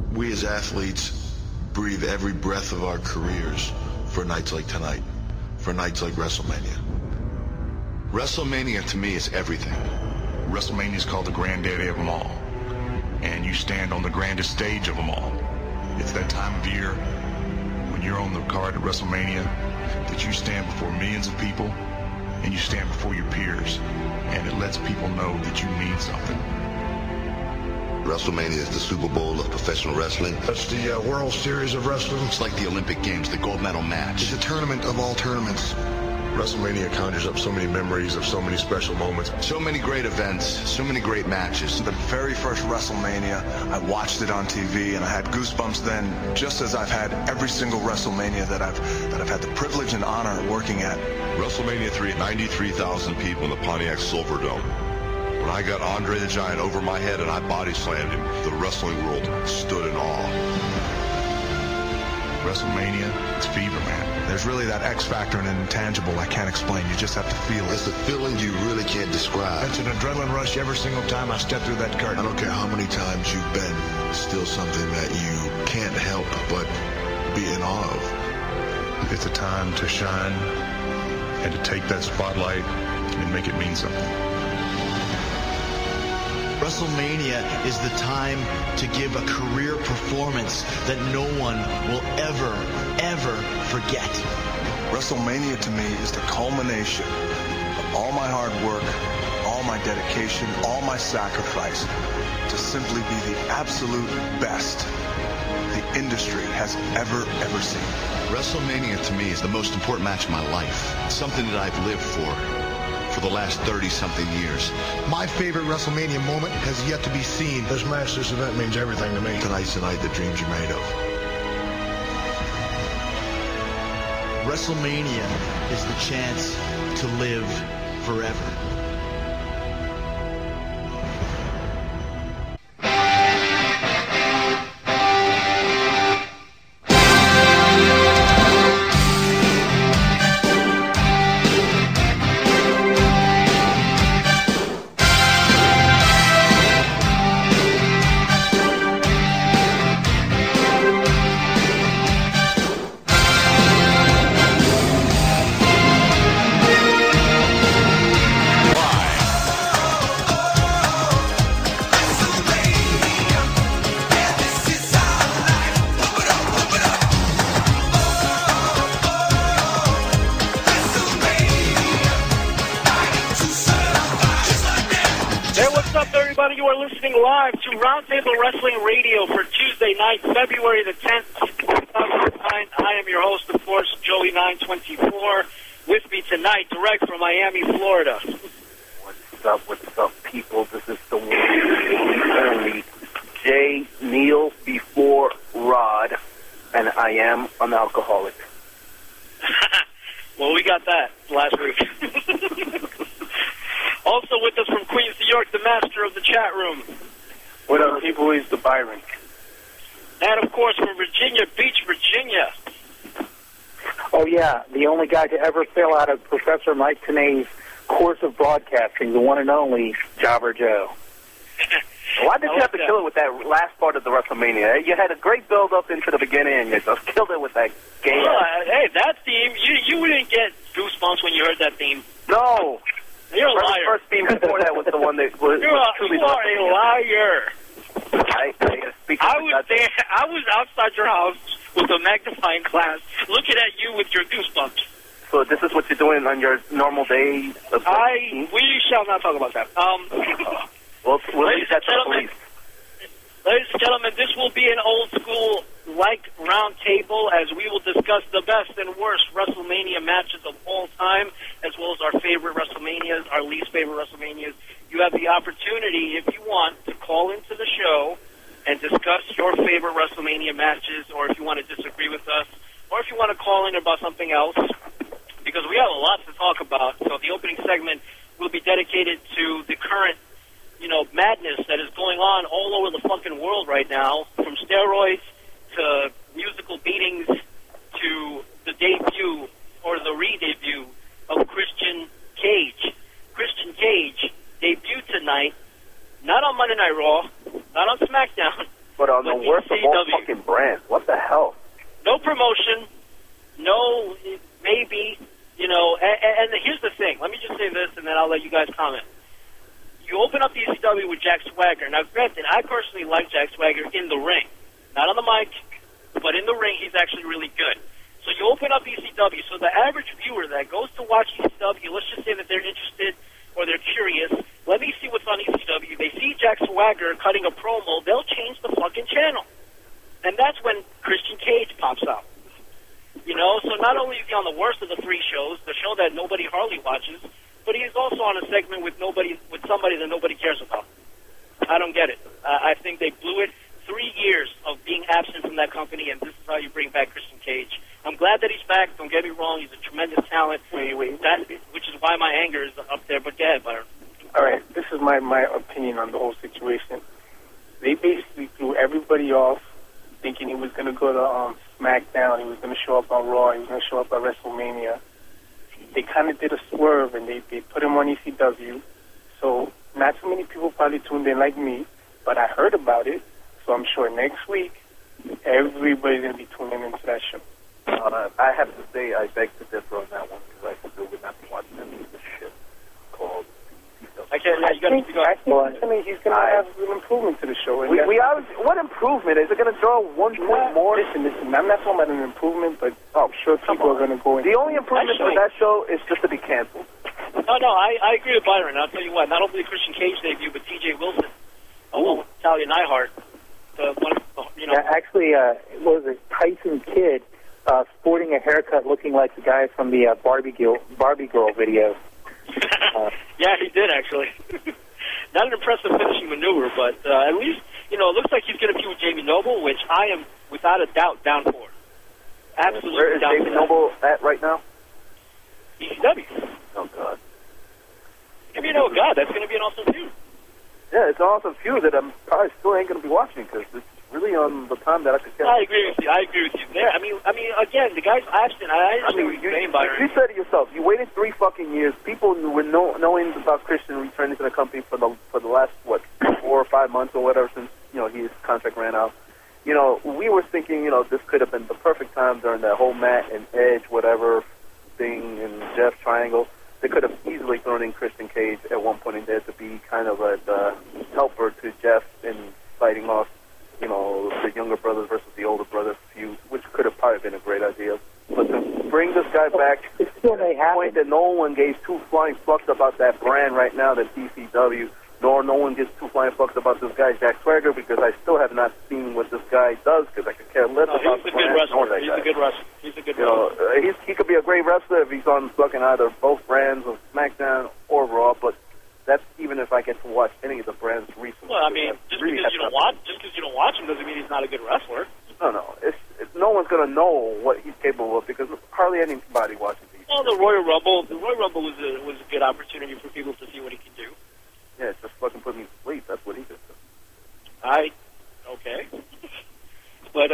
We as athletes breathe every breath of our careers for nights like tonight, for nights like WrestleMania. WrestleMania to me is everything. WrestleMania is called the granddaddy of them all. And you stand on the grandest stage of them all. It's that time of year when you're on the card at WrestleMania that you stand before millions of people and you stand before your peers. And it lets people know that you mean something. WrestleMania is the Super Bowl of professional wrestling. That's the World Series of Wrestling. It's like the Olympic Games, the gold medal match. It's a tournament of all tournaments. WrestleMania conjures up so many memories of so many special moments. So many great events, so many great matches. The very first WrestleMania, I watched it on TV and I had goosebumps then, just as I've had every single WrestleMania that I've had the privilege and honor of working at. WrestleMania 3, 93,000 people in the Pontiac Silverdome. When I got Andre the Giant over my head and I body slammed him, the wrestling world stood in awe. WrestleMania, it's fever, man. There's really that X factor and an intangible I can't explain. You just have to feel it. It's a feeling you really can't describe. It's an adrenaline rush every single time I step through that curtain. I don't care how many times you've been, it's still something that you can't help but be in awe of. It's a time to shine and to take that spotlight and make it mean something. WrestleMania is the time to give a career performance that no one will ever forget. WrestleMania to me is the culmination of all my hard work, all my dedication, all my sacrifice to simply be the absolute best the industry has ever seen. WrestleMania to me is the most important match of my life. It's something that I've lived for the last 30-something years. My favorite WrestleMania moment has yet to be seen. This match, this event means everything to me. Tonight's the night that dreams are made of. WrestleMania is the chance to live forever. You are listening live to Roundtable Wrestling Radio for Tuesday night, February the 10th, 2009. I am your host, of course, Joey924. With me tonight, direct from Miami, Florida. What's up, people? This is the one only J. Neal before Rod, and I am an alcoholic. Well, we got that last week. Also with us from Queens, New York, the master of the chat room. What up, people? He's the Byron. And, of course, from Virginia Beach, Virginia. Oh, yeah, the only guy to ever fail out of Professor Mike Tenay's course of broadcasting, the one and only Jobber Joe. Why did you have to kill it with that last part of the WrestleMania? You had a great build-up into the beginning, and you just killed it with that game. Hey, that theme, you didn't get goosebumps when you heard that theme. No. You're a liar. The first theme before that was the one that was you are a liar. I was outside your house with a magnifying glass looking at you with your goosebumps. So this is what you're doing on your normal day? We shall not talk about that. We'll leave that to the police. Ladies and gentlemen, this will be an old school like round table as we will discuss the best and worst WrestleMania matches of all time, as well as our favorite WrestleManias, our least favorite WrestleManias. You have the opportunity, if you want, to call into the show and discuss your favorite WrestleMania matches, or if you want to disagree with us, or if you want to call in about something else, because we have a lot to talk about. So the opening segment will be dedicated to the current madness that is going on all over the fucking world right now, from steroids to musical beatings to the debut or the re-debut of Christian Cage. Christian Cage debuted tonight, not on Monday Night Raw, not on SmackDown, But on the worst of all fucking brands. What the hell? No promotion. No, maybe. You know, and here's the thing. Let me just say this, and then I'll let you guys comment. You open up the ECW with Jack Swagger. Now, granted, I personally like Jack Swagger in the ring. Not on the mic, but in the ring, he's actually really good. So you open up ECW. So the average viewer that goes to watch ECW, let's just say that they're interested or they're curious. Let me see what's on ECW. They see Jack Swagger cutting a promo. They'll change the fucking channel. And that's when Christian Cage pops out. You know, so not only is he on the worst of the three shows, the show that nobody hardly watches, but he's also on a segment with somebody that nobody cares about. I don't get it. I think they blew it. 3 years of being absent from that company, and this is how you bring back Christian Cage. I'm glad that he's back. Don't get me wrong. He's a tremendous talent. Which is why my anger is up there. But go ahead, Byron. All right. This is my opinion on the whole situation. They basically threw everybody off thinking he was going to go to SmackDown. He was going to show up on Raw. He was going to show up at WrestleMania. They kind of did a swerve, and they put him on ECW. So not so many people probably tuned in like me, but I heard about it. So I'm sure next week, everybody's going to be tuning into that show. I have to say I beg to differ on that one because I still would not be watching any of this shit called. I think he's going to have an improvement to the show. And what improvement? Is it going to draw 1 point more? Listen, I'm not talking about an improvement, but I'm sure people are going to go in. The only improvement for that show is just to be canceled. No, I agree with Byron. I'll tell you what, not only the Christian Cage debut, but T.J. Wilson, along with Talia Neihart. Actually, what was it, Tyson Kidd, sporting a haircut looking like the guy from the Barbie Girl video. Yeah, he did, actually. Not an impressive finishing maneuver, but at least, it looks like he's going to be with Jamie Noble, which I am, without a doubt, down for. Absolutely. Where is Jamie Noble at right now? ECW. Oh, God. God, that's going to be an awesome feud. Yeah, it's an awesome feud that I'm probably still ain't going to be watching because it's really on the time that I could catch. I agree with you there. I mean, again, the guy's absent. I understand what you're saying, Byron. You said it yourself. You waited 3 fucking years. People were knowing about Christian returning to the company for the last 4 or 5 months or whatever since his contract ran out. We were thinking this could have been the perfect time during that whole Matt and Edge whatever thing and Jeff triangle. They could have easily thrown in Christian Cage at one point in there to be kind of a helper to Jeff in fighting off, the younger brothers versus the older brothers feud, which could have probably been a great idea. But to bring this guy back to the point that no one gave 2 flying fucks about that brand right now, that's ECW, nor no one gives 2 flying fucks about this guy, Jack Swagger, because I still have not seen what this guy does, because I could care less about the brand nor that guy. He's a good wrestler. He could be a great wrestler if he's on fucking either both brands of SmackDown or Raw, but that's even if I get to watch any of the brands recently. Well, I mean, just because you don't watch him doesn't mean he's not a good wrestler. No. It's no one's going to know what he's capable of because hardly anybody watches these. Well, the Royal Rumble was a good opportunity for people to see what he can do. Yeah, just fucking put me to sleep. That's what he did. Okay. But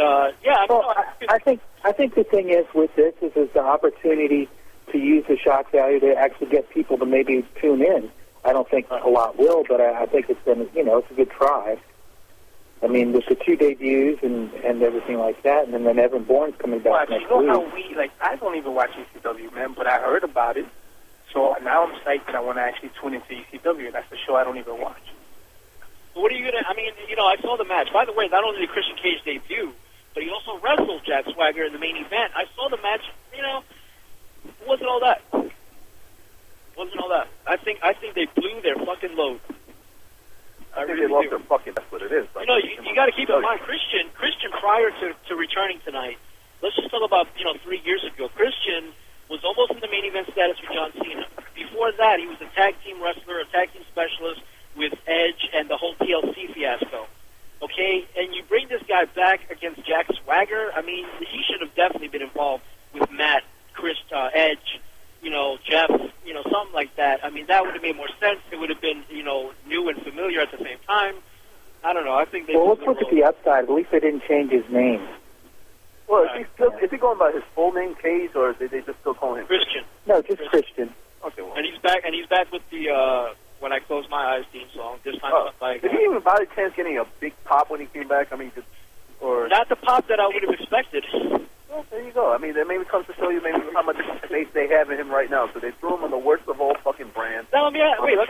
I think the thing is with this is the opportunity to use the shock value to actually get people to maybe tune in. I don't think a lot will, but I think it's been it's a good try. I mean, with the 2 debuts and everything like that, and then Evan Bourne's coming back next week. How I don't even watch ECW, man, but I heard about it. So now I'm psyched that I want to actually tune into ECW. That's the show I don't even watch. What are you going to... I saw the match. By the way, not only did Christian Cage debut, but he also wrestled Jack Swagger in the main event. I saw the match, it wasn't all that. I think they blew their fucking load. I think they lost their fucking... That's what it is. You got to keep in mind, Christian prior to returning tonight, let's just talk about, 3 years ago. Christian was almost in the main event status with John Cena. Before that, he was a tag team wrestler, a tag team specialist with Edge and the whole TLC fiasco. Okay? And you bring this guy back against Jack Swagger, I mean, he should have definitely been involved with Matt, Edge, Jeff, something like that. I mean, that would have made more sense. It would have been, new and familiar at the same time. I don't know. I think they... Well, let's look at the upside. At least they didn't change his name. Well, is he going by his full name, Cage, or did they just still call him Christian? No, just Christian. Okay, well. And he's back with the When I Close My Eyes theme song. This time, did he even by chance getting a big pop when he came back? I mean, or not the pop that I would have expected. Well, there you go. I mean, that maybe comes to show you maybe how much faith they have in him right now. So they threw him on the worst of all fucking brands. Now, let me ask you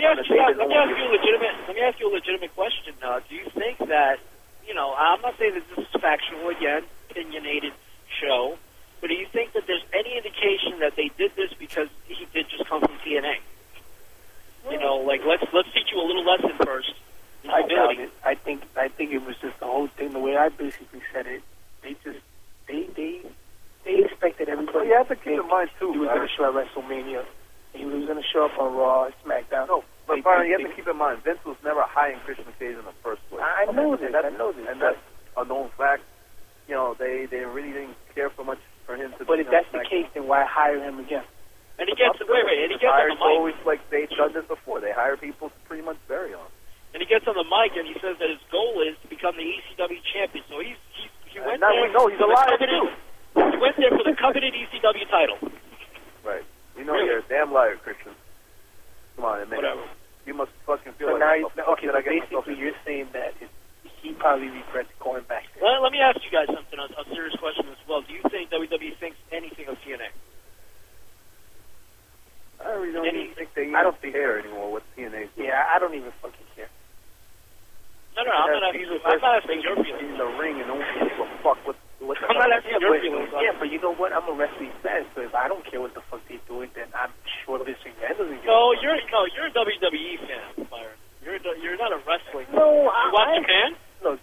a legitimate question. Do you think that, I'm not saying that this is factual again, opinionated show, but do you think that there's any indication that they did this because he did just come from TNA? Let's teach you a little lesson first. I doubt it. I think it was just the whole thing. The way I basically said it, they expected everybody. Well, you have to keep in mind too. He was going to show at WrestleMania. He was going to show up on Raw, SmackDown. No, but Byron, you have to keep in mind Vince was never high in Christian Cage in the first place. I know this. And that's a known fact. They really didn't care for much for him to. But if that's the case, then why hire him again? And he gets on the mic. Always like they've done this before. They hire people to pretty much bury on. And he gets on the mic and he says that his goal is to become the ECW champion. So he went now there. We know he's a liar too. He went there for the coveted ECW title. Right. You're a damn liar, Christian. Come on, man. Whatever. You must fucking feel so like. So basically, you're saying that he probably regrets going back there. Well, let me ask you guys something, a serious question as well. Do you think WWE thinks anything of TNA? I really don't even think they care anymore what TNA is. Yeah, I don't even fucking care. No, I'm not asking your feelings. In the ring and no one gives a fuck what I'm not asking your feelings. Yeah, but you know what? I'm a wrestling fan, so if I don't care what the fuck they're doing, then I'm sure this again doesn't give No, you're a WWE fan, Byron. You're not a wrestling fan. No, you watch Japan? Look,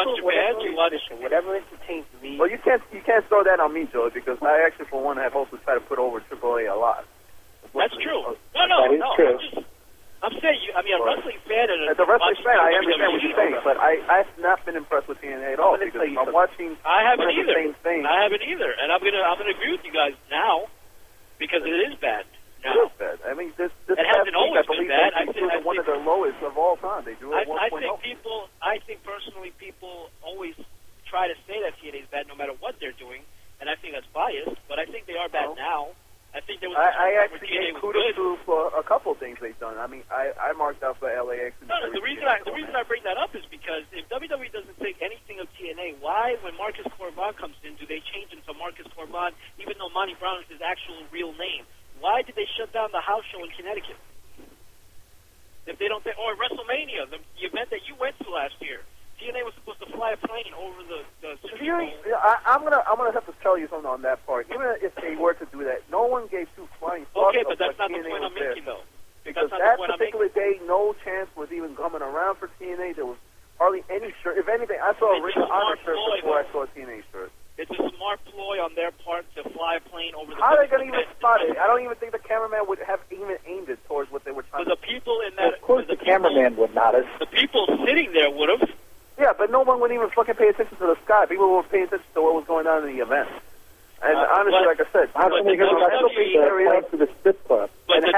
whatever entertains me. Well, you can't throw that on me, Joe, because I actually, for one, have also tried to put over AAA a lot. That's true. That is true. I'm saying, a wrestling fan and as a wrestling fan, I understand what you're saying, but I've not been impressed with TNA at all because I'm watching. I haven't either. Same thing. I haven't either, and I'm gonna agree with you guys now because it is bad. Now. It is bad. I mean, this it hasn't always been bad. I think one of the lowest of all time. They do it 1.0. I think personally, people always try to say that TNA is bad no matter what they're doing, and I think that's biased. But I think they are bad now. I think there was. I actually gave kudos to for a couple of things they've done. I mean, I marked out for LAX. No, the reason I bring that up is because if WWE doesn't think anything of TNA, why, when Marcus Corban comes in, do they change him to Marcus Corban, even though Monty Brown is his actual real name? Why did they shut down the house show in Connecticut? If they don't think, or WrestleMania, the event that you went to last year, TNA was supposed to fly a plane over the Super Bowl. I'm gonna have to tell you something on that part. Even if they were to do that, no one gave two flying fucks. Okay, but that's not the point I'm making, though. Because that particular day, no chance was even coming around for TNA. There was hardly any shirt. If anything, I saw a Ring of Honor shirt before I saw a TNA shirt. It's a smart ploy on their part to fly a plane over the. How are they gonna even spot it? I don't even think the cameraman would have even aimed it towards what they were trying. So the people in that. Of course, the cameraman would not have. The people sitting there would have. Yeah, but no one would even fucking pay attention to the sky. People were paying attention to what was going on in the event. And honestly, like I said, how can they go to the strip club? But the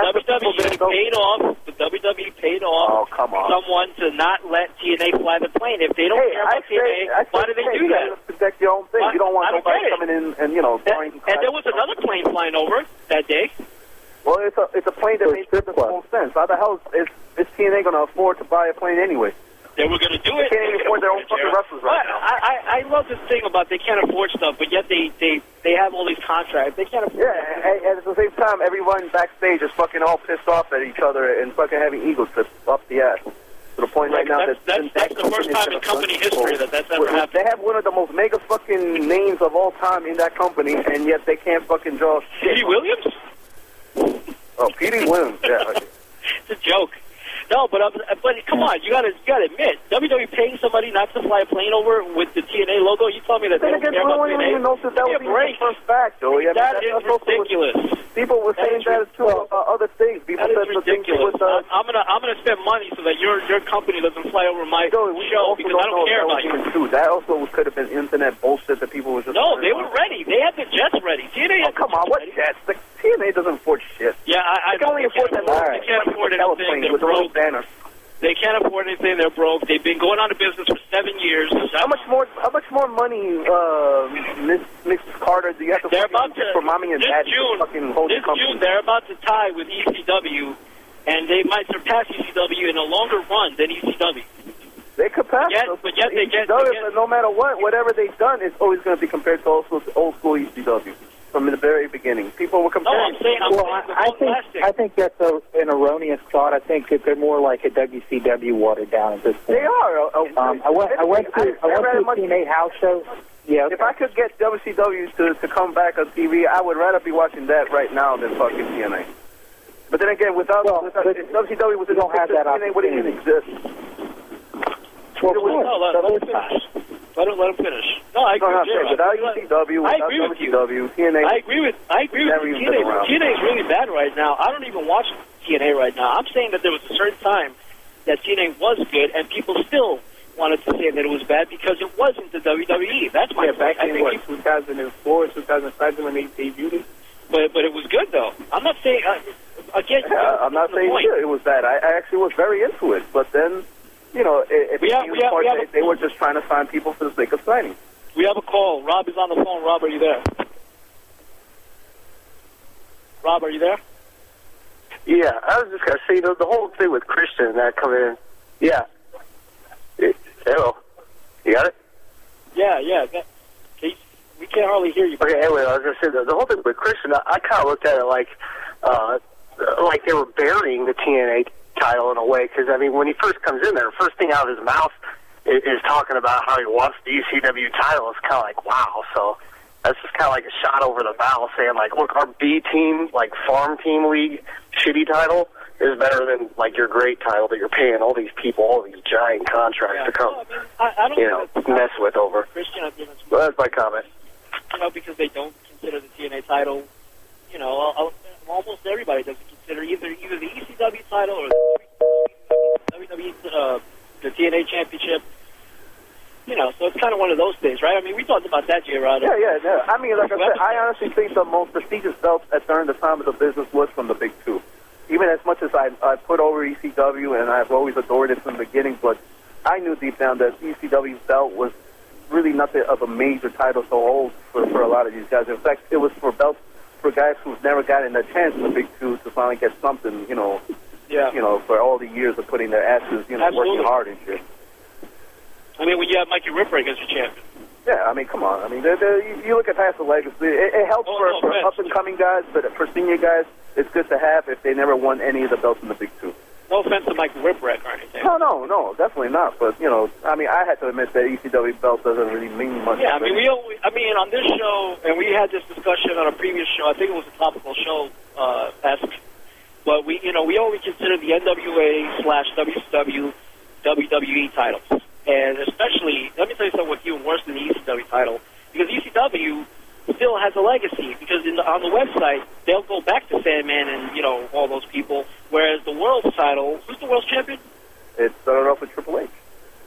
WWE paid off someone to not let TNA fly the plane. If they don't care about TNA, why do they do that? You protect your own thing. You don't want nobody coming in and And there was another plane flying over that day. Well, it's a plane that makes no sense. How the hell is TNA going to afford to buy a plane anyway? They were going to do it. They can't even afford their own fucking wrestlers right now. I love this thing about they can't afford stuff, but yet they have all these contracts. They can't afford. Yeah, and at the same time, everyone backstage is fucking all pissed off at each other and fucking having ego trips up the ass. To the point right now that's the first time in company history that's ever happened. They have one of the most mega fucking names of all time in that company, and yet they can't fucking draw shit. Petey Williams? Oh, Petey Williams, yeah. It's a joke. No, but come on, you gotta admit, WWE paying somebody not to fly a plane over with the TNA logo. You tell me that they don't care about TNA. Even know that was the first fact, though. That is ridiculous. People were saying that too about other things. People said ridiculous. I'm gonna spend money so that your company doesn't fly over my show because I don't care about you. That also could have been internet bullshit that people were just. No, they were ready. They had the jets ready. TNA. Oh, come on, what jets? The TNA doesn't afford shit. Yeah, I can only afford that. They can't afford anything. They're broke. They can't afford anything. They're broke. They've been going out of business for 7 years. How much more money, Miss Carter, do you have to pay for mommy and daddy? This June, they're about to tie with ECW and they might surpass ECW in a longer run than ECW. They could pass us. But yet they get no matter what, whatever they've done, it's always going to be compared to old school ECW from the very beginning. People were comparing. I think that's an erroneous thought. I think that they're more like a WCW watered down at this point. They are. I went to a TNA house show. Yeah. If I could get WCW to come back on TV, I would rather be watching that right now than fucking TNA. But then again, without if WCW was in the picture, TNA wouldn't even exist. Let him finish. No, I agree with you. Without ECW, without WCW, TNA. I agree with you. TNA is really bad right now. I don't even watch TNA right now. I'm saying that there was a certain time that TNA was good, and people still wanted to say that it was bad because it wasn't the WWE. That's my back in 2004, 2005 when they debuted it. But it was good though. I'm not saying again. I'm not saying it was bad. I actually was very into it, but then. You know, they were just trying to sign people for the sake of signing. We have a call. Rob is on the phone. Rob, are you there? Rob, are you there? Yeah, I was just going to say, the whole thing with Christian and that coming in. Yeah. Hello. You got it? Yeah. We can't hardly hear you. Okay, anyway, I was going to say, the whole thing with Christian, I kind of looked at it like they were burying the TNA title in a way, because I mean, when he first comes in there, the first thing out of his mouth is talking about how he wants the ECW title. It's kind of like, wow. So that's just kind of like a shot over the bow, saying like, look, our B team, like farm team league, shitty title is better than like your great title that you're paying all these people, all these giant contracts to come, I don't mess with over. Christian, Well, that's my comment. Because they don't consider the TNA title. Almost everybody doesn't consider either the ECW title or the WWE, the TNA Championship. So it's kind of one of those things, right? I mean, we talked about that, J-Rod. Yeah. I mean, like I said, I honestly think the most prestigious belt during the time of the business was from the Big Two. Even as much as I put over ECW, and I've always adored it from the beginning, but I knew deep down that ECW's belt was really nothing of a major title to hold for a lot of these guys. In fact, it was for belts for guys who've never gotten a chance in the Big Two to finally get something, for all the years of putting their asses, working hard and shit. I mean, when you have Mikey Whipwreck as your champion. Yeah, I mean, come on. I mean, you look at past the legacy. It helps for up-and-coming guys, but for senior guys, it's good to have if they never won any of the belts in the Big Two. No offense to Mikey Whipwreck or anything. No, definitely not. But, I mean, I had to admit that ECW belt doesn't really mean much. Yeah, I mean, on this show, and we had this discussion on a previous show, I think it was a topical show, but we only consider the NWA/WCW WWE titles. And especially, let me tell you something what's even worse than the ECW title, because ECW still has a legacy, because on the website, they'll go back to Sandman and, all those people, whereas the world's title, who's the world's champion? It started off with Triple H.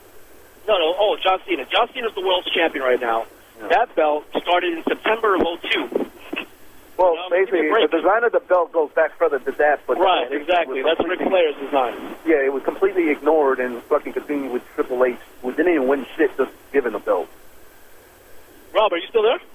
No, John Cena. John Cena's the world's champion right now. Yeah. That belt started in September of 2002. Well, basically, the design of the belt goes back further to that. But right, exactly. That's Ric Flair's design. Yeah, it was completely ignored and fucking continued with Triple H, who didn't even win shit just given the belt. Rob, are you still there?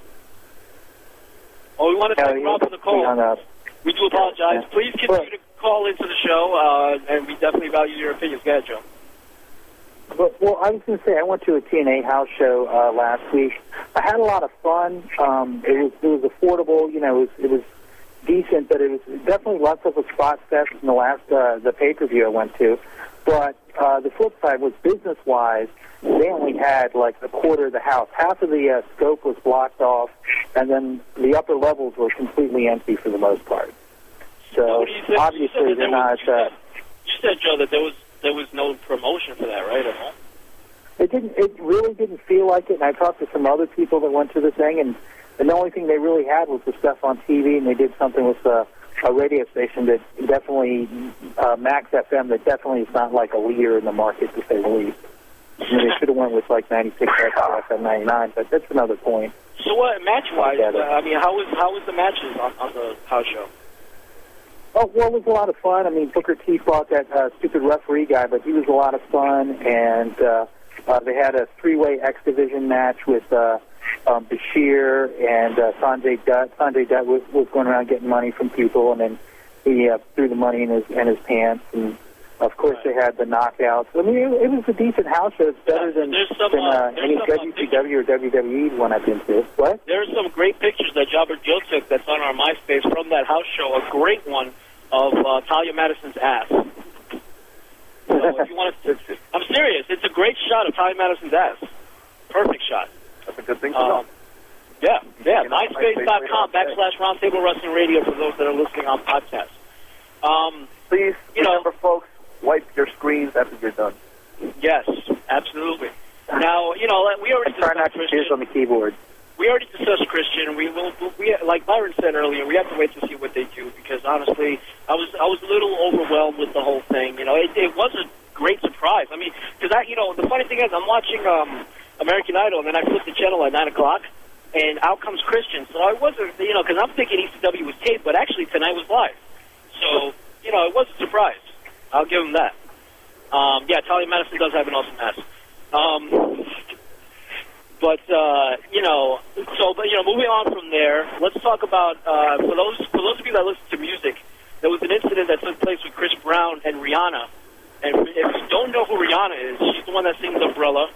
We want to thank Rob for the call. We do apologize. Please continue to call into the show, and we definitely value your opinions. Go ahead, Joe. Well, I was going to say, I went to a TNA house show last week. I had a lot of fun. It was affordable. It was decent, but it was definitely less of a spot fest than the pay-per-view I went to. But the flip side was, business-wise, they only had like a quarter of the house. Half of the scope was blocked off, and then the upper levels were completely empty for the most part. So obviously they're not. You said, Joe, that there was no promotion for that, right? At all? It really didn't feel like it. And I talked to some other people that went to the thing, and the only thing they really had was the stuff on TV, and they did something with a radio station that definitely Max FM that definitely is not like a leader in the market, to say the least. I mean, they should have went with like 96 or FM 99, but that's another point. So what match-wise? I mean, how was the matches on the house show? Oh, well, it was a lot of fun. I mean, Booker T fought that stupid referee guy, but he was a lot of fun. And they had a three-way X Division match with Bashir and Sanjay Dutt. Sanjay Dutt was going around getting money from people, and then he threw the money in his pants, and of course they had the knockouts. I mean, it was a decent house show. It's better than any WCW or WWE one I've been to. What? There's some great pictures that Jobber Joe took that's on our MySpace from that house show. A great one of Talia Madison's ass. So if you want to, I'm serious. It's a great shot of Talia Madison's ass. Perfect shot. That's a good thing to know. Yeah. MySpace.com/Roundtable Wrestling Radio for those that are listening on podcast. Please remember, folks, wipe your screens after you're done. Yes, absolutely. Now, we already try not to jizz on the keyboard. We already discussed Christian. We like Byron said earlier, we have to wait to see what they do because honestly, I was a little overwhelmed with the whole thing. It was a great surprise. I mean, because the funny thing is, I'm watching American Idol, and then I flip the channel at 9:00. And out comes Christian. So I wasn't, because I'm thinking ECW was taped, but actually tonight was live. So, it was a surprise. I'll give him that. Talia Madison does have an awesome ass. Moving on from there, let's talk about, for those of you that listen to music, there was an incident that took place with Chris Brown and Rihanna. And if you don't know who Rihanna is, she's the one that sings Umbrella.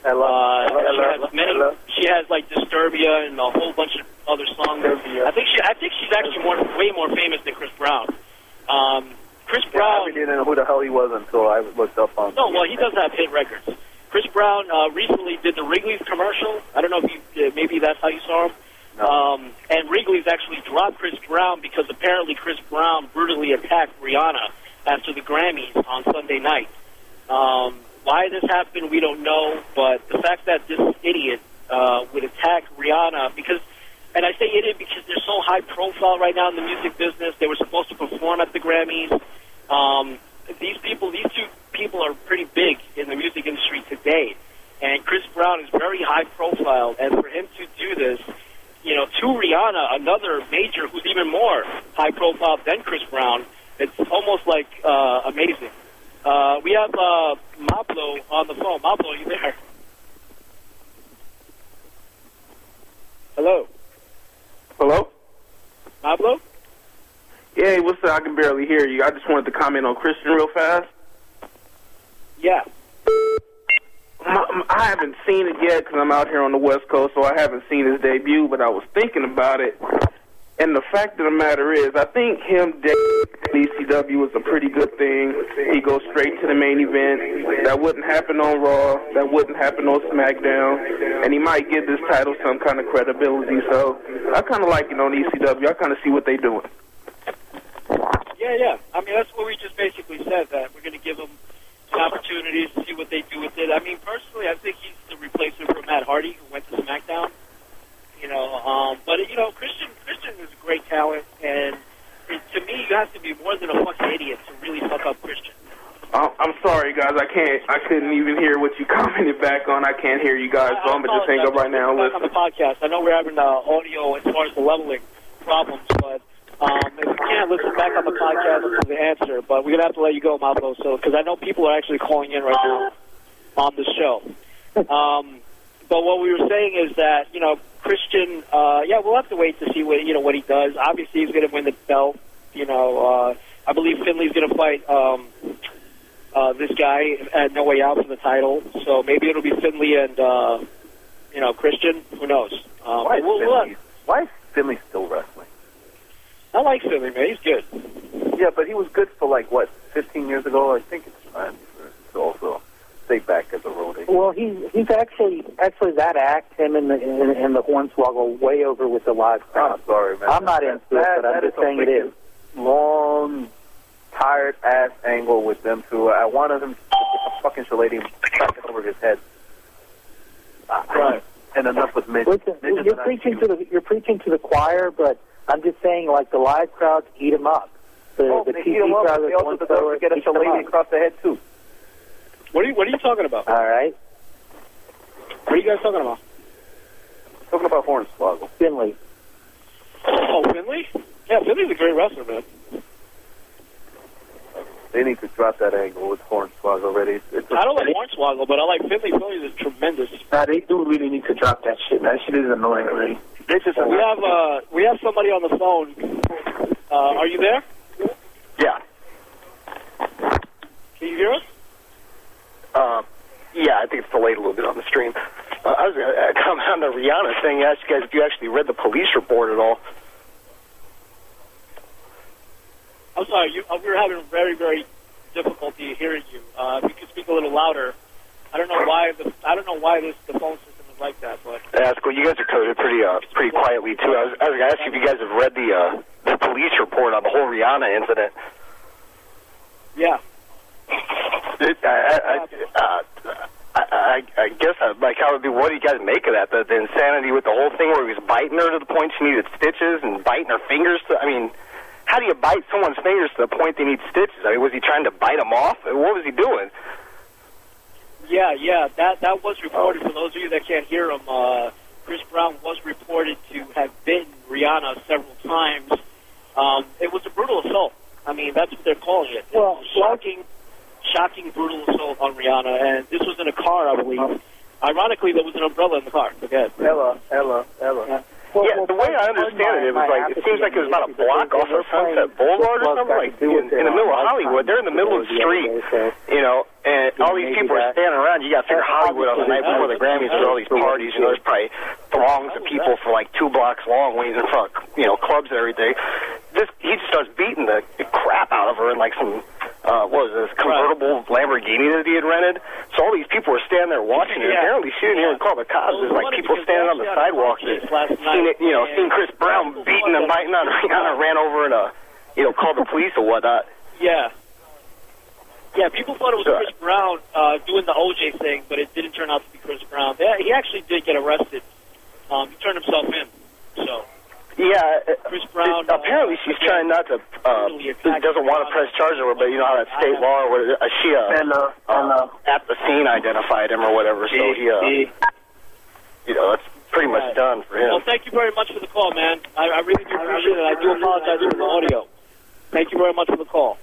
She has like Disturbia and a whole bunch of other songs. I think she's actually way more famous than Chris Brown. Chris Brown. I didn't know who the hell he was until I looked up on. No, well, he does have hit records. Chris Brown recently did the Wrigley's commercial. I don't know if maybe that's how you saw him. No. And Wrigley's actually dropped Chris Brown because apparently Chris Brown brutally attacked Rihanna after the Grammys on Sunday night. Why this happened, we don't know, but the fact that this idiot would attack Rihanna, and I say idiot because they're so high profile right now in the music business. They were supposed to perform at the Grammys. These two people are pretty big in the music industry today, and Chris Brown is very high profile, and for him to do this, to Rihanna, another major who's even more high profile than Chris Brown, it's almost like amazing. We have Mablo on the phone. Mablo, are you there? Hello? Mablo? Yeah, what's up? I can barely hear you. I just wanted to comment on Christian real fast. Yeah. I haven't seen it yet because I'm out here on the West Coast, so I haven't seen his debut, but I was thinking about it. And the fact of the matter is, I think him debuting ECW was a pretty good thing. He goes straight to the main event. That wouldn't happen on Raw. That wouldn't happen on SmackDown. And he might give this title some kind of credibility. So I kind of like it on ECW. I kind of see what they're doing. Yeah. I mean, that's what we just basically said, that we're going to give him an opportunity to see what they do with it. I mean, personally, I think he's the replacement for Matt Hardy, who went to SmackDown. Christian is a great talent, and to me, you have to be more than a fucking idiot to really fuck up Christian. I'm sorry, guys. I couldn't even hear what you commented back on. I can't hear you guys, so I'm going to just hang up right now and listen. On the podcast, I know we're having audio as far as the leveling problems, but if you can't listen back on the podcast to the answer, but we're going to have to let you go, Mablo, because I know people are actually calling in right now on the show. But what we were saying is that, Christian, we'll have to wait to see what he does. Obviously, he's going to win the belt. I believe Finley's going to fight this guy at No Way Out for the title. So maybe it'll be Finley and Christian. Who knows? Why is Finley still wrestling? I like Finley, man. He's good. Yeah, but he was good for 15 years ago. I think it's time to also stay back as a roadie. Well, he's actually that act, him and the Hornswoggle, way over with the live crowd. I'm sorry, man. I'm not into it, but I'm just saying it is. Long, tired ass angle with them two. I wanted him to fucking lady crack it over his head. Right. And enough with midgets. Listen, you're preaching to the choir, but I'm just saying, the live crowds eat him up. The TV crowd, they also deserve to get a lady across the head too. What are you talking about? All right. What are you guys talking about? Talking about Hornswoggle. Finley. Oh, Finley? Yeah, Finley's a great wrestler, man. They need to drop that angle with Hornswoggle already. I don't like Hornswoggle, but I like Finley. Finley is tremendous. They do really need to drop that shit. That shit is annoying already. We have somebody on the phone. Are you there? Can you hear us? Yeah, I think it's delayed a little bit on the stream. I was going to comment on the Rihanna thing, ask you guys if you actually read the police report at all. I'm sorry, we were having very, very difficulty hearing you. If you could speak a little louder. I don't know why the phone system is like that, but That's cool. You guys are coded pretty quietly too. I was going to ask you if you guys have read the police report on the whole Rihanna incident. Yeah. I guess like how would be. What do you guys make of that? The insanity with the whole thing where he was biting her to the point she needed stitches and biting her fingers. I mean, how do you bite someone's fingers to the point they need stitches? I mean, was he trying to bite them off? What was he doing? Yeah, that was reported. For those of you that can't hear him, Chris Brown was reported to have bitten Rihanna several times. It was a brutal assault. I mean, that's what they're calling it. Well, shocking brutal assault on Rihanna, and this was in a car, I believe. Ironically, there was an umbrella in the car. Again. Ella. Yeah, the way I understand it, it was like, it seems like it was about a block off of Sunset Boulevard or something, like in the middle of Hollywood. They're in the middle of the street, you know, and all these people are standing around. You got to figure Hollywood on the night before the Grammys with all these parties, you know, there's probably throngs of people for like 2 blocks long waiting in front of, you know, clubs and everything. He just starts beating the crap out of her in like some, what was this, convertible Lamborghini that he had rented. So all these people were standing there watching it. Apparently she didn't even call the cops. There's like people standing on the sidewalk that seen Chris Brown beating and biting on Rihanna, ran over and, you know, called the police or whatnot. Yeah, people thought it was Chris Brown doing the OJ thing, but it didn't turn out to be Chris Brown. He actually did get arrested. He turned himself in, so... Yeah, Chris Brown. Apparently, she's trying not to. Doesn't want to press charges over, but you know how that state law, or she at the scene identified him or whatever. So he, you know, that's pretty much done for him. Well, thank you very much for the call, man. I really do appreciate it. I do apologize for the audio. Thank you very much for the call.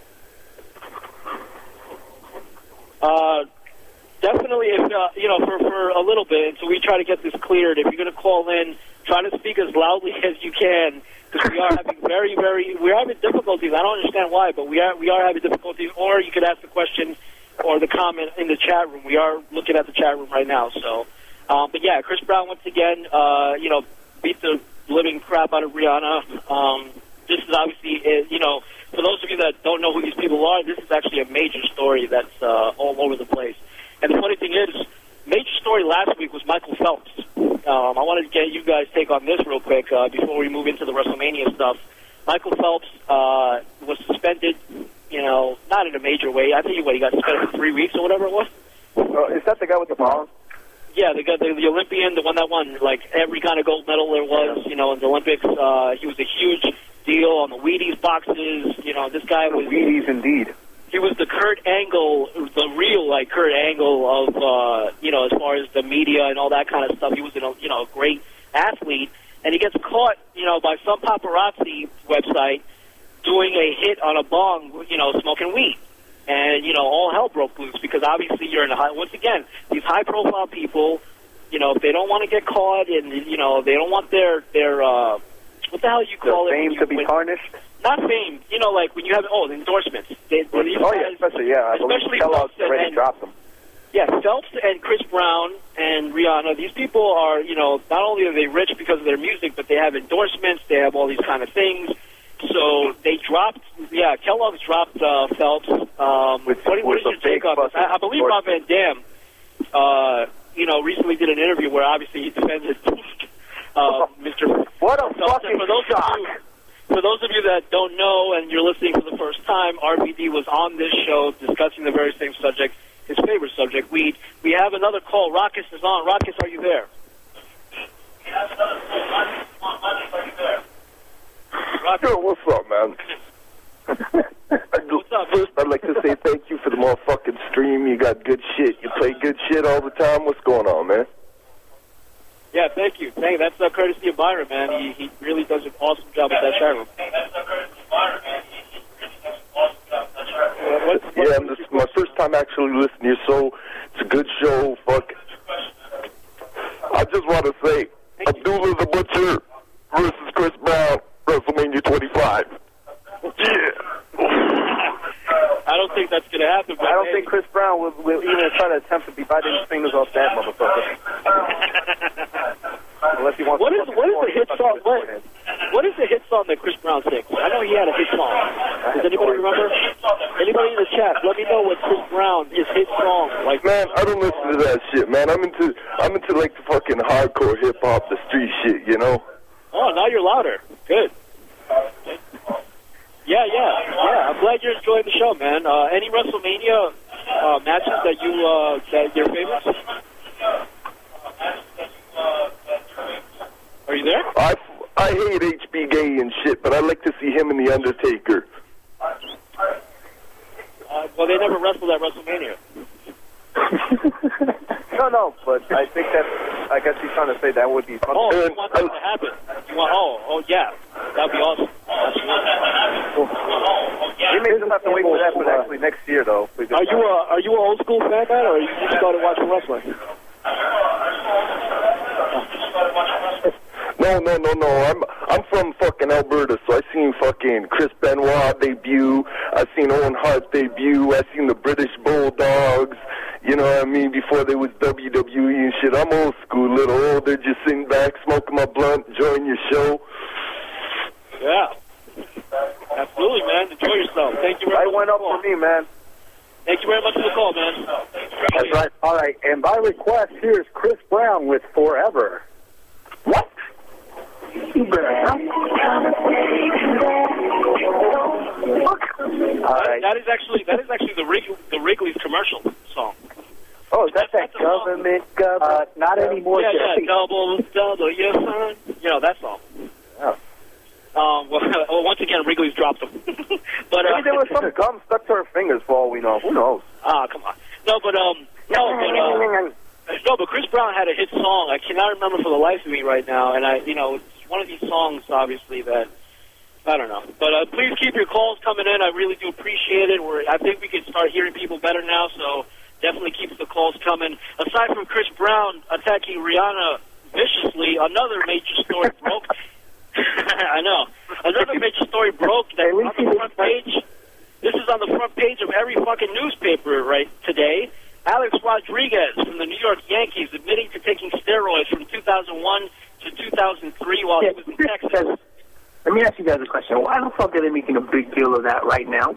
Definitely, if you know, for a little bit until we try to get this cleared. If you're going to call in, try to speak as loudly as you can, because we are having we're having difficulties. I don't understand why, but we are having difficulties. Or you could ask the question or the comment in the chat room. We are looking at the chat room right now. So, but yeah, Chris Brown once again, you know, beat the living crap out of Rihanna. This is obviously, you know, for those of you that don't know who these people are, this is actually a major story that's all over the place. And the funny thing is, major story last week was Michael Phelps. I wanted to get you guys' take on this real quick before we move into the WrestleMania stuff. Michael Phelps was suspended, you know, not in a major way. I think he got suspended for 3 weeks or whatever it was. Is that the guy with the balls? Yeah, the Olympian, the one that won like every kind of gold medal there was, you know, in the Olympics. He was a huge deal on the Wheaties boxes. You know, this guy was Wheaties indeed. He was the Kurt Angle, the real like Kurt Angle of you know, as far as the media and all that kind of stuff. He was a great athlete, and he gets caught, you know, by some paparazzi website doing a hit on a bong, you know, smoking weed. And, you know, all hell broke loose because obviously you're in once again, these high-profile people, you know, if they don't want to get caught and, you know, they don't want their what the hell you call it? Fame to be tarnished? Not fame. You know, like when you have, endorsements. Especially Phelps already dropped them. Yeah, Phelps and Chris Brown and Rihanna, these people are, you know, not only are they rich because of their music, but they have endorsements, they have all these kind of things. So they dropped, Kellogg's dropped Phelps. What is your take on this? I believe Rob Van Dam, you know, recently did an interview where obviously he defended Mr. What a fucking shock. For those of you that don't know and you're listening for the first time, RVD was on this show discussing the very same subject, his favorite subject, weed. We have another call. Rockus is on. Rockus, are you there? Yo, what's up, man? First, I'd like to say thank you for the motherfucking stream. You got good shit. You play good shit all the time. What's going on, man? Yeah, thank you. That's courtesy of Byron, man. He really does an awesome job with that chat room. This is my first time actually listening to your show. It's a good show. Fuck. I just want to say, Abdullah the Butcher versus Chris Brown, WrestleMania 25. Yeah. I don't think that's going to happen. But I don't his fingers off that motherfucker. Unless he wants What is the hit song? What is the hit song that Chris Brown sings? I know he had a hit song. Does anybody remember? Anybody in the chat? Let me know what Chris Brown, his hit song. Like, man, I don't listen to that shit, man. I'm into like the fucking hardcore hip hop, the street shit, you know. Oh, now you're louder. Good. Yeah. I'm glad you're enjoying the show, man. Any WrestleMania matches that your favorites? Are you there? I hate HBK and shit, but I like to see him and the Undertaker. Well, they never wrestled at WrestleMania. No, but I think I guess he's trying to say that would be fun. Oh, you want that to happen? You want? Oh, yeah, that'd be awesome. We may just have to wait for that, but actually next year though. Are you an old school fan, man, or you just started watching wrestling? No. I'm from fucking Alberta, so I seen fucking Chris Benoit debut. I seen Owen Hart debut. I seen the British Bulldogs. You know what I mean? Before they was WWE and shit. I'm old school, little older, just sitting back, smoking my blunt, enjoying your show. Yeah. Absolutely, man. Enjoy yourself. Thank you very much. I went up for me, man. Thank you very much for the call, man. That's right. All right, and by request, here's Chris Brown with Forever. What? You better That is actually the Wrigley's commercial song. Oh, is that government? Not anymore. Yeah, double, yes, son. You know that song. Oh. Well, once again, Wrigley's dropped them. But maybe there was some gum stuck to her fingers for all we know. Who knows? Come on. No, but Chris Brown had a hit song. I cannot remember for the life of me right now, and it's one of these songs, obviously, that I don't know. But please keep your calls coming in. I really do appreciate it. I think we can start hearing people better now, so definitely keep the calls coming. Aside from Chris Brown attacking Rihanna viciously, another major story broke. I know. Another major story broke that on the front page. This is on the front page of every fucking newspaper right today. Alex Rodriguez from the New York Yankees admitting to taking steroids from 2001 to 2003 while he was in Texas. Let me ask you guys a question. Why the fuck are they making a big deal of that right now?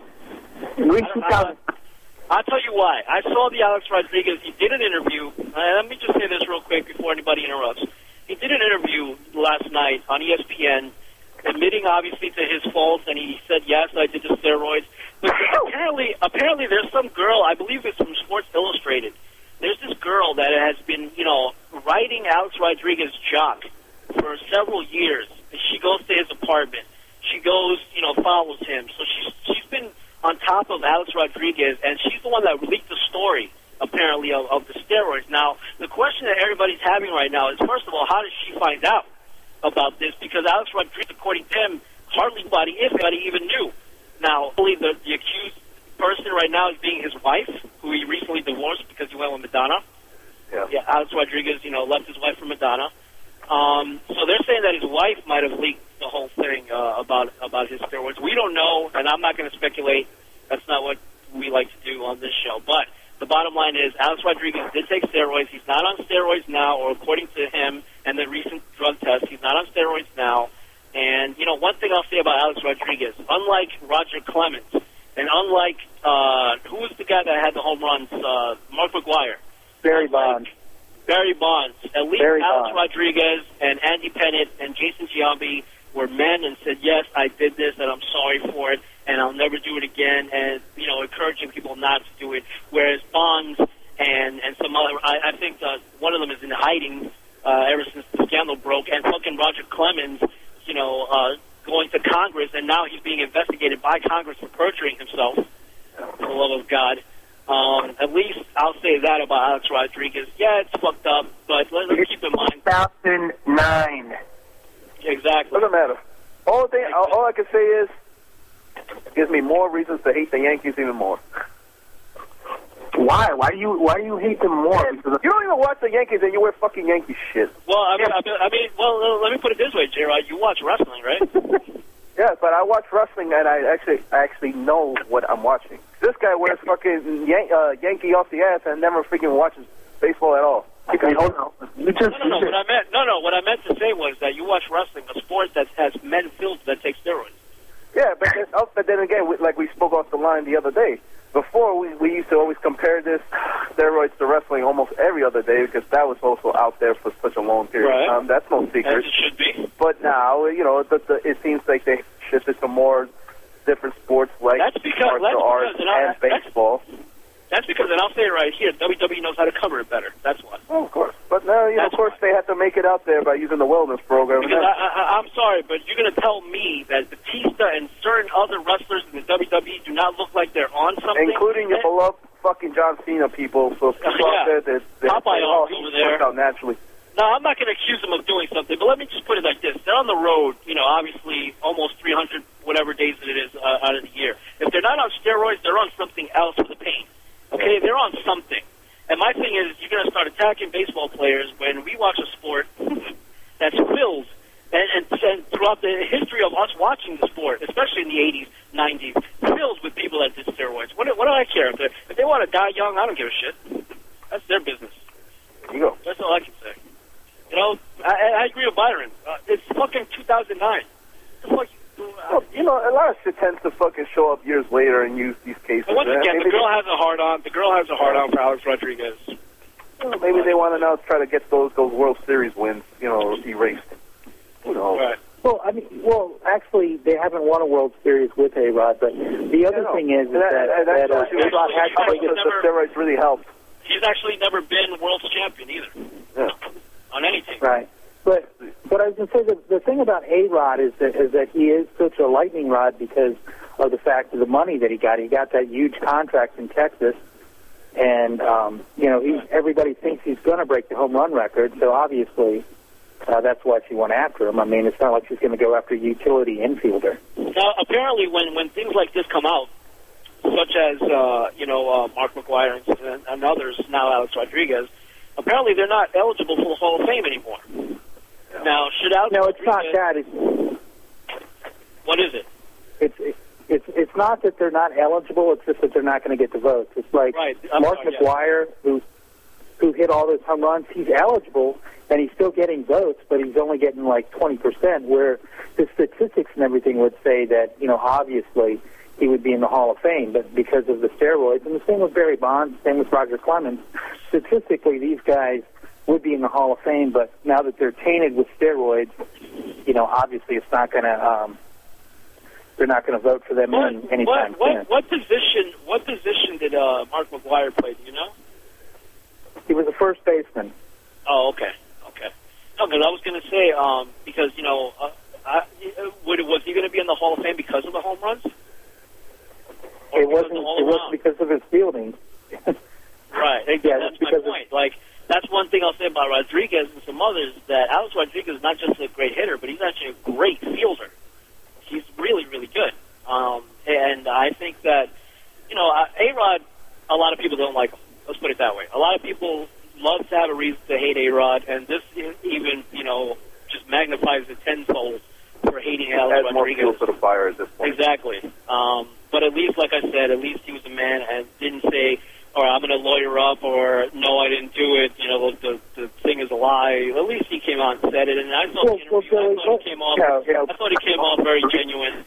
I'll tell you why. I saw the Alex Rodriguez. He did an interview. Let me just say this real quick before anybody interrupts. He did an interview last night on ESPN, admitting obviously to his faults, and he said, yes, I did the steroids. But apparently there's some girl, I believe it's from Sports Illustrated. There's this girl that has been, writing Alex Rodriguez's jock for several years. She goes to his apartment. She goes, follows him. So she's been on top of Alex Rodriguez, and she's the one that leaked the story, apparently, of the steroids. Now, the question that everybody's having right now is, first of all, how did she find out about this? Because Alex Rodriguez, according to him, hardly anybody, if anybody, even knew. Now, I believe the accused person right now is being his wife, who he recently divorced because he went with Madonna. Yeah, Alex Rodriguez, left his wife for Madonna. So they're saying that his wife might have leaked the whole thing about his steroids. We don't know, and I'm not going to speculate. That's not what we like to do on this show. But the bottom line is Alex Rodriguez did take steroids. He's not on steroids now, or according to him and the recent drug test, he's not on steroids now. And, one thing I'll say about Alex Rodriguez, unlike Roger Clemens, and unlike, who was the guy that had the home runs? Mark McGwire. Barry Bonds. At least Alex Rodriguez and Andy Pettit and Jason Giambi were men and said, yes, I did this, and I'm sorry for it, and I'll never do it again, and, encouraging people not to do it. Whereas Bonds and some other, I think one of them is in hiding ever since the scandal broke, and fucking Roger Clemens, going to Congress, and now he's being investigated by Congress for perjuring himself, for the love of God. At least I'll say that about Alex Rodriguez. Yeah, it's fucked up, but let's keep in mind. 2009. Exactly. Doesn't matter. All I can say is, it gives me more reasons to hate the Yankees even more. Why? Why do you hate them more? You don't even watch the Yankees and you wear fucking Yankee shit. Well, I mean, let me put it this way, J-Rod. You watch wrestling, right? Yeah, but I watch wrestling and I actually know what I'm watching. This guy wears fucking Yankee off the ass and never freaking watches baseball at all. Okay, hold on. No. What I meant to say was that you watch wrestling, a sport that has men filled that take steroids. Yeah, but then again, like we spoke off the line the other day. Before, we used to always compare this steroids to wrestling almost every other day because that was also out there for such a long period of time. That's no secret. As it should be. But now, it seems like they shifted to more different sports like martial arts and baseball. That's because, and I'll say it right here, WWE knows how to cover it better. That's why. Oh, of course. But now, of course, they have to make it out there by using the wellness program. Because I'm sorry, but you're going to tell me that Batista and certain other wrestlers in the WWE do not look like they're on something? Including your beloved fucking John Cena people. So people out there that Popeye over there. Worked out naturally. No, I'm not going to accuse them of doing something, but let me just put it like this. They're on the road, obviously almost 300 whatever days it is out of the year. If they're not on steroids, they're on something else for the pain. Okay, they're on something. And my thing is, you're going to start attacking baseball players when we watch a sport that's filled, and throughout the history of us watching the sport, especially in the 80s, 90s, filled with people that did steroids. What do I care? If they want to die young, I don't give a shit. That's their business. There you go. That's all I can say. I agree with Byron. It's fucking 2009. A lot of shit tends to fucking show up years later and use these cases. But once again, the girl has a hard-on. The girl has a hard-on for Alex Rodriguez. Well, maybe they want to now try to get those World Series wins, erased. Who knows? Right. Well, actually, they haven't won a World Series with A-Rod, but the other thing is that A-Rod has the steroids really helped. He's actually never been world champion either. Yeah. On any team. Right. But I was going to say the thing about A-Rod is that he is such a lightning rod because of the fact of the money that he got. He got that huge contract in Texas, and everybody thinks he's going to break the home run record. So obviously, that's why she went after him. I mean, it's not like she's going to go after a utility infielder. Now, apparently, when things like this come out, such as Mark McGwire and others, now Alex Rodriguez, apparently they're not eligible for the Hall of Fame anymore. Now, should Alex No, it's not that. What is it? It's not that they're not eligible. It's just that they're not going to get the votes. It's like Mark McGwire, who hit all those home runs. He's eligible, and he's still getting votes, but he's only getting like 20%, where the statistics and everything would say that, obviously he would be in the Hall of Fame, but because of the steroids, and the same with Barry Bonds, same with Roger Clemens, statistically these guys would be in the Hall of Fame, but now that they're tainted with steroids, obviously it's not going to, they're not going to vote for them anytime soon. What position did Mark McGwire play? Do you know? He was a first baseman. Oh, okay. No, because I was going to say, because, was he going to be in the Hall of Fame because of the home runs? It wasn't because of his fielding. Right. That's my point. That's one thing I'll say about Rodriguez and some others, that Alex Rodriguez is not just a great hitter, but he's actually a great fielder. He's really, really good. And I think that, A-Rod, a lot of people don't like him. Let's put it that way. A lot of people love to have a reason to hate A-Rod, and this even, just magnifies it tenfold for hating Alex Rodriguez. More fuel to the fire at this point. Exactly. But at least, like I said, at least he was a man and didn't say, or I'm going to lawyer up, or no, I didn't do it, the thing is a lie. At least he came out and said it, and I saw the interview, I thought he came off very genuine.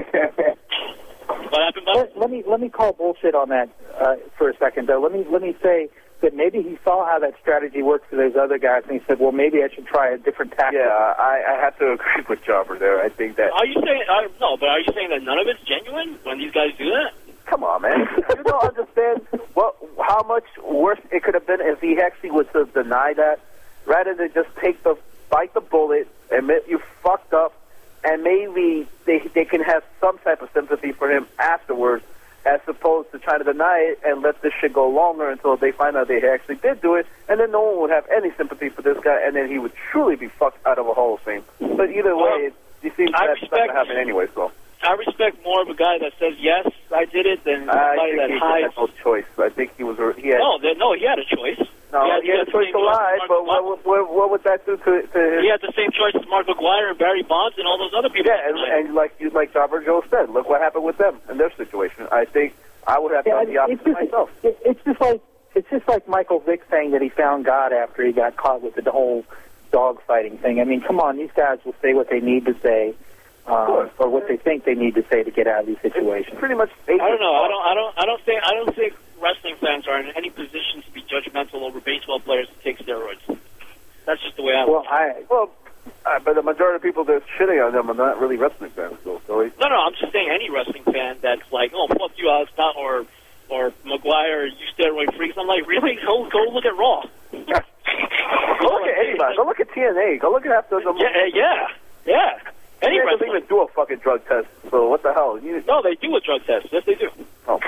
Let me call bullshit on that for a second, though. Let me say that maybe he saw how that strategy worked for those other guys, and he said, well, maybe I should try a different tactic. Yeah, I have to agree with Jobber there. I think that... Are you saying that none of it's genuine when these guys do that? Come on, man. You don't understand how much worse it could have been if he actually was to deny that, rather than just bite the bullet, admit you fucked up, and maybe they can have some type of sympathy for him afterwards, as opposed to trying to deny it and let this shit go longer until they find out they actually did do it, and then no one would have any sympathy for this guy, and then he would truly be fucked out of a Hall of Fame. But either way, it seems that's not going to happen anyway, so... I respect more of a guy that says, yes, I did it, than somebody that hides. He had no choice. I think he was... No, he had a choice. No, he had a choice to lie, but what would that do to him? He had the same choice as Mark McGwire and Barry Bonds and all those other people. Yeah, and like Jobber Joe said, look what happened with them and their situation. I think I would have done the opposite myself. It's just like Michael Vick saying that he found God after he got caught with the whole dog fighting thing. I mean, come on, these guys will say what they need to say, or what they think they need to say to get out of these situations. Pretty much. I don't know. I don't think wrestling fans are in any position to be judgmental over baseball players who take steroids. That's just the way I look. But the majority of people that are shitting on them are not really wrestling fans, though. So No, I'm just saying any wrestling fan that's like, oh, fuck you, Alex, or McGuire, you steroid freaks. I'm like, really? Go look at Raw. Go look at anybody. Go look at TNA. Go look at after the. Yeah. Any TNA wrestling. doesn't even do a fucking drug test. So what the hell? No, they do a drug test. Yes, they do. Oh,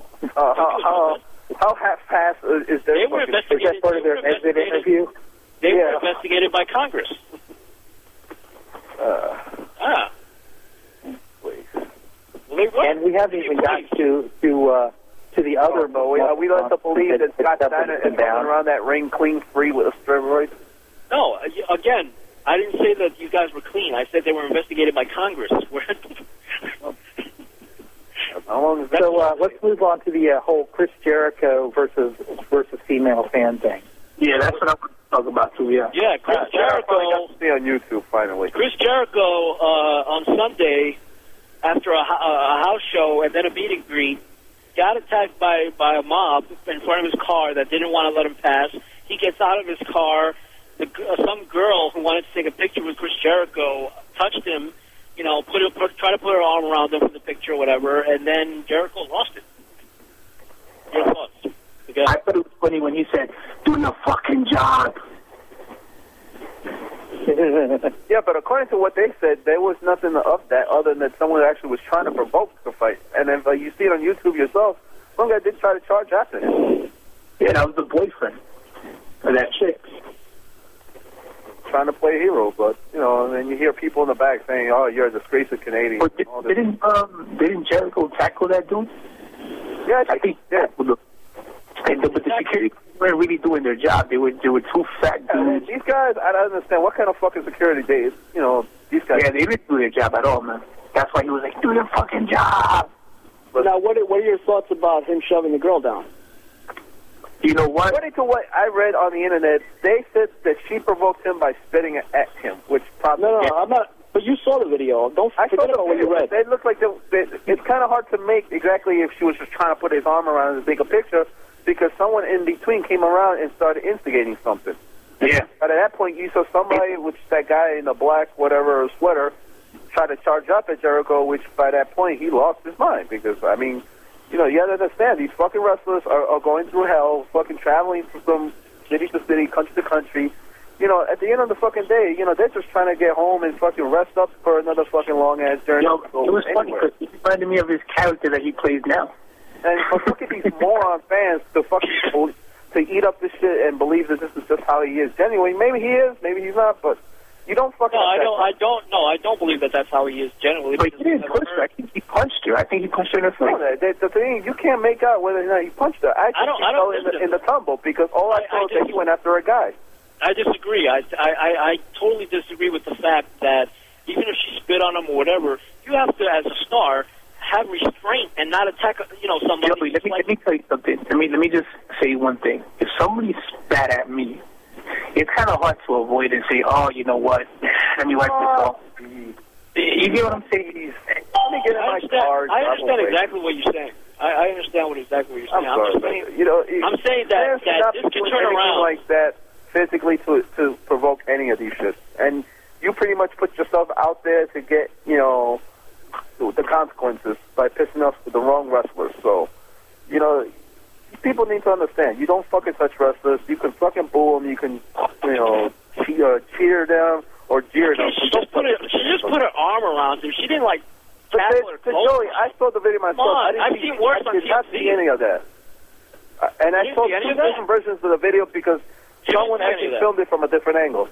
how half-assed is their? They were investigated. Is that part of their exit interview? They were investigated by Congress. And we haven't even gotten to the other. We led to believe that Scott Steiner is running around that ring clean free with steroids. No, again, I didn't say that you guys were clean. I said they were investigated by Congress. So let's move on to the whole Chris Jericho versus female fan thing. Yeah, that's what I want to talk about too. Yeah. Yeah, Chris Jericho. See on YouTube finally. Chris Jericho on Sunday, after a house show and then a meet and greet, got attacked by a mob in front of his car that didn't want to let him pass. He gets out of his car. Some girl who wanted to take a picture with Chris Jericho touched him. You know, try to put her arm around him for the picture or whatever, and then Jericho lost it. Your thoughts? Okay. I thought it was funny when he said, "Do your fucking job." Yeah, but according to what they said, there was nothing of that other than that someone actually was trying to provoke the fight. And then you see it on YouTube yourself, some guy did try to charge after him. Yeah, that was the boyfriend of that chick. Trying to play hero, but, you know, and then you hear people in the back saying, oh, you're a disgrace of Canadian. But didn't Jericho tackle that dude? Yeah, I think he did. But the security weren't really doing their job. They were two fat dudes. These guys, I don't understand what kind of fucking security they, you know, these guys. Yeah, they didn't do their job at all, man. That's why he was like, do your fucking job. But now, what are your thoughts about him shoving the girl down? You know what? According to what I read on the internet, they said that she provoked him by spitting at him, which probably... No, I'm not... But you saw the video. Don't forget about what you read. It looked like it's kind of hard to make exactly if she was just trying to put his arm around and take a picture, because someone in between came around and started instigating something. Yeah. But at that point, you saw somebody, which that guy in the black whatever sweater, try to charge up at Jericho, which by that point he lost his mind, because, I mean... You know, you have to understand, these fucking wrestlers are going through hell, fucking traveling from city to city, country to country. You know, at the end of the fucking day, you know, they're just trying to get home and fucking rest up for another fucking long-ass journey. Yo, it was funny because he reminded me of his character that he plays now. And look at these moron fans to eat up this shit and believe that this is just how he is. Genuinely, maybe he is, maybe he's not, but you don't fucking... No, I don't believe that that's how he is genuinely. But he didn't push her. I think he punched her. I think he punched her in the face. No, the thing, you can't make out whether or not he punched her. I don't in the tumble, because all I saw was that he went after a guy. I disagree. I totally disagree with the fact that even if she spit on him or whatever, you have to, as a star, have restraint and not attack, you know, somebody. Yo, let me tell you something. Let me just say one thing. If somebody spat at me, it's kind of hard to avoid and say, oh, you know what, let me wipe this off. You get what I'm saying? Let me get in my car. I understand exactly what you're saying. I understand exactly what you're saying. I'm just saying, you know, I'm saying that this can turn around like that physically to provoke any of these shit. And you pretty much put yourself out there to get, you know, the consequences by pissing off the wrong wrestlers. So, you know, people need to understand. You don't fucking touch wrestlers. You can fucking boo them. You can, you know, cheer them or jeer them. She just put her arm around him. She didn't like tackle her close. Joey, I saw the video myself. I've seen worse on TV. I did not see any of that. And I saw two different versions of the video because someone actually filmed it from a different angle.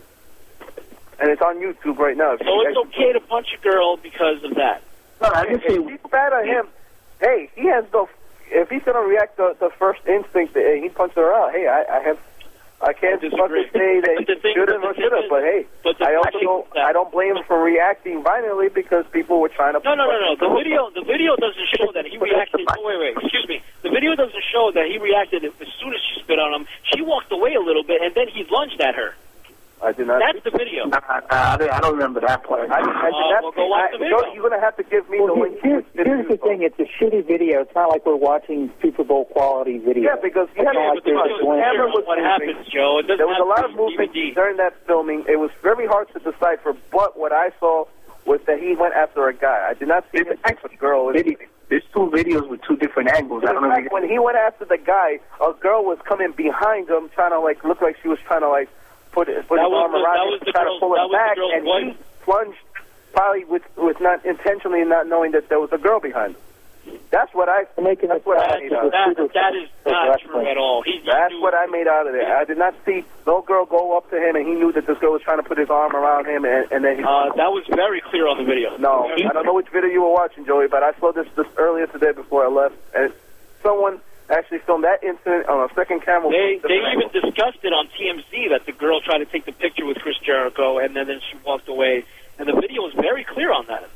And it's on YouTube right now. So it's okay to punch a girl because of that. No, I didn't say... If he's bad at him, hey, he has the... If he's going to react the first instinct, he punched her out. Hey, I have I can't fucking say that he shouldn't or should have, but hey, I don't blame him for reacting violently because people were trying to. No. The video doesn't show that he reacted. Wait, excuse me. The video doesn't show that he reacted as soon as she spit on him. She walked away a little bit, and then he lunged at her. I did not. That's the video. I don't remember that part. I did not. Well, go watch the video. You're going to have to give me the link. Here's the thing. It's a shitty video. It's not like we're watching Super Bowl quality video. Yeah, because the camera was what happens, Joe. There was a lot of movement during that filming. It was very hard to decipher, but what I saw was that he went after a guy. I did not see him after a girl. There's two videos with two different angles. I don't know. When he went after the guy, a girl was coming behind him, trying to look like she was trying to put his arm around him, trying to pull him back, and he plunged, probably with not intentionally not knowing that there was a girl behind him. That's what I made out of it. That is not true at all. That's what I made out of it. I did not see no girl go up to him, and he knew that this girl was trying to put his arm around him, and then he... that was very clear on the video. No, I don't know which video you were watching, Joey, but I saw this earlier today before I left, and someone actually filmed that incident on a second camera. They even discussed it on TMZ that the girl tried to take the picture with Chris Jericho, and then she walked away, and the video was very clear on that.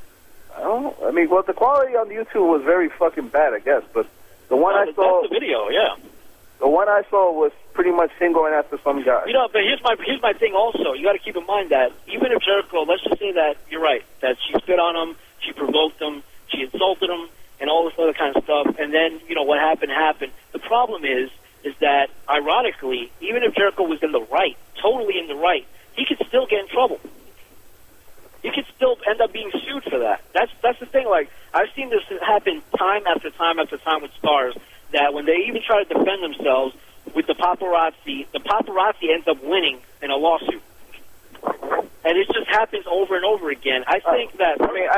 The quality on YouTube was very fucking bad, I guess. But the one I saw, that's the video, yeah. The one I saw was pretty much him going after some guy. But here's my thing. Also, you got to keep in mind that even if Jericho, let's just say that you're right, that she spit on him, she provoked him, she insulted him, and all this other kind of stuff, and then what happened. The problem is that ironically, even if Jericho was in the right, totally in the right, he could still get in trouble. He could still end up being sued for that. That's the thing. I've seen this happen time after time after time with stars, that when they even try to defend themselves with the paparazzi ends up winning in a lawsuit. And it just happens over and over again. I think that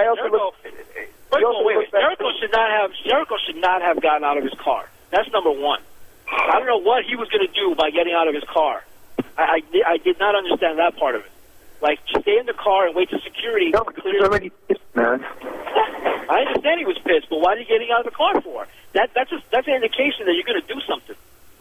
Jericho should not have gotten out of his car. That's number one. I don't know what he was going to do by getting out of his car. I did not understand that part of it. Stay in the car and wait till security. No, he's already pissed, man. I understand he was pissed, but why did he get out of the car for? That's an indication that you're going to do something.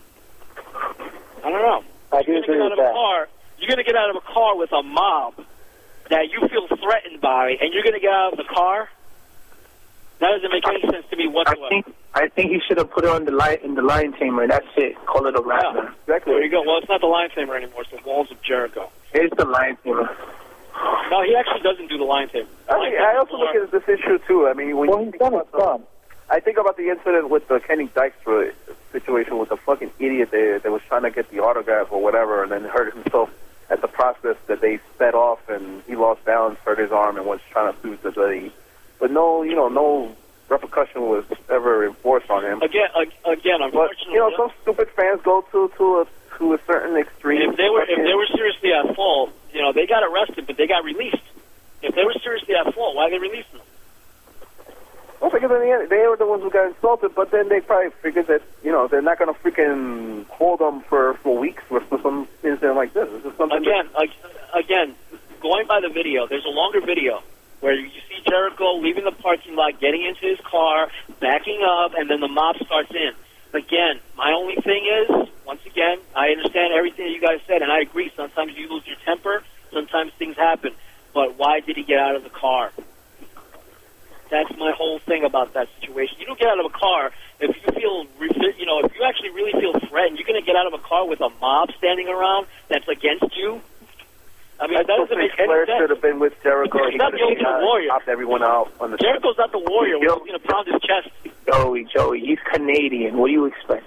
I don't know. You're going to get out of a car with a mob that you feel threatened by, and you're going to get out of the car? That doesn't make any sense to me whatsoever. I think he should have put it on the Lion Tamer. That's it. Call it a wrap. Yeah, exactly. There you go. Well, it's not the Lion Tamer anymore. It's the Walls of Jericho. It's the Lion Tamer. No, he actually doesn't do the Lion Tamer. I also look at this issue too. I mean, I think about the incident with the Kenny Dykstra situation with the fucking idiot that was trying to get the autograph or whatever, and then hurt himself at the process that they sped off, and he lost balance, hurt his arm, and was trying to sue the league. But no repercussion was ever enforced on him. Again, unfortunately, but, some stupid fans go to a certain extreme. If they were seriously at fault, they got arrested, but they got released. If they were seriously at fault, why are they releasing them? Well, because in the end, they were the ones who got insulted, but then they probably figured that, they're not going to freaking hold them for weeks for some incident like this. This is something again, going by the video, there's a longer video where you see Jericho leaving the parking lot, getting into his car, backing up, and then the mob starts in. Again, my only thing is, once again, I understand everything that you guys said, and I agree. Sometimes you lose your temper. Sometimes things happen. But why did he get out of the car? That's my whole thing about that situation. You don't get out of a car if you feel, if you actually really feel threatened. You're going to get out of a car with a mob standing around that's against you? I mean, that doesn't make any Flair sense. should have been with Jericho. He's not the ultimate warrior. Stopped everyone out on the Jericho's not the warrior. He's going to pound his chest. Joey, he's Canadian. What do you expect?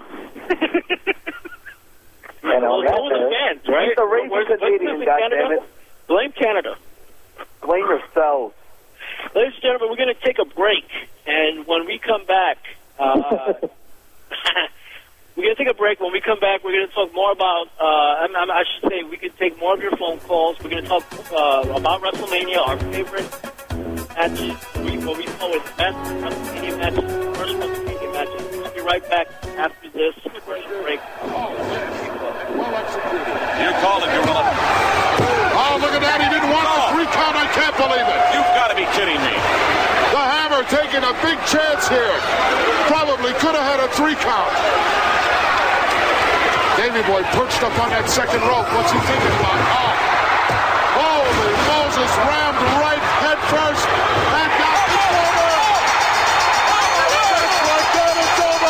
Well, so are the fans, right? He's a racist Canadian, goddammit. Blame Canada. Blame yourselves. Ladies and gentlemen, we're going to take a break, and when we come back, we're going to take a break. When we come back, we're going to talk more about, I should say, we could take more of your phone calls. We're going to talk about WrestleMania, our favorite matches, what we call it, best WrestleMania matches, first WrestleMania matches. We'll be right back after this break. Well executed. You called it, Gorilla. Oh, look at that. He didn't want a 3 count. I can't believe it. You've got to be kidding me. The Hammer taking a big chance here. Probably could have had a 3 count. Gave Davey Boy perched up on that second rope. What's he thinking about? Oh, holy Moses, rammed right head first and got the over. That's like that, it's over.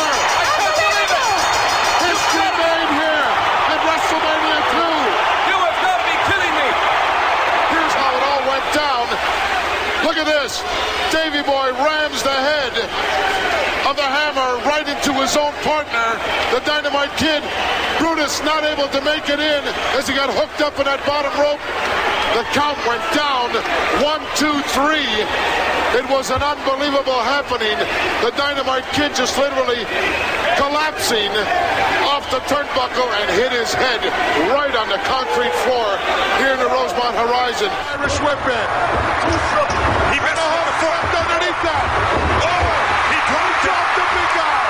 History made here at WrestleMania 2. You have got to be kidding me. Here's how it all went down. Look at this. Davey Boy rams the head of the Hammer right into his own partner, the Dynamite Kid. Brutus not able to make it in as he got hooked up in that bottom rope. The count went down. 1, 2, 3. It was an unbelievable happening. The Dynamite Kid just literally collapsing off the turnbuckle and hit his head right on the concrete floor here in the Rosemont Horizon. Irish whip in. He missed the foot underneath that. Oh, he dropped the big guy.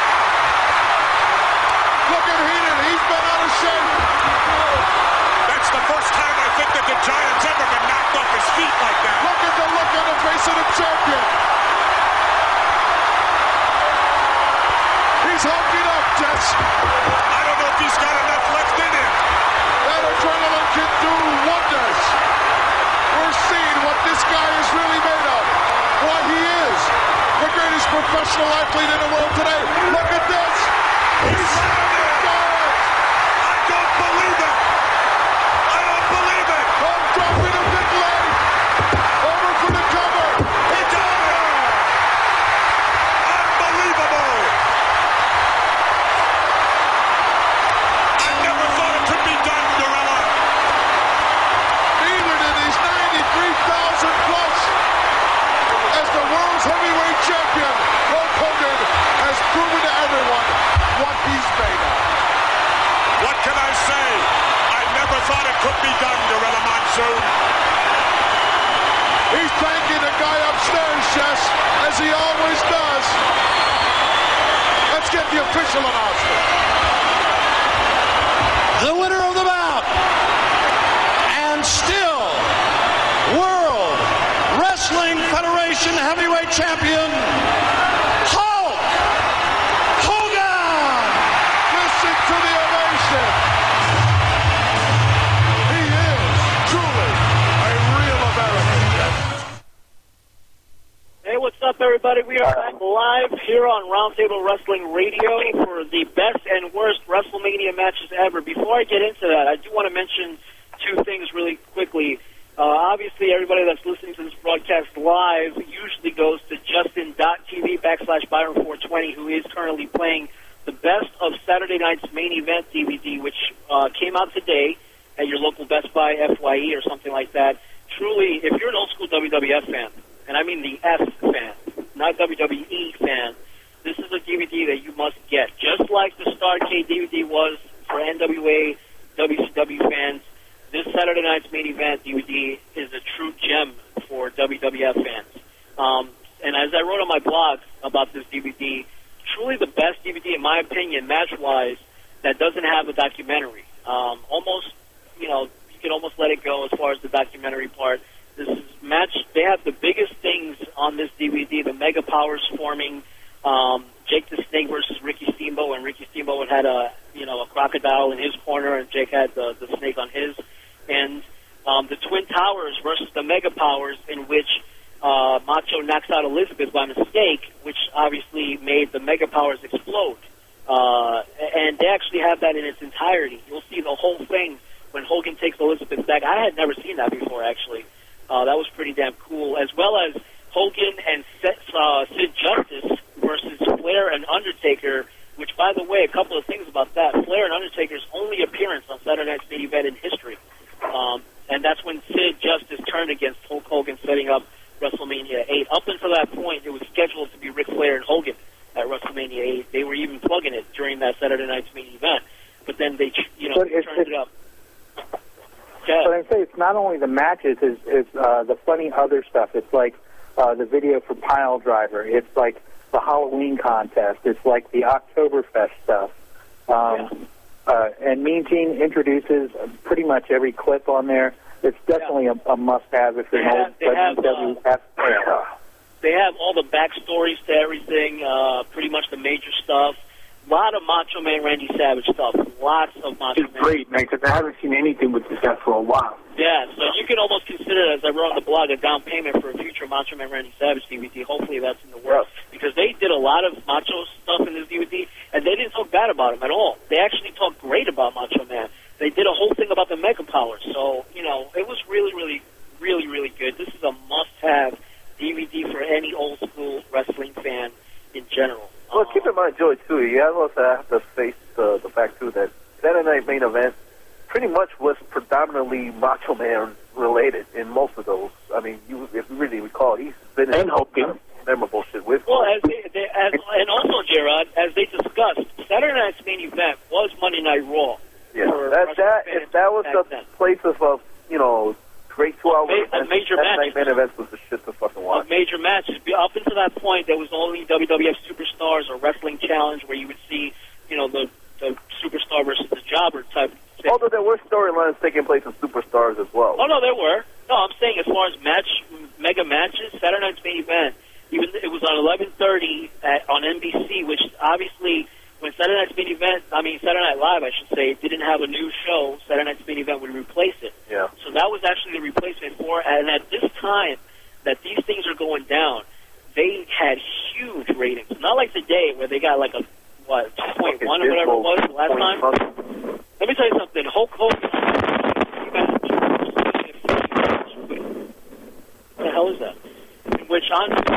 Looking heated. He's been out of shape. That's the first time I think that the Giant's ever been knocked off his feet like that. Look at the look on the face of the champion. He's hulking up, Jess. I don't know if he's got enough left in him. That adrenaline can do wonders. We're seeing what this guy is really made of. What he is. The greatest professional athlete in the world today. Look at this. He's I don't believe it. I don't believe it. I'm dropping a big leg. Over for the cover. He got it. Unbelievable. I never thought it could be done, Gorilla. Neither did these 93,000 plus. As the world's heavyweight champion, Hulk Hogan has proven to everyone what he's made of. What can I say? I never thought it could be done, Gorilla Monsoon. He's thanking the guy upstairs, Jess, as he always does. Let's get the official announcement. The winner of the bout, and still World Wrestling Federation Heavyweight Champion, Hulk Hogan! Listen to the ovation. He is truly a real American. Hey, what's up, everybody? We are back live here on Roundtable Wrestling Radio for the best and worst WrestleMania matches ever. Before I get into that, I do want to mention two things really quickly. Obviously, everybody that's listening to this broadcast live usually goes to justin.tv/Byron420, who is currently playing the Best of Saturday Night's Main Event DVD, which came out today at your local Best Buy, FYE, or something like that. Truly, if you're an old-school WWF fan, and I mean the F fan, not WWE fan, this is a DVD that you must get. Just like the Starrcade DVD was for NWA, WCW fans, this Saturday Night's Main Event DVD is a true gem for WWF fans. And as I wrote on my blog about this DVD, truly the best DVD, in my opinion, match-wise, that doesn't have a documentary. Almost, you can almost let it go as far as the documentary part. This match, they have the biggest things on this DVD, the Mega Powers forming, Jake the Snake versus Ricky Steamboat, and Ricky Steamboat had a crocodile in his corner, and Jake had the snake on his. And the Twin Towers versus the Mega Powers, in which Macho knocks out Elizabeth by mistake, which obviously made the Mega Powers explode. And they actually have that in its entirety. You'll see the whole thing when Hogan takes Elizabeth back. I had never seen that before, actually. That was pretty damn cool. As well as Hogan and Sid Justice versus Flair and Undertaker, which, by the way, a couple of things about that. Flair and Undertaker's only appearance on Saturday Night's Main Event in history. And that's when Sid Justice turned against Hulk Hogan, setting up WrestleMania 8. Up until that point, it was scheduled to be Ric Flair and Hogan at WrestleMania 8. They were even plugging it during that Saturday Night's Main Event. But then they, turned it up. Yeah. But I say it's not only the matches, it's the funny other stuff. It's like the video for Pile Driver. It's like the Halloween contest. It's like the Oktoberfest stuff. And Mean Gene introduces pretty much every clip on there. It's definitely a must-have if you're an old WWF fan. They have all the backstories to everything, pretty much the major stuff. lot of Macho Man Randy Savage stuff. Lots of Macho Man. It's great, man, because I haven't seen anything with this guy for a while. Yeah, so you can almost consider it, as I wrote on the blog, a down payment for a future Macho Man Randy Savage DVD. Hopefully that's in the works. Because they did a lot of Macho stuff in this DVD, and they didn't talk bad about him at all. They actually talked great about Macho Man. They did a whole thing about the Mega Powers. So, you know, it was really, really, really, really good. This is a must-have DVD for any old-school wrestling fan in general. Well, keep in mind, Joey, too, you also have to face the fact, too, that Saturday Night Main Event pretty much was predominantly Macho Man related in most of those. I mean, if you really recall, he's been in memorable shit with. Well, and also, Gerard, as they discussed, Saturday Night's Main Event was Monday Night Raw. Yeah, if that was the place of you know, great 2-hour major matches. Main Events was the shit to fucking watch. Major matches. Up until that point, there was only WWF Superstars or Wrestling Challenge, where you would see, you know, the superstar versus the jobber type. Although there were storylines taking place in Superstars as well. Oh no, there were. No, I'm saying as far as mega matches, Saturday Night's Main Event, even it was on 11:30 on NBC, which obviously when Saturday Night's Main Event, Saturday Night Live, I should say, didn't have a new show, Saturday Night's Main Event would replace it. Yeah. So that was actually the replacement for, and at this time that these things are going down, they had huge ratings. Not like today where they got like a 2.1 or whatever it was last time. Let me tell you something. Hulk Hogan. What the hell is that? In which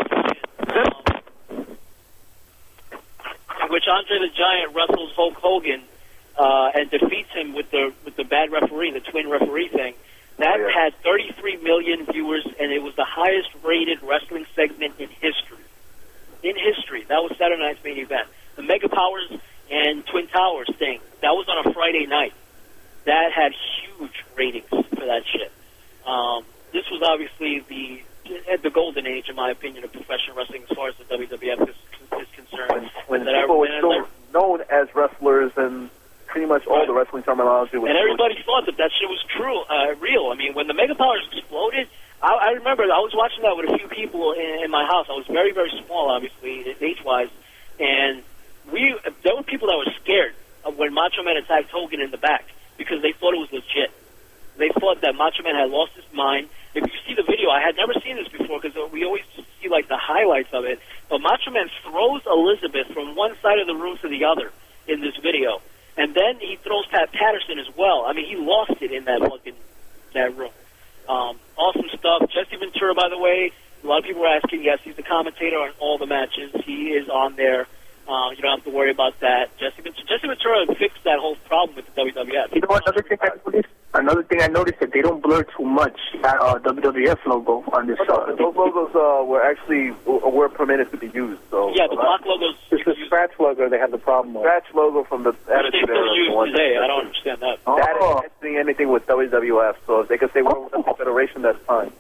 Andre the Giant wrestles Hulk Hogan and defeats him with the bad referee, the twin referee thing. That had 33 million viewers, and it was the highest rated wrestling segment in history. In history, that was Saturday Night's Main Event. The Mega Powers and Twin Towers thing, that was on a Friday night. That had huge ratings for that shit. This was obviously the golden age, in my opinion, of professional wrestling as far as the WWF is concerned. When people were still known as wrestlers and pretty much all the wrestling terminology was... And everybody thought that shit was true, real. I mean, when the Mega Powers exploded, I remember I was watching that with a few people in my house. I was very, very small, obviously, age-wise, and there were people that were scared of when Macho Man attacked Hogan in the back because they thought it was legit. They thought that Macho Man had lost his mind. If you see the video, I had never seen this before because we always see like the highlights of it. But Macho Man throws Elizabeth from one side of the room to the other in this video, and then he throws Pat Patterson as well. I mean, he lost it in that room. Awesome stuff. Jesse Ventura, by the way, a lot of people were asking. Yes, he's the commentator on all the matches. He is on there. You don't have to worry about that. Jesse Ventura fixed that whole problem with the WWF. You know what? Another thing I noticed that they don't blur too much that WWF logo on this. Those logos were permitted to be used. So yeah, the block logos. It's the scratch logo they have the problem with. Scratch logo from the Attitude Era. They still use today. I don't understand that. That isn't doing anything with WWF. So if they could say we're with the Federation, that's fine.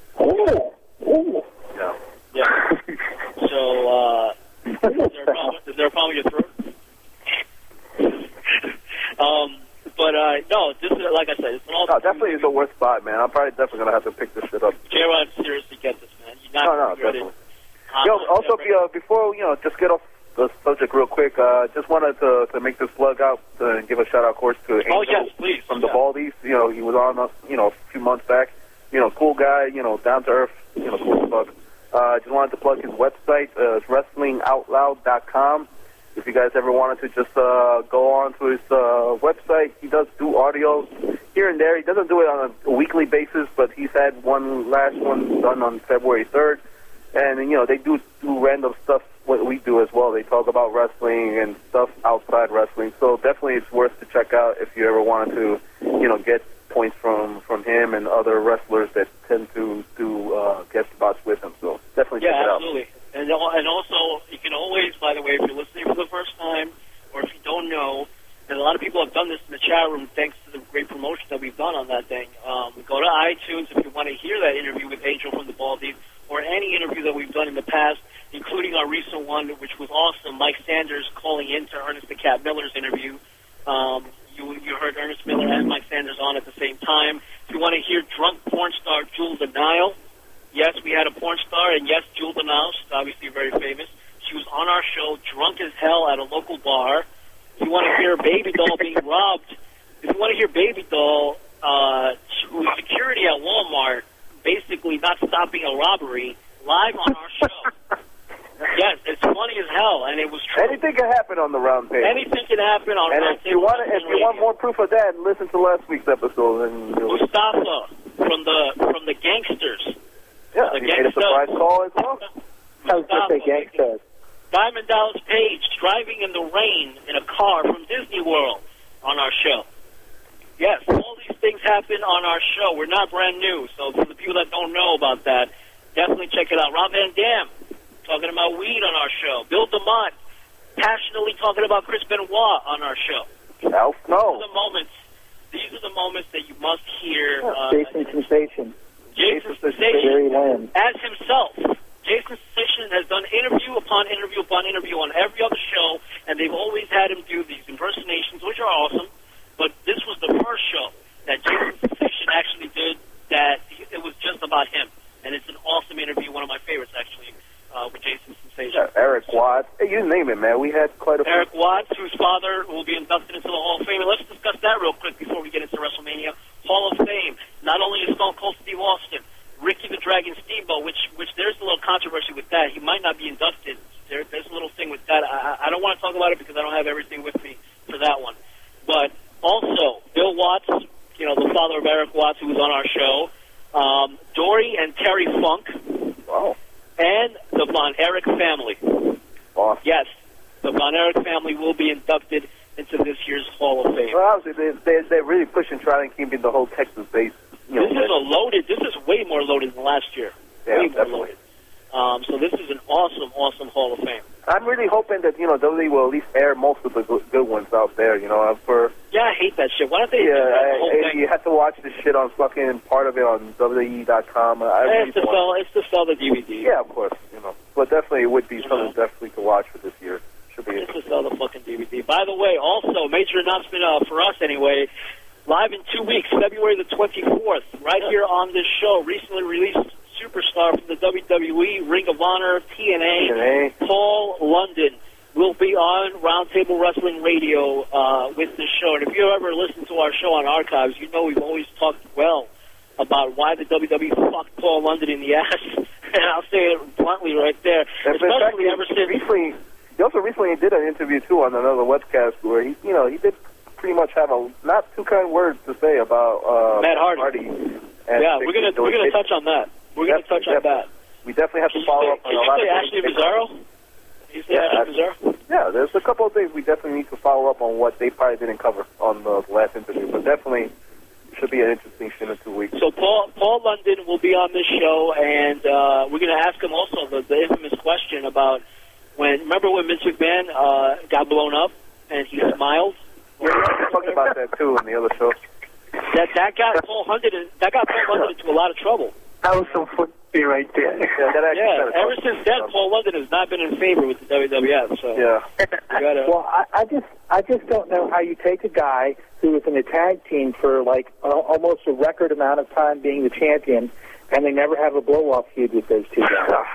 Yeah. Yeah. So. Is there a problem with your throat? No, this is, like I said, it's an all. No, definitely is the worst spot, man. I'm probably definitely gonna have to pick this shit up. J-Rod, seriously, get this, man. No, definitely. Also, before just get off the subject real quick, just wanted to make this plug out and give a shout out, of course, to Angel yes, please. From the Baldies. You know, he was on us, a few months back. Cool guy. Down to earth. Cool fuck. Just wanted to plug his website, WrestlingOutloud.com. If you guys ever wanted to just go on to his website, he does do audio here and there. He doesn't do it on a weekly basis, but he's had last one done on February 3rd. And, they do random stuff, what we do as well. They talk about wrestling and stuff outside wrestling. So definitely it's worth to check out if you ever wanted to, get points from him and other wrestlers that tend to do guest spots with him. So definitely check it out. Yeah, absolutely. And also, you can always, by the way, if you're listening for the first time, or if you don't know, and a lot of people have done this in the chat room thanks to the great promotion that we've done on that thing. Go to iTunes if you want to hear that interview with Angel from the Baldies, or any interview that we've done in the past, including our recent one, which was awesome, Mike Sanders calling in to Ernest the Cat Miller's interview. You heard Ernest Miller and Mike Sanders on at the same time. If you want to hear drunk porn star Jewel Denial, yes, we had a porn star, and yes, Jewel Denial, she's obviously very famous. She He was on our show, drunk as hell at a local bar. If you want to hear Baby Doll being robbed, if you want to hear Baby Doll, who's security at Walmart, basically not stopping a robbery, live on our show. Yes, it's funny as hell, and it was true. Anything can happen on the round table. Anything can happen on and round if you table. want, if you want more proof of that, listen to last week's episode. And Mustafa from the Gangsters. Yeah, the he made a surprise call as well. I was going to say Gangsters. Diamond Dallas Page driving in the rain in a car from Disney World on our show. Yes, all these things happen on our show. We're not brand new, so for the people that don't know about that, definitely check it out. Rob Van Dam talking about weed on our show. Bill DeMott passionately talking about Chris Benoit on our show. No. These are the moments that you must hear. Jason Sensation. Jason Sensation as himself. Jason Sensation has done interview upon interview upon interview on every other show, and they've always had him do these impersonations, which are awesome. But this was the first show that Jason Sensation actually did that it was just about him. And it's an awesome interview, one of my favorites, actually, with Jason Sensation. Yeah, Eric Watts. Hey, you name it, man. We had quite a few. Eric Watts, whose father will be inducted into the Hall of Fame. And let's discuss that real quick before we get into WrestleMania. Hall of Fame. Not only is Stone Cold Steve Austin, Ricky the Dragon Steamboat, which there's a little controversy with that. He might not be inducted. There's a little thing with that. I don't want to talk about it because I don't have everything with me for that one. But also, Bill Watts, the father of Eric Watts, who was on our show, Dory and Terry Funk, and the Von Erich family. Awesome. Yes, the Von Erich family will be inducted into this year's Hall of Fame. Well, obviously, they're really pushing, trying to keep the whole Texas base. This is way more loaded than last year. Yeah, way more definitely. loaded. So this is an awesome, awesome Hall of Fame. I'm really hoping that, WWE will at least air most of the good ones out there, Yeah, I hate that shit. Why don't they? You have to watch this shit on fucking part of it on WWE.com. It's to sell the DVD. Yeah, of course, But definitely it would be something definitely to watch for this year. Should be interesting. To sell the fucking DVD. By the way, also, major announcement for us anyway, live in 2 weeks, February the 24th, right here on this show, recently released superstar from the WWE, Ring of Honor, TNA, Paul London will be on Roundtable Wrestling Radio with this show. And if you ever listen to our show on archives, you know we've always talked well about why the WWE fucked Paul London in the ass. And I'll say it bluntly right there. Especially ever since... He also recently did an interview, too, on another webcast where he did pretty much have not too kind words to say about Matt Hardy. Yeah, we're gonna touch on that. We're going to touch on that. We definitely have to follow up on a lot of things. Ashley Mazzaro? You say Ashley Mazzaro? Yeah, there's a couple of things we definitely need to follow up on what they probably didn't cover on the last interview. But definitely should be an interesting show in 2 weeks. So Paul London will be on this show, and we're going to ask him also the infamous question about remember when Vince McMahon got blown up and he smiled? Yeah, we talked about that, too, in the other show. That got Paul London into a lot of trouble. That was some football right there. Ever since then, Paul London has not been in favor with the WWF. So Well, I just don't know how you take a guy who was in a tag team for almost a record amount of time being the champion, and they never have a blow-off feud with those two guys.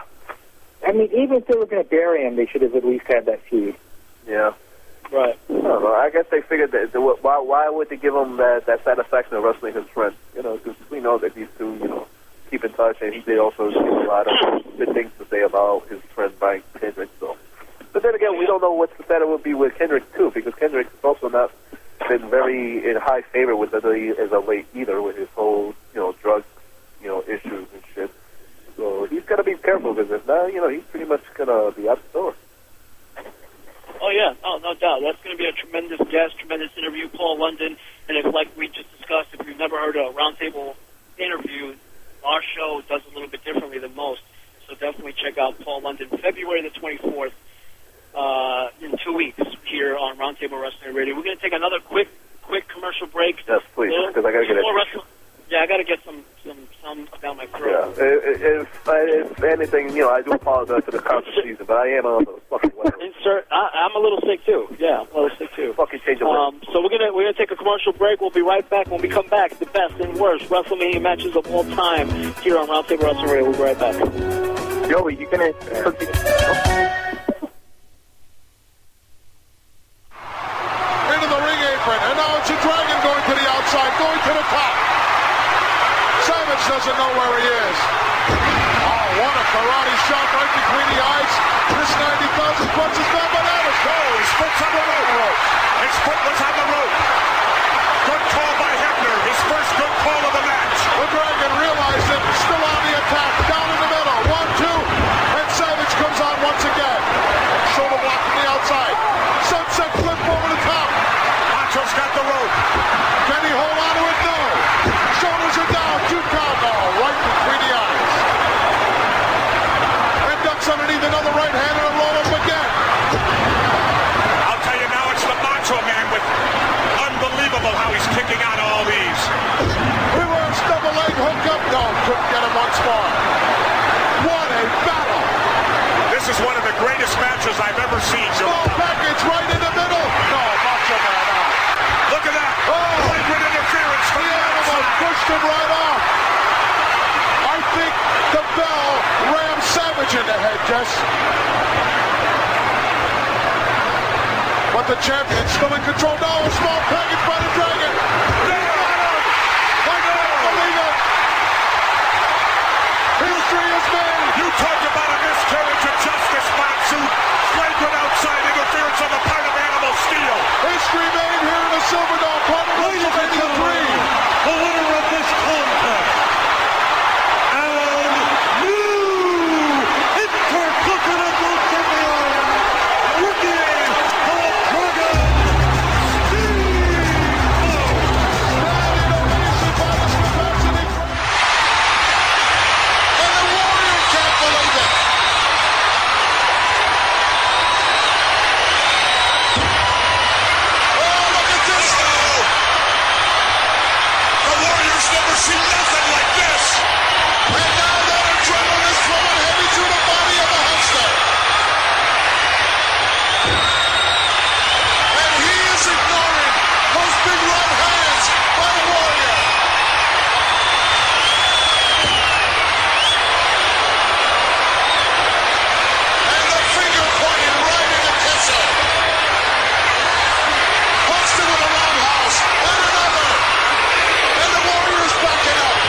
I mean, even if they were going to bury him, they should have at least had that feud. Yeah. Right. I don't know. I guess they figured that why would they give him that satisfaction of wrestling his friend? Because we know that these two, keep in touch, and they also have a lot of good things to say about his friend Brian Kendrick. So, but then again, we don't know what the status will be with Kendrick too, because Kendrick has also not been very in high favor with WWE as of late either, with his whole drug issues and shit. So he's got to be careful because if not, he's pretty much gonna be out the door. Oh yeah, no doubt. That's going to be a tremendous guest, tremendous interview, Paul London. And if, like we just discussed, if you've never heard a roundtable interview, our show does a little bit differently than most. So definitely check out Paul London, February the 24th, in 2 weeks here on Roundtable Wrestling Radio. We're going to take another quick commercial break. Yes, please, because I got to get it. Yeah, I got to get some down my throat. Yeah, if anything, I do apologize for the concert season, but I am a fucking weather. I'm a little sick too. Yeah, I'm a little sick too. Fucking change the So we're gonna take a commercial break. We'll be right back. When we come back, the best and worst WrestleMania matches of all time here on Roundtable Wrestling Radio. We'll be right back. Joey, you gonna cook doesn't know where he is. Oh, what a karate shot right between the eyes. This 90,000 punches down bananas. Oh, his foot's on the rope. His foot was on the rope. Good call by Hebner. His first good call of the match. The Dragon realized it. Still on the attack. Down in the middle. 1, 2. And Savage comes on once again. Shoulder block from the outside. Sunset flip over the top. Macho's got the rope. Can he hold on to it? No. Shoulders are down. 2 count. Oh, right between the eyes. And ducks underneath another right hand and a roll up again. I'll tell you now, it's the Macho Man with unbelievable how he's kicking out all these. Reverse double leg hook up. No, couldn't get him once more. What a battle. This is one of the greatest matches I've ever seen, Joe. Small package right in the middle. No, Macho Man out. Look at that. Flagrant interference from the animal pushed him right off. I think the bell rammed Savage in the head, Jess. But the champion's still in control now. A small package by the Dragon. They got him. I can't believe it. History is made. You talk about a miscarriage of justice, Matsu. Flagrant outside interference on the part of Animal Steel. History made here in the Silverdome. Part of WrestleMania 3. The winner of this contest, and new Intercontinental Champion, Ricky the Dragon And the Warrior can't believe it. Oh, look at this now. The Warriors never seen nothing like this. And now that adrenaline is flowing heavy through the body of the Hustler. And he is ignoring those big right hands by the Warrior. And the finger pointing right into Kessel. Austin with a roundhouse. And another. And the Warrior's backing up.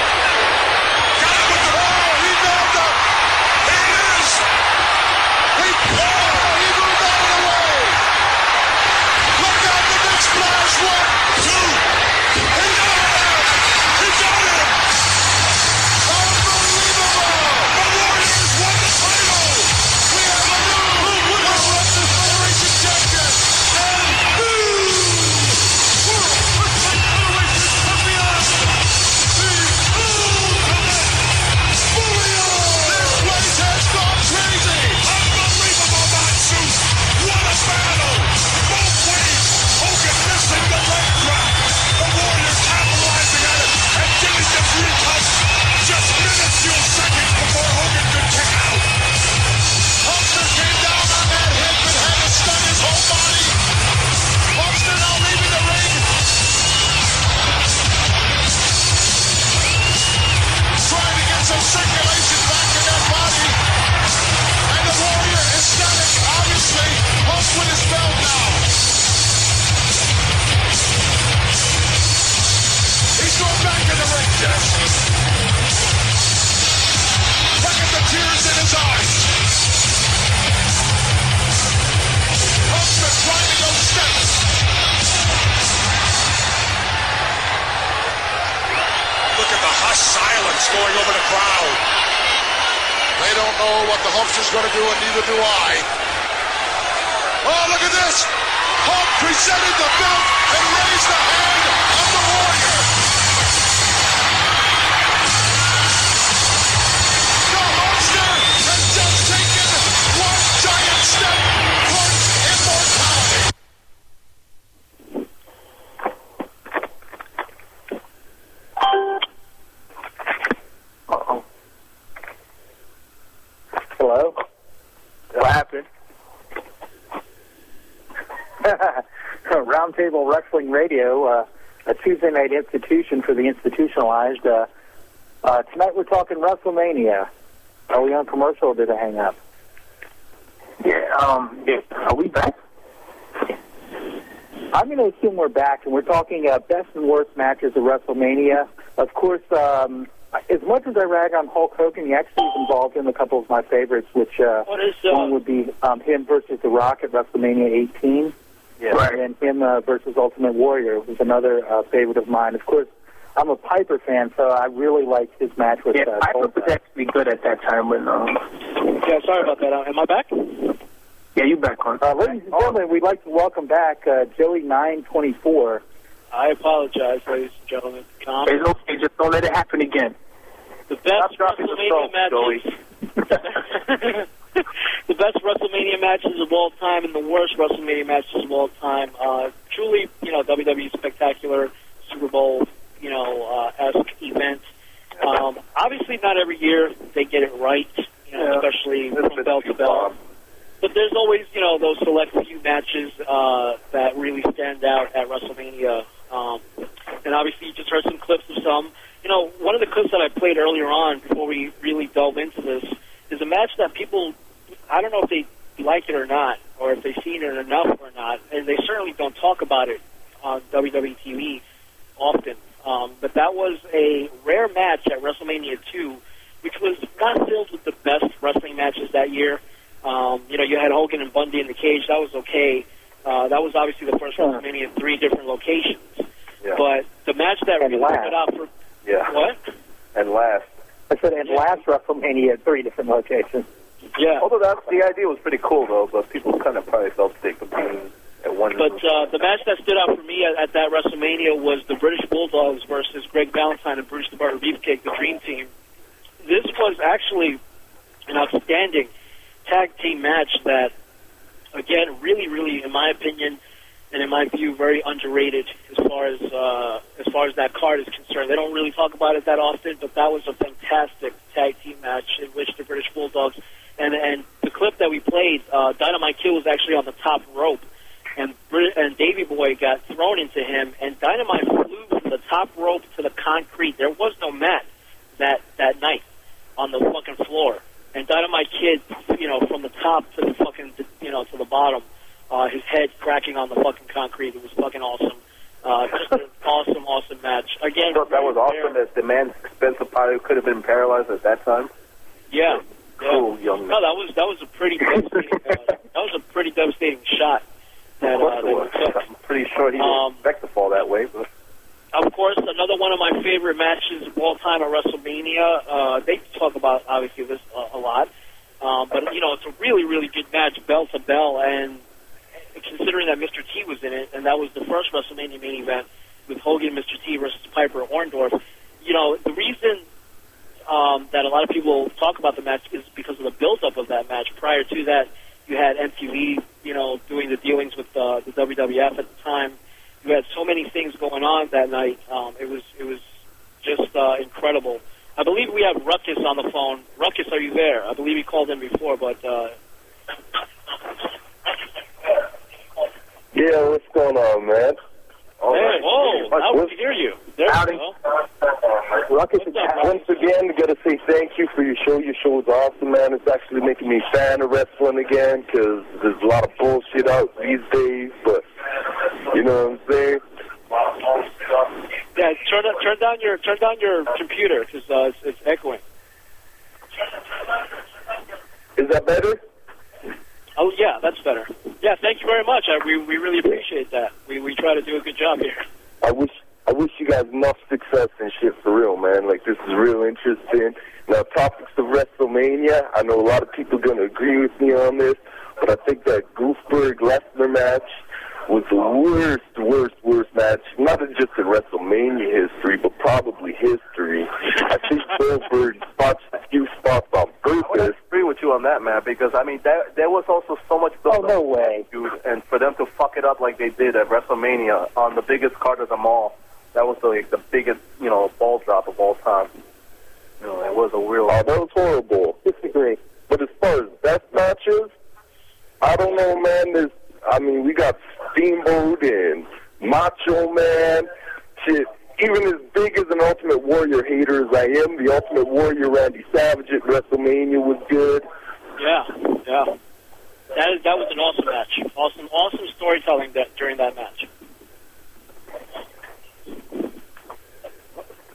Oh, he nailed him. There it is. He moved out of the way. Look out, the big splash. 1, 2. He got him. He got him. Unbelievable. The Warriors won the title. We have a new World Wrestling Federation champion. and new World Wrestling Federation Champion, the Ultimate Warrior. This place has gone crazy. Unbelievable, Matsu. What a battle. Both ways. Hogan missing the leg drop. The Warriors capitalizing on it and getting the 3 cuts just minuscule seconds before Hogan could kick out. Hulkster came down on that hip and had to stun his whole body. Hulkster now leaving the ring. Trying to get some circulation back in that body. And the Warrior is static, obviously. Hulk with his belt now. He's going back in the ring, Jess. Look at the tears in his eyes. Hulkster climbing those steps. Look at the hushed silence going over the crowd. They don't know what the Hulkster's going to do, and neither do I. Oh, look at this. Hulk presented the belt and raised the hand of the Warrior. The Hulkster has just taken one giant step towards immortality. Uh-oh. Hello? What happened? Roundtable Wrestling Radio, a Tuesday night institution for the institutionalized. Tonight we're talking WrestleMania. Are we on commercial or did I hang up? Yeah, are we back? I'm going to assume we're back, and we're talking best and worst matches of WrestleMania. Of course, as much as I rag on Hulk Hogan, he actually is involved in a couple of my favorites, which one would be him versus The Rock at WrestleMania 18. Yeah. And then him versus Ultimate Warrior was another favorite of mine. Of course, I'm a Piper fan, so I really liked his match with Piper was actually good at that time when. Yeah, sorry about that. Am I back? Yeah, you back on. Ladies and gentlemen, we'd like to welcome back Joey924. I apologize, ladies and gentlemen. It's okay. Just don't let it happen again. The best WrestleMania matches. The best WrestleMania matches of all time and the worst WrestleMania matches of all time. Truly, WWE spectacular Super Bowl, esque event. Obviously, not every year they get it right, especially from bell to bell. But there's always, those select few matches that really stand out at WrestleMania. And obviously, you just heard some clips of some. One of the clips that I played earlier on before we really delve into this is a match that people, I don't know if they like it or not, or if they've seen it enough or not, and they certainly don't talk about it on WWE TV often. But that was a rare match at WrestleMania 2, which was not filled with the best wrestling matches that year. You had Hogan and Bundy in the cage. That was okay. That was obviously the first WrestleMania in 3 different locations. Yeah. But the match that really stood out for... Yeah. What? And last. I said, and last WrestleMania at 3 different locations. Yeah. Although the idea was pretty cool, though, but people kind of probably felt they competed at one. But the match that stood out for me at that WrestleMania was the British Bulldogs versus Greg Valentine and Bruce the Barber Beefcake, the Dream Team. This was actually an outstanding tag team match that, again, really, really, in my opinion and in my view, very underrated as far as that card is concerned. They don't really talk about it that often, but that was a fantastic tag team match in which the British Bulldogs and the clip that we played, Dynamite Kid was actually on the top rope, and Davey Boy got thrown into him, and Dynamite flew from the top rope to the concrete. There was no mat that night on the fucking floor. And Dynamite Kid, from the top to the fucking, to the bottom, his head cracking on the fucking concrete. It was fucking awesome. Just an awesome match. Again, that was awesome that the man's expensive pilot could have been paralyzed at that time. Yeah. Cool, young man. No, that was a pretty devastating shot. That I'm pretty sure he didn't expect to fall that way, but. Of course, another one of my favorite matches of all time at WrestleMania. They talk about, obviously, this a lot. But, it's a really, really good match, bell to bell. And considering that Mr. T was in it, and that was the first WrestleMania main event with Hogan, Mr. T versus Piper Orndorff, the reason that a lot of people talk about the match is because of the build-up of that match. Prior to that, you had MTV, doing the dealings with the WWF at the time. You had so many things going on that night. It was just incredible. I believe we have Ruckus on the phone. Ruckus, are you there? I believe he called in before, but... Yeah, what's going on, man? Now we can hear you. There you go. Ruckus, once again, I got to say thank you for your show. Your show is awesome, man. It's actually making me a fan of wrestling again because there's a lot of bullshit out these days, but you know what I'm saying? Yeah, turn down your computer because it's echoing. Is that better? Oh yeah, that's better. Yeah, thank you very much. We really appreciate that. We try to do a good job here. I wish you guys enough success and shit for real, man. Like, this is real interesting. Now, topics of WrestleMania, I know a lot of people are going to agree with me on this, but I think that Goldberg-Lesnar match was the worst match, not just in WrestleMania history, but probably history. I think Goldberg botched a few spots on purpose. I would agree with you on that, man, because, I mean, there was also so much build-up. Oh, no way. Dude, and for them to fuck it up like they did at WrestleMania on the biggest card of them all, that was like the biggest, ball drop of all time. It was a real... Oh, that was horrible. Disagree. But as far as best matches, I don't know, man. We got Steamboat and Macho Man. Shit, even as big as an Ultimate Warrior hater as I am, the Ultimate Warrior Randy Savage at WrestleMania was good. Yeah. That was an awesome match. Awesome storytelling during that match. And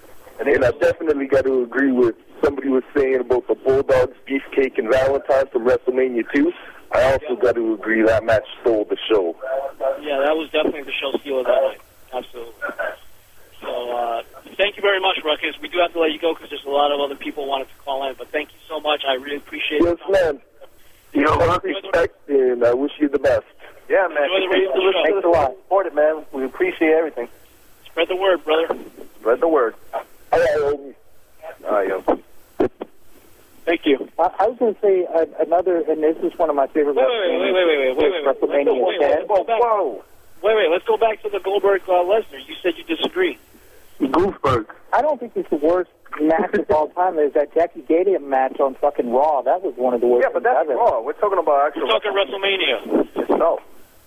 And I definitely got to agree with somebody was saying about the Bulldogs, Beefcake, and Valentine from WrestleMania 2. I also got to agree that match stole the show. Yeah, that was definitely the show stealer that night. Absolutely. So, thank you very much, Ruckus. We do have to let you go because there's a lot of other people wanted to call in, but thank you so much. I really appreciate it. Yes, man. You know, respect, and I wish you the best. Yeah, man. Thanks a lot. Support it, man. We appreciate everything. Spread the word, brother. Spread the word. All right, yo. Thank you. I was going to say another, and this is one of my favorite. Wait. WrestleMania 10. Whoa. Wait. Let's go back to the Goldberg Lesnar. You said you disagree. Goldberg. I don't think it's the worst match of all time. There's that Jackie Gator match on fucking Raw. That was one of the worst. Yeah, but that's Raw. We're talking about actual. We're talking WrestleMania. Itself.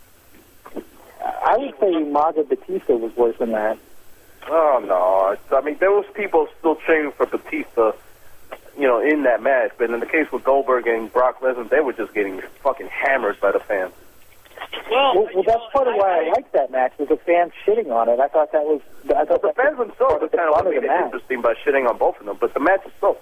I would say Umaga Batista was worse than that. Oh, no. I mean, there was people still cheering for Batista, you know, in that match. But in the case with Goldberg and Brock Lesnar, they were just getting fucking hammered by the fans. Well, that's part of why I liked that match, was the fans shitting on it. I thought that was... the fans themselves kind of made it interesting by shitting on both of them, but the match itself...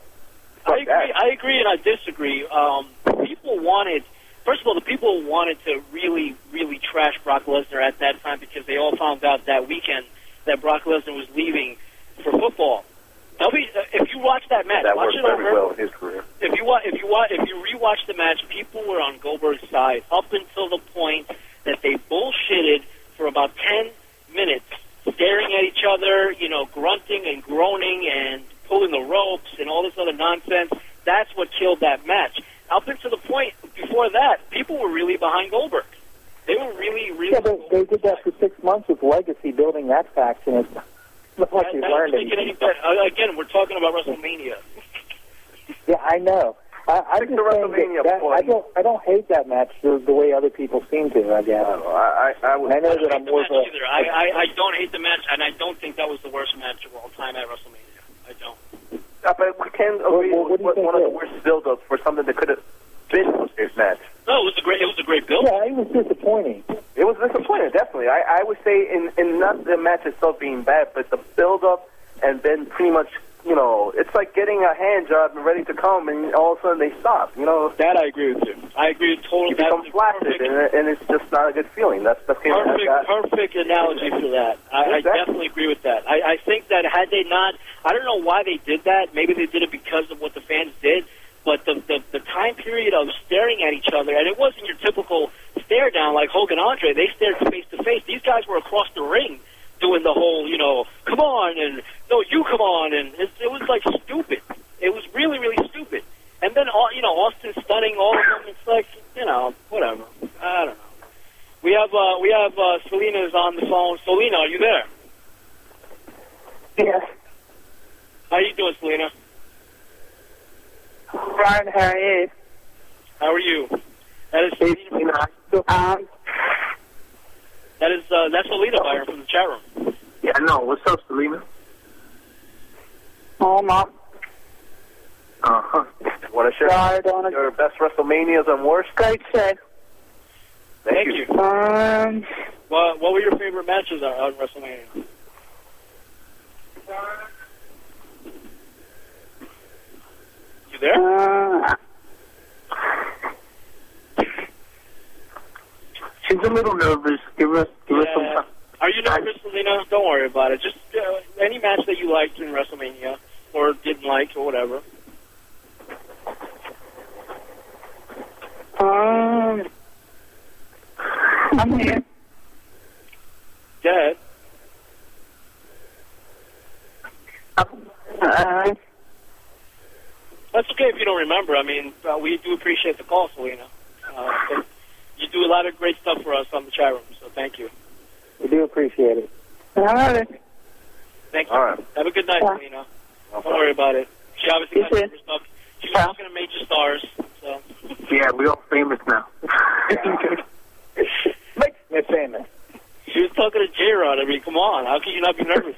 I agree and I disagree. People wanted... First of all, the people wanted to really, really trash Brock Lesnar at that time because they all found out that weekend that Brock Lesnar was leaving for football. If you watch that match, that watch worked it very over. well in his career. If you rewatch the match, people were on Goldberg's side up until the point that they bullshitted for about 10 minutes, staring at each other, you know, grunting and groaning and pulling the ropes and all this other nonsense. That's what killed that match. Up until the point before that, people were really behind Goldberg. They were really. Yeah, but they did that for 6 months with Legacy, building that faction. It's not like you learned anything. Again, we're talking about WrestleMania. Yeah, I know. I'm just saying that I don't hate that match the way other people seem to, I guess. I know that I'm more of a... I don't hate the match, and I don't think that was the worst match of all time at WrestleMania. I don't. But we can agree with one of the worst build-ups for something that could have been this match. No, it was a great build. Yeah, it was disappointing. It was disappointing, definitely. I would say in not the match itself being bad, but the build-up and then pretty much, you know, it's like getting a hand job and ready to come, and all of a sudden they stop. You know, that I agree with you. I agree totally. You become flaccid, and it's just not a good feeling. That's the feeling. Perfect analogy for that. I definitely agree with that. I think that had they not, I don't know why they did that. Maybe they did it because of what the fans did. But the time period of staring at each other, and it wasn't your typical stare down like Hogan Andre. They stared face to face. These guys were across the ring doing the whole, you know, come on, and no, you come on, and it was like stupid. It was really, really stupid. And then, you know, Austin stunning all of them. It's like, you know, whatever. I don't know. We have Selena is on the phone. Selena, are you there? Yes. How you doing, Selena? Brian, how are you? How are you? That is Selena. That's Selena Byron from the chat room. Yeah, I know. What's up, Selena? Oh, Mom. Uh-huh. Want to share your best WrestleManias and worst? Great set. Thank you. What were your favorite matches on WrestleMania? You there? She's a little nervous. Give her some time. Are you nervous, Selena? Don't worry about it. Just any match that you liked in WrestleMania or didn't like or whatever. I'm here. Go ahead. That's okay if you don't remember. I mean, we do appreciate the call, Selena. You do a lot of great stuff for us on the chat room, so thank you. We do appreciate it. All right. Thank you. All right. Have a good night, Selena. Don't worry about it. She obviously got super stuff. She's talking to major stars. So. Yeah, we're all famous now. Make me famous. She was talking to J-Rod. I mean, come on. How can you not be nervous?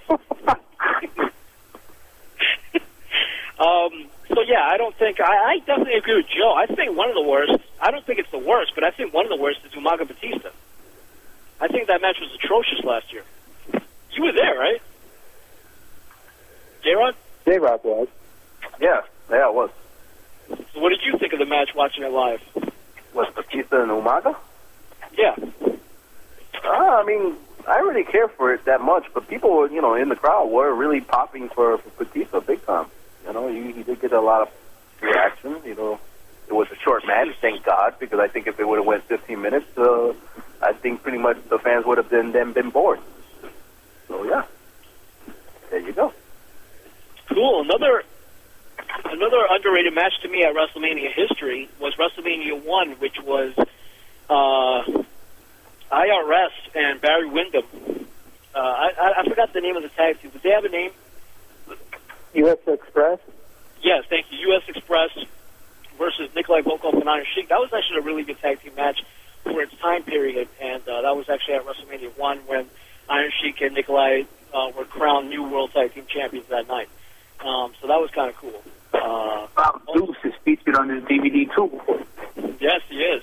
So, yeah, I don't think... I definitely agree with Joe. I think one of the worst... I don't think it's the worst, but I think one of the worst is Umaga Batista. I think that match was atrocious last year. You were there, right? J-Rod? J-Rock was. Yeah, it was. So what did you think of the match watching it live? Was Batista and Umaga? Yeah. I mean, I didn't really care for it that much, but people were, in the crowd were really popping for Batista big time. He did get a lot of reaction. It was a short match, thank God, because I think if it would have went 15 minutes, I think pretty much the fans would have been bored. So, yeah. There you go. Cool. Another underrated match to me at WrestleMania history was WrestleMania 1, which was IRS and Barry Windham. I forgot the name of the tag team. Did they have a name? U.S. Express? Yes, thank you. U.S. Express versus Nikolai Volkov and Iron Sheik. That was actually a really good tag team match for its time period, and that was actually at WrestleMania 1 when Iron Sheik and Nikolai were crowned new World Tag Team Champions that night. So that was kind of cool. Bob Deuce is featured on this DVD, too. Yes, he is.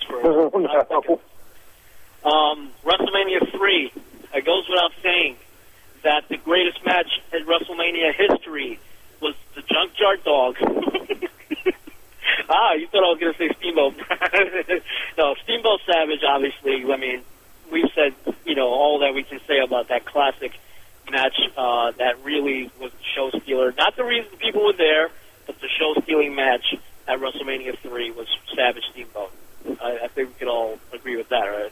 WrestleMania 3. It goes without saying that the greatest match in WrestleMania history was the Junkyard Dog. You thought I was going to say Steamboat. No, Steamboat Savage, obviously. I mean, we've said, all that we can say about that classic match that really was the show stealer. Not the reason people were there, but the show stealing match at WrestleMania 3 was Savage Steamboat. I think we could all agree with that, right?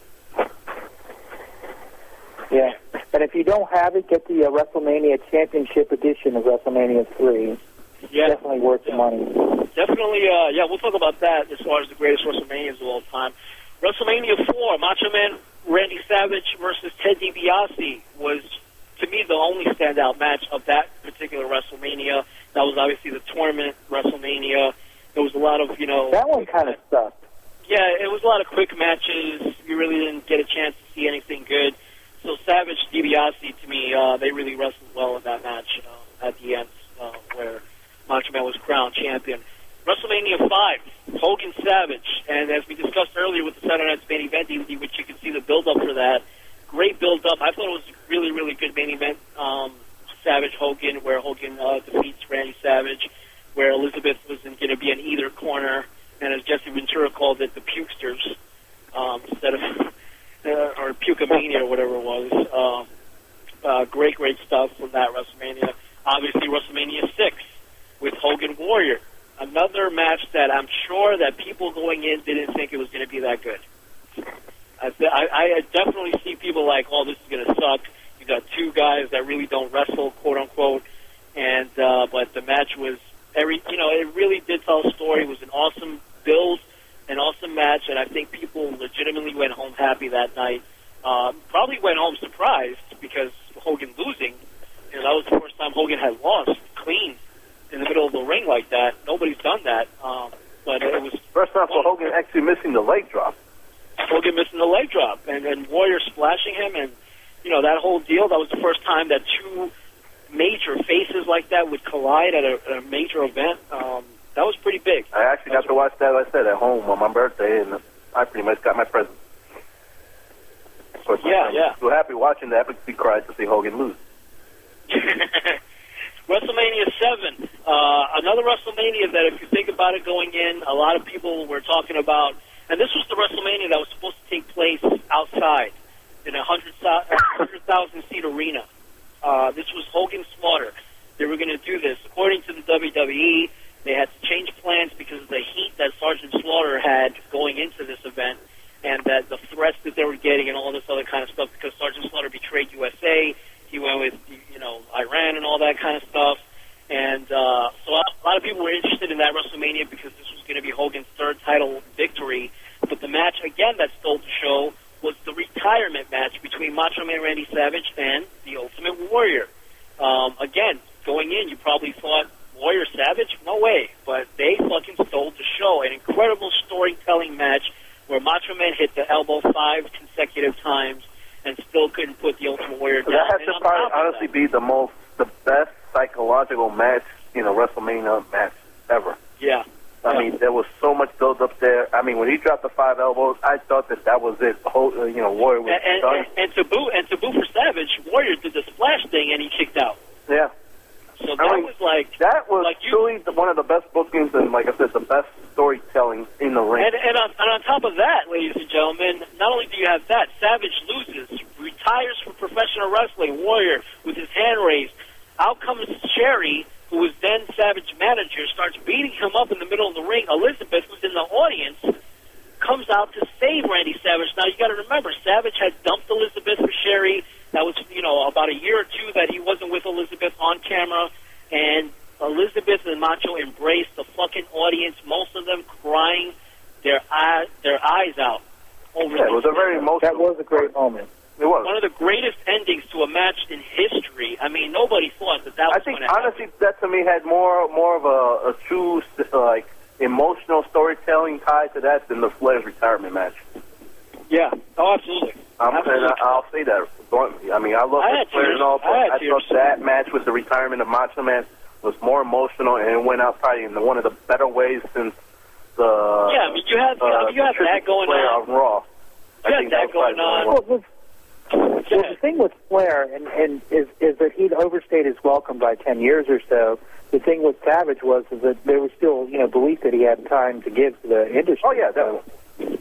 Yeah. And if you don't have it, get the WrestleMania Championship Edition of WrestleMania 3. Yeah. Definitely worth the money. Definitely, we'll talk about that as far as the greatest WrestleManias of all time. WrestleMania 4, Macho Man Randy Savage versus Ted DiBiase was, to me, the only standout match of that particular WrestleMania. That was obviously the tournament WrestleMania. There was a lot of, That one kind of sucked. Yeah, it was a lot of quick matches. You really didn't get a chance to see anything good. So Savage, DiBiase, to me, they really wrestled well in that match at the end where Macho Man was crowned champion. WrestleMania 5, Hogan Savage. And as we discussed earlier with the Saturday Night's main event DVD, which you can see the build-up for that, great build-up. I thought it was a really, really good main event, Savage-Hogan, where Hogan defeats Randy Savage, where Elizabeth was going to be in either corner, and as Jesse Ventura called it, the Pukesters, instead of... or Pukamania or whatever it was. Great stuff from that WrestleMania. Obviously, WrestleMania 6 with Hogan Warrior. Another match that I'm sure that people going in didn't think it was going to be that good. I definitely see people like, oh, this is going to suck. You got two guys that really don't wrestle, quote unquote, and but the match was it really did tell a story. It was an awesome build, an awesome match, and I think people legitimately went home happy that night. Probably went home surprised because Hogan losing. That was the first time Hogan had lost clean in the middle of the ring like that. Nobody's done that. But it was first time for Hogan actually missing the leg drop. Hogan missing the leg drop, and Warrior splashing him, and that whole deal. That was the first time that two major faces like that would collide at a major event. That was pretty big. I actually got to watch that, like I said, at home on my birthday, and I pretty much got my present. Yeah. So happy watching that, but we cried to see Hogan lose. WrestleMania 7, another WrestleMania that if you think about it going in, a lot of people were talking about, and this was the WrestleMania that was supposed to take place outside in a 100,000-seat arena. This was Hogan Slaughter. They were going to do this. According to the WWE, they had to change plans because of the heat that Sergeant Slaughter had going into this event, and that the threats that they were getting and all this other kind of stuff, because Sergeant Slaughter betrayed USA. He went with, Iran and all that kind of stuff. And so a lot of people were interested in that WrestleMania because this was going to be Hogan's third title victory. But the match, again, that stole the show was the retirement match between Macho Man Randy Savage and the Ultimate Warrior. Again, going in, you probably thought, Warrior Savage? No way. But they fucking stole the show. An incredible storytelling match where Macho Man hit the elbow 5 consecutive times and still couldn't put the Ultimate Warrior down. That has to probably honestly be the best psychological match, WrestleMania match ever. Yeah. I mean, there was so much build up there. I mean, when he dropped the 5 elbows, I thought that was it. The whole, Warrior was done. And to boot for Savage, Warrior did the splash thing and he kicked out. Yeah. So that was like truly one of the best bookings and, like I said, the best storytelling in the ring. And on top of that, ladies and gentlemen, not only do you have that, Savage loses, retires from professional wrestling, Warrior with his hand raised. Out comes Sherry, who was then Savage manager, starts beating him up in the middle of the ring. Elizabeth, who's in the audience, comes out to save Randy Savage. Now, you got to remember, Savage had dumped Elizabeth for Sherry. That was, about a year or two that he wasn't with Elizabeth on camera. And Elizabeth and Macho embraced the fucking audience, most of them crying their eyes out. Over it was a very emotional. That was a great moment. It was one of the greatest endings to a match in history. I mean, nobody thought that was going to happen. Honestly, that to me had more of a true emotional storytelling tied to that than the Flair's retirement match. Yeah. Oh, absolutely. I'll say that bluntly. I mean, I love the Flair and all, but I thought that match with the retirement of Macho Man was more emotional, and it went out probably in one of the better ways since the I mean, you have that going on. Raw. You had that going on. Well, the thing with Flair and is that he'd overstayed his welcome by 10 years or so. The thing with Savage was that there was still belief that he had time to give to the industry. Oh yeah, definitely.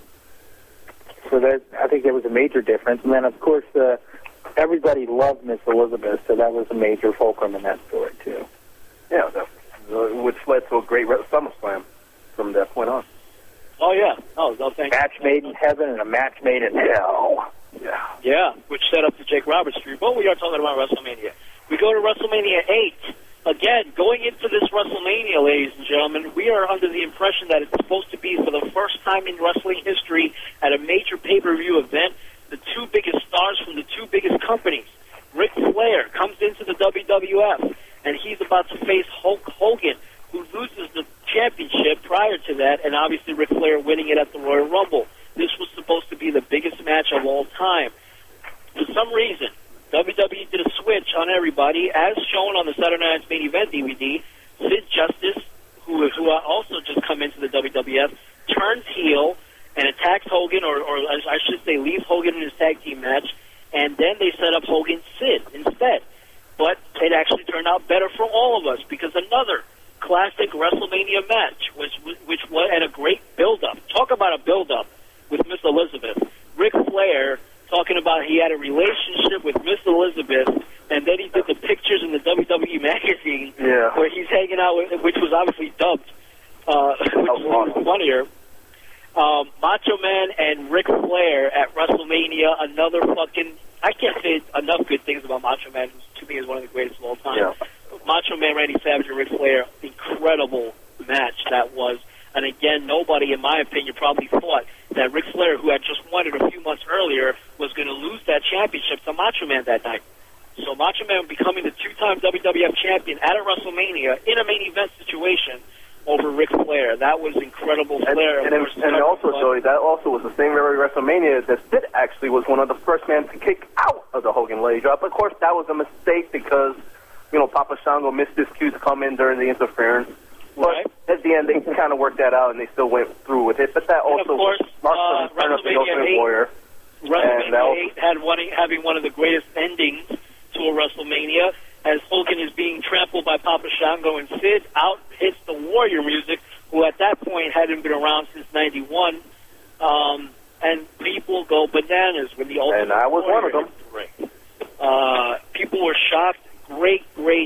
So I think there was a major difference. And then of course everybody loved Miss Elizabeth, so that was a major fulcrum in that story too. Yeah, definitely. Which led to a great SummerSlam from that point on. Oh yeah. Oh, no thanks. Match made in heaven and a match made in hell. Yeah. Yeah, which set up the Jake Roberts feud. But we are talking about WrestleMania. We go to WrestleMania 8. Again, going into this WrestleMania, ladies and gentlemen, we are under the impression that it's supposed to be, for the first time in wrestling history, at a major pay-per-view event, the two biggest stars from the two biggest companies. Ric Flair comes into the WWF, and he's about to face Hulk Hogan, who loses the championship prior to that, and obviously Ric Flair winning it at the Royal Rumble. This was supposed to be the biggest match of all time. For some reason, WWE did a switch on everybody, as shown on the Saturday Night's Main Event DVD. Sid Justice, who also just come into the WWF, turns heel and attacks Hogan, or I should say leaves Hogan in his tag team match, and then they set up Hogan Sid instead. But it actually turned out better for all of us, because another classic WrestleMania match, which was, and a great build-up. Talk about a build-up with Miss Elizabeth. Ric Flair talking about he had a relationship with Miss Elizabeth, and then he did the pictures in the WWE magazine where he's hanging out with, which was obviously dubbed, which was funnier. Macho Man and Ric Flair at WrestleMania, another fucking, I can't say enough good things about Macho Man, who to me is one of the greatest of all time. Yeah. Macho Man, Randy Savage, and Ric Flair, incredible match that was. And again, nobody, in my opinion, probably thought that Ric Flair, who had just won it a few months earlier, was going to lose that championship to Macho Man that night. So Macho Man becoming the two-time WWF champion at a WrestleMania in a main event situation over Ric Flair. That was incredible. Flair. And also, Joey, that also was the same very WrestleMania that Sid actually was one of the first men to kick out of the Hogan leg drop. Of course, that was a mistake because, Papa Shango missed his cue to come in during the interference. But at the end, they kind of worked that out, and they still went through with it. But that also marked the return of the Ultimate Warrior. WrestleMania 8 having one of the greatest endings to a WrestleMania, as Hogan is being trampled by Papa Shango, and Sid out hits the Warrior music, who at that point hadn't been around since '91. And people go bananas when the Ultimate Warrior. And I was one of them. People were shocked. Great,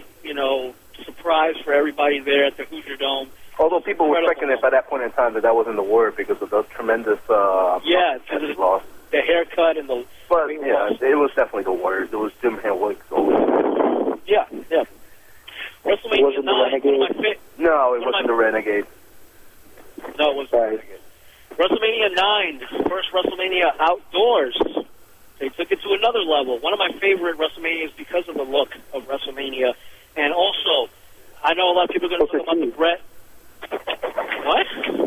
surprise for everybody there at the Hoosier Dome. Although people were expecting it by that point in time that wasn't the word because of the tremendous because of loss. The haircut and the... But, yeah, it was definitely the Warriors. It was Jim Hellwig. Yeah. WrestleMania 9. No, it wasn't the Renegade. No, it wasn't the Renegade. WrestleMania 9, first WrestleMania outdoors. They took it to another level. One of my favorite WrestleManias because of the look of WrestleMania. And also, I know a lot of people are going to talk about the Brett. What?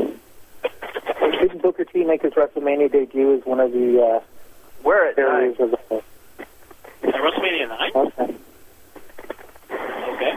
Didn't Booker T make his WrestleMania debut as one of the where at areas of the at WrestleMania 9? Okay.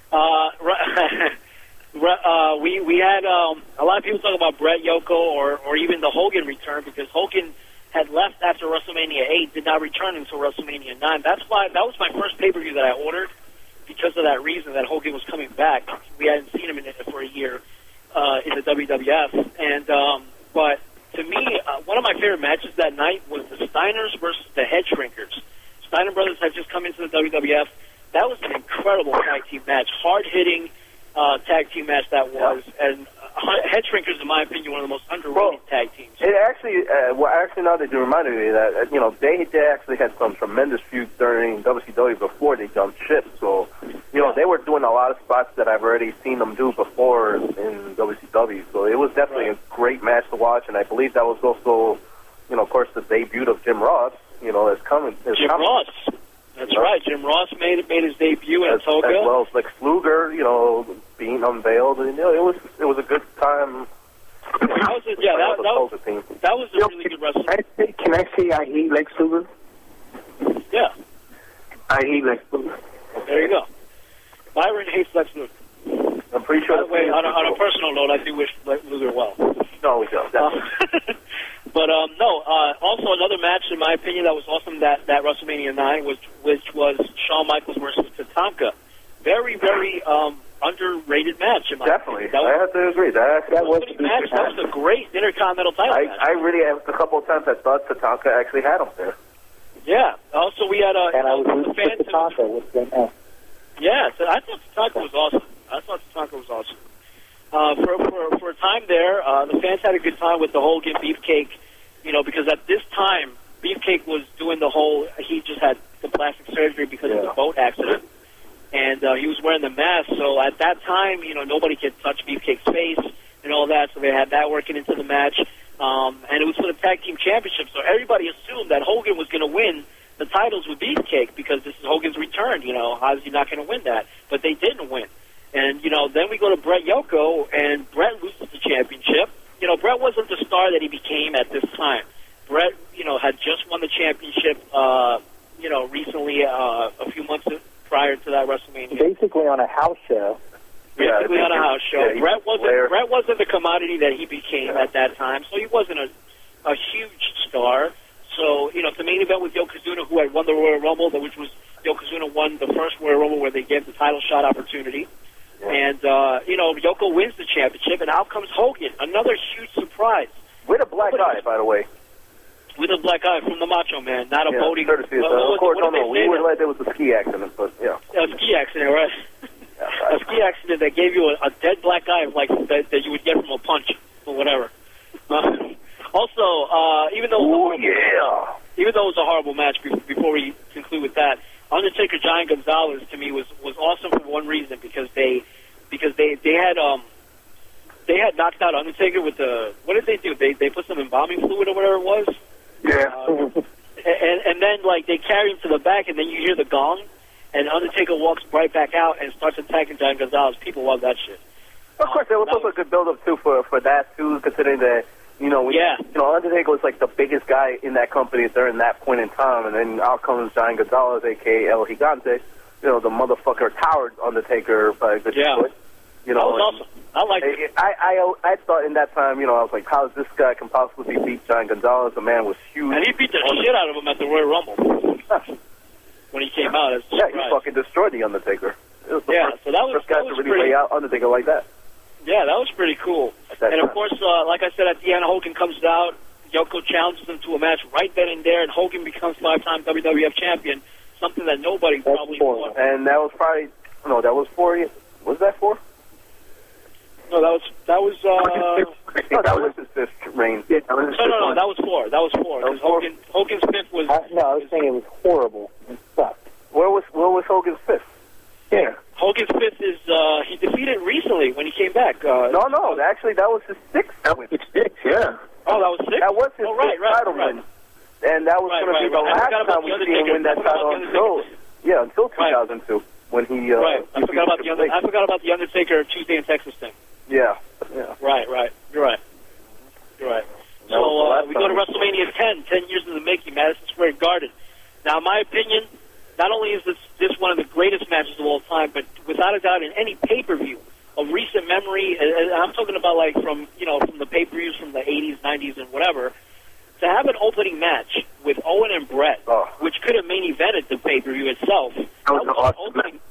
We had a lot of people talk about Brett, Yoko, or even the Hogan return, because Hogan had left after WrestleMania 8, did not return until WrestleMania 9. That was my first pay-per-view that I ordered, because of that reason that Hogan was coming back. We hadn't seen him in it for a year in the WWF. And but to me, one of my favorite matches that night was the Steiners versus the Head Shrinkers. Steiner brothers had just come into the WWF. That was an incredible tag team match, hard-hitting tag team match that was. And Head Shrinkers, in my opinion, one of the most underrated tag teams. It actually, actually, now that you reminded me of that, they actually had some tremendous feuds during WCW before they jumped ship. So, they were doing a lot of spots that I've already seen them do before in WCW. So it was definitely a great match to watch, and I believe that was also, of course, the debut of Jim Ross. That's coming. Jim Ross. That's right. Jim Ross made his debut in Toga. As well as Lex Luger, being unveiled. And, it was a good time. That was a really good wrestler. Can I say I hate Lex Luger? Yeah. I hate Lex Luger. There you go. Byron hates Lex Luger. I'm pretty sure. By the way, on a personal note, I do wish Lex Luger well. No, we don't. But also another match, in my opinion, that was awesome that WrestleMania 9 which was Shawn Michaels versus Tatanka. Very, very underrated match. In my opinion. I have to agree. That was a match. That was a great Intercontinental title match. I really have a couple of times I thought Tatanka actually had him there. Yeah. Also, we had and I was the fans. Tatanka with Yeah, so I thought Tatanka was awesome. For a time there, the fans had a good time with the Hogan Beefcake, because at this time, Beefcake was doing the whole, he just had the plastic surgery because of the boat accident, and he was wearing the mask, so at that time, nobody could touch Beefcake's face and all that, so they had that working into the match, and it was for the Tag Team Championship, so everybody assumed that Hogan was going to win the titles with Beefcake because this is Hogan's return, how is he not going to win that? But they didn't win. And, then we go to Bret Yoko, and Bret loses the championship. Bret wasn't the star that he became at this time. Bret, had just won the championship, recently, a few months prior to that WrestleMania. Basically on a house show. Basically on a house show. Yeah, Bret wasn't the commodity that he became at that time, so he wasn't a huge star. So, the main event with Yokozuna, who had won the Royal Rumble, which was Yokozuna won the first Royal Rumble where they gave the title shot opportunity. And, Yoko wins the championship, and out comes Hogan. Another huge surprise. With a black eye, by the way. With a black eye from the Macho Man, not a boating. Courtesy of course, we were like there was a ski accident, but yeah. A ski accident, right? A ski accident that gave you a dead black eye, like that you would get from a punch or whatever. Also, even though it was a horrible match, before we conclude with that, Undertaker Giant Gonzalez to me was awesome for one reason, because they had knocked out Undertaker with the, what did they do? They put some embalming fluid or whatever it was. Yeah. And then they carry him to the back, and then you hear the gong, and Undertaker walks right back out and starts attacking Giant Gonzalez. People love that shit. Of course, there was also a good build-up too for that too, considering that. Undertaker was like the biggest guy in that company during that point in time, and then out comes Giant Gonzalez, a.k.a. El Gigante, the motherfucker towered Undertaker by a good foot. That was awesome. I liked it. I thought in that time, I was like, how is this guy can possibly beat Giant Gonzalez? The man was huge. And he beat the shit out of him at the Royal Rumble when he came out. He fucking destroyed the Undertaker. It was the so that was first guy to really lay out Undertaker like that. Yeah, that was pretty cool. And, of course, like I said, at the end, Hogan comes out. Yoko challenges him to a match right then and there, and Hogan becomes 5-time WWF champion, something that nobody probably thought. And that was probably, that was 4. Was that 4? No, that was that was his 5th reign. No, that was 4. That was 4. Because Hogan's 5th was... no, I was saying it was horrible. It sucked. Where was Hogan's 5th? Yeah. Hogan's 5th is, he defeated recently when he came back. No, actually, that was his 6th. That was his 6th, yeah. Oh, that was 6th? That was his 6th title win. And that was going to be the last time we see him win that title until 2002, when he... I forgot about the Undertaker Tuesday in Texas thing. Yeah. Right. You're right. So, we go to WrestleMania 10 years in the making, Madison Square Garden. Now, in my opinion, not only is this one of the greatest matches of all time, but without a doubt in any pay-per-view of recent memory, and I'm talking about from the pay-per-views from the 80s, 90s, and whatever, to have an opening match with Owen and Bret, which could have main evented the pay-per-view itself. That was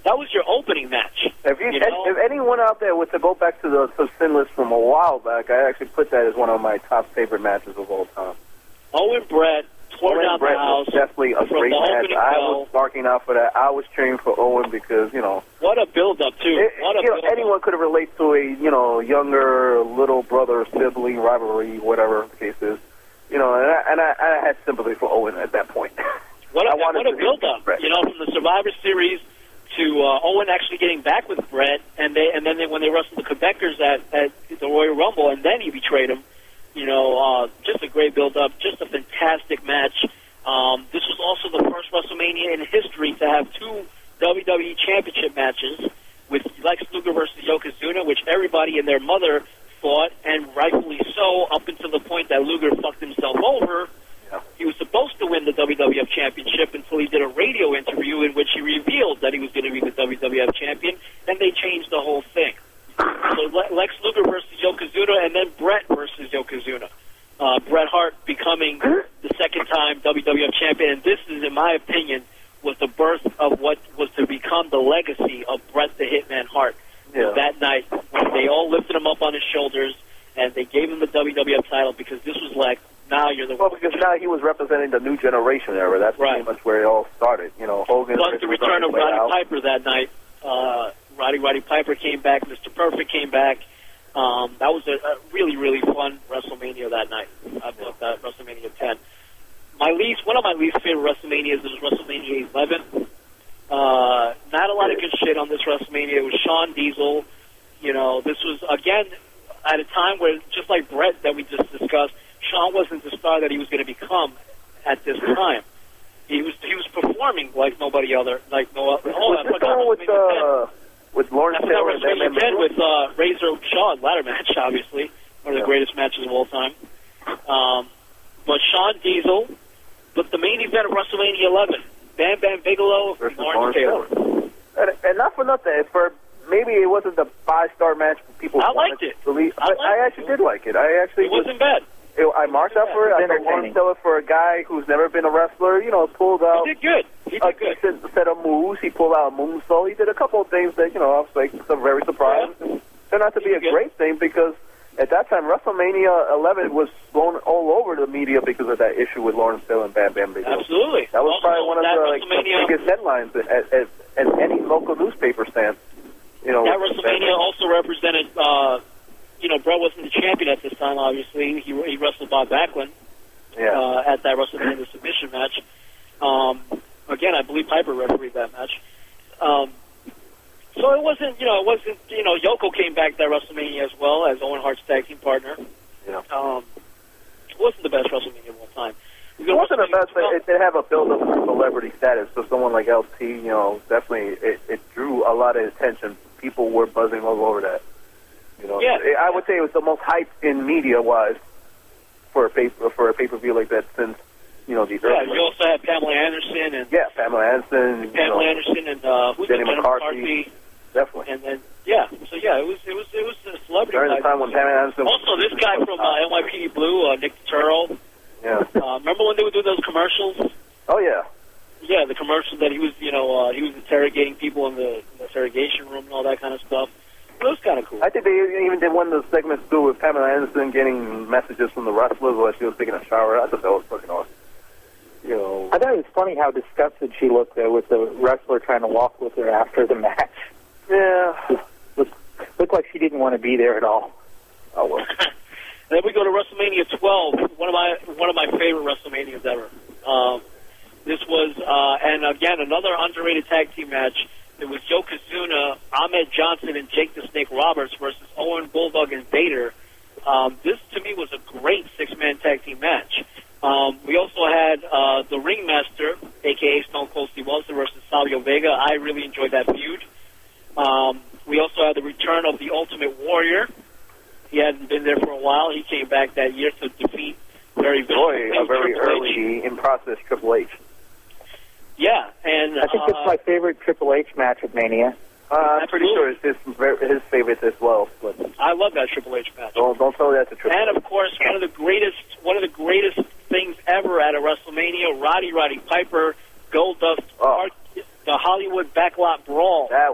That was your opening match. If anyone out there was to go back to the Sin list from a while back, I actually put that as one of my top favorite matches of all time. Owen Brett tore down the house. Was definitely a great match. I was barking out for that. I was cheering for Owen because, what a build-up, too. Anyone could relate to a, younger little brother, sibling rivalry, whatever the case is. And I had sympathy for Owen at that point. What a build-up, from the Survivor Series to Owen actually getting back with Brett, and then when they wrestled the Quebecers at the Royal Rumble, and then he betrayed him. Just a great build-up, just a fantastic match. This was also the first WrestleMania in history to have 2 WWE Championship matches with Lex Luger versus Yokozuna, which everybody and their mother thought, and rightfully so, up until the point that Luger fucked himself over. Yeah. He was supposed to win the WWF Championship until he did a radio interview in which he revealed that he was going to be the WWF Champion, and they changed the whole thing. So Lex Luger versus Yokozuna, and then Brett versus Yokozuna. Bret Hart becoming the second-time WWF Champion, and this is, in my opinion, was the birth of what was to become the legacy of Bret the Hitman Hart. Yeah. That night, when they all lifted him up on his shoulders, and they gave him the WWF title, because this was like, now you're the one. Well, because now he was representing the new generation era. That's pretty much where it all started. Hogan. Plus the return of Roddy Piper that night. Roddy Piper came back. Mr. Perfect came back. That was a really, really fun WrestleMania that night. I thought that WrestleMania 10. One of my least favorite WrestleManias is WrestleMania 11. Not a lot of good shit on this WrestleMania. It was Shawn Diesel. This was, again, at a time where, just like Brett that we just discussed, Shawn wasn't the star that he was going to become at this time. He was performing like nobody other, like no other. With Lawrence Taylor and WrestleMania 10 with Razor Shawn ladder match, obviously one of the greatest matches of all time. But Shawn Diesel, but the main event of WrestleMania 11, Bam Bam Bigelow versus Lawrence Taylor. And not for nothing, maybe it wasn't the 5-star match people. I liked it. I actually did like it. It wasn't bad. I marked out for it. I thought Lawrence Taylor, for a guy who's never been a wrestler, pulled out. He did good. Decent set of moves. He pulled out a moonsault. He did a couple of things that, I was like, very surprised. Yeah. Turned out to be a great thing because at that time, WrestleMania 11 was blown all over the media because of that issue with Lawrence Taylor and Bam Bam Bigelow. Absolutely. That was probably one of the biggest headlines at any local newspaper stand. That WrestleMania also represented. Brett wasn't the champion at this time, obviously. He wrestled Bob Backlund at that WrestleMania submission match. Again, I believe Piper refereed that match. So it wasn't, Yoko came back that WrestleMania as well as Owen Hart's tag team partner. Yeah. It wasn't the best WrestleMania of all time. It wasn't the best, but it did have a build-up to celebrity status. So someone like LT, definitely it drew a lot of attention. People were buzzing all over that. I would say it was the most hyped in media-wise for a pay-per-view like that since the early. Yeah, you also had Pamela Anderson and Pamela Anderson and who's Jenny McCarthy. Definitely. And then it was a celebrity. During the time when Pamela Anderson. Also, this guy from NYPD Blue, Nick Turrell. Yeah. Remember when they would do those commercials? Oh yeah. Yeah, the commercial that he was interrogating people in the interrogation room and all that kind of stuff. It was kind of cool. I think they even did one of the segments too with Pamela Anderson getting messages from the wrestlers while she was taking a shower. I thought that was fucking awesome. I thought it was funny how disgusted she looked there with the wrestler trying to walk with her after the match. Yeah. Looked like she didn't want to be there at all. Oh well. Then we go to WrestleMania 12, one of my favorite WrestleManias ever. This was, and again, another underrated tag team match. It was Yokozuna, Ahmed Johnson, and Jake the Snake Roberts versus Owen, Bulldog, and Vader. This, to me, was a great 6-man tag team match. We also had the Ringmaster, a.k.a. Stone Cold Steve Austin, versus Savio Vega. I really enjoyed that feud. We also had the return of the Ultimate Warrior. He hadn't been there for a while. He came back that year to defeat a very early in process Triple H. Yeah, and I think it's my favorite Triple H match at Mania. I'm pretty sure it's his favorite as well. But I love that Triple H match. Don't tell that to Triple H. And of course, one of the greatest things ever at a WrestleMania: Roddy Piper, Goldust, the Hollywood Backlot Brawl.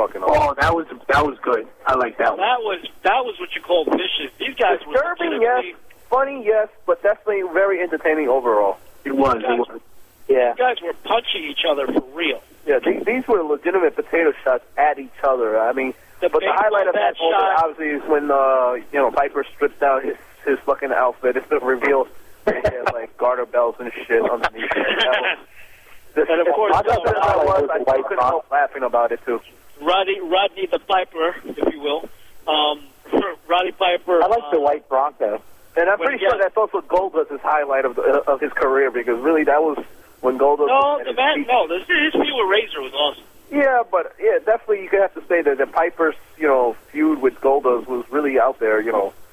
fucking awesome. Oh, that was good. I like that one. That was what you call vicious. These guys were Disturbing, yes. Funny, yes, but definitely very entertaining overall. It was. Yeah. These guys were punching each other for real. Yeah, these were legitimate potato shots at each other. I mean, but the highlight of that moment, obviously, is when Piper strips down his fucking outfit. It's the reveal. He has like garter belts and shit underneath it. And of course, I couldn't help laughing about it too. Rodney the Piper, if you will. Roddy Piper. I like the white Bronco. And I'm pretty sure that's also Goldust's highlight of his career, because really that was when Goldust. His feud with Razor was awesome. Yeah, but definitely you could have to say that the Piper's feud with Goldust was really out there.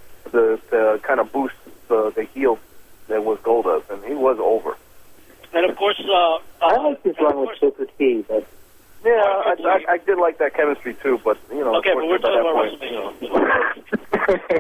To kind of boost the heel that was Goldust, and he was over. And of course, I like this run with Booker T. But yeah, I did like that chemistry too. But okay, but we're talking about WrestleMania.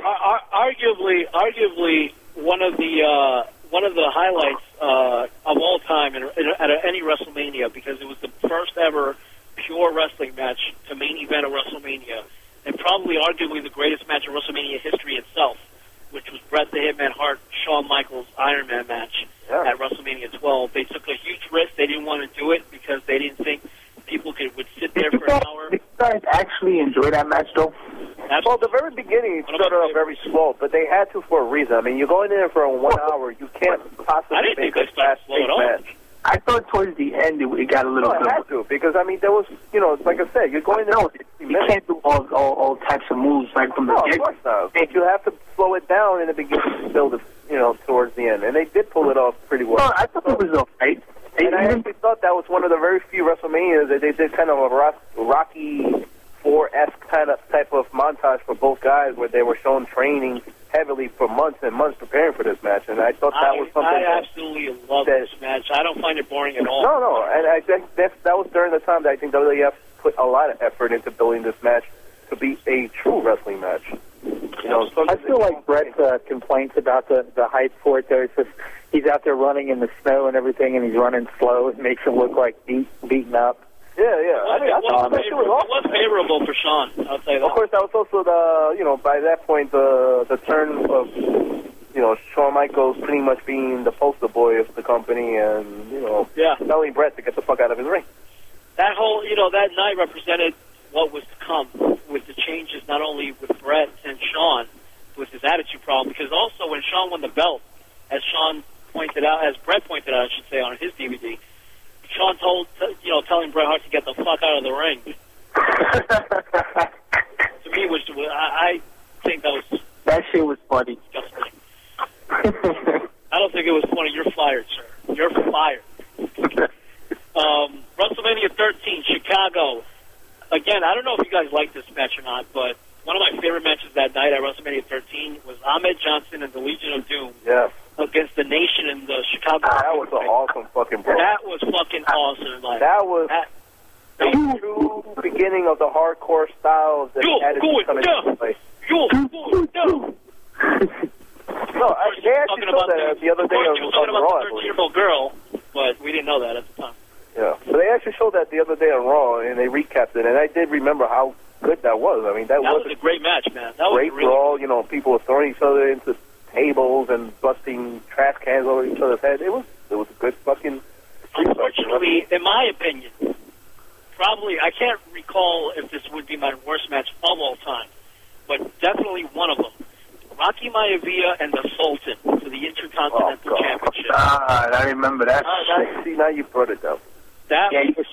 Arguably, one of the highlights of all time at any WrestleMania, because it was the first ever pure wrestling match to main event of WrestleMania, and probably arguably the greatest match in WrestleMania history itself, which was Bret the Hitman Hart, Shawn Michaels Iron Man match at WrestleMania 12. They took a huge risk. They didn't want to do it because they didn't think people would sit there for an hour. Did you guys actually enjoy that match, though? Well, the very beginning it started off very slow, but they had to for a reason. I mean, you're going in for 1 hour. You can't possibly make a fast-paced match. I thought towards the end it got a little. No, it had to, because I mean there was, like I said, you're going in. No, you can't do all types of moves like from the beginning. Of course not. But you have to slow it down in the beginning to build it, towards the end, and they did pull it off pretty well. No, I thought it was alright. And I actually thought that was one of the very few WrestleManias that they did kind of a Rocky IV-esque type of montage for both guys, where they were shown training heavily for months and months preparing for this match, and I thought that was something. I absolutely love this match. I don't find it boring at all. No, and I think that was during the time that I think WWF put a lot of effort into building this match to be a true wrestling match. I feel like Brett's complaints about the hype for it, though. It's just he's out there running in the snow and everything, and he's running slow. It makes him look like beaten up. Yeah. I mean, it was favorable for Shawn. I'll say that. Of course, that was also by that point the turn of Shawn Michaels pretty much being the poster boy of the company, and telling Bret to get the fuck out of his ring. That whole that night represented what was to come with the changes, not only with Bret and Shawn with his attitude problem, because also when Shawn won the belt, as Bret pointed out, I should say, on his DVD. Shawn telling Bret Hart to get the fuck out of the ring. To me, I think that shit was funny. I don't think it was funny. You're fired, sir. You're fired. WrestleMania 13, Chicago. Again, I don't know if you guys like this match or not, but one of my favorite matches that night at WrestleMania 13 was Ahmed Johnson and the Legion of Doom. Yeah. Against the Nation in the Chicago. That was an awesome fucking brawl. That was fucking awesome. That was the true beginning of the hardcore styles that added to come into play. No, they actually showed that the other day on Raw. The 13-year-old girl, but we didn't know that at the time. Yeah, but they actually showed that the other day on Raw, and they recapped it, and I did remember how good that was. I mean, that was a great match, man. That was great brawl. People were throwing each other into tables and busting trash cans over each other's head. It was a good fucking. Unfortunately, in my opinion, probably I can't recall if this would be my worst match of all time, but definitely one of them. Rocky Maivia and the Sultan for the Intercontinental Championship. I remember that. Now you brought it up. That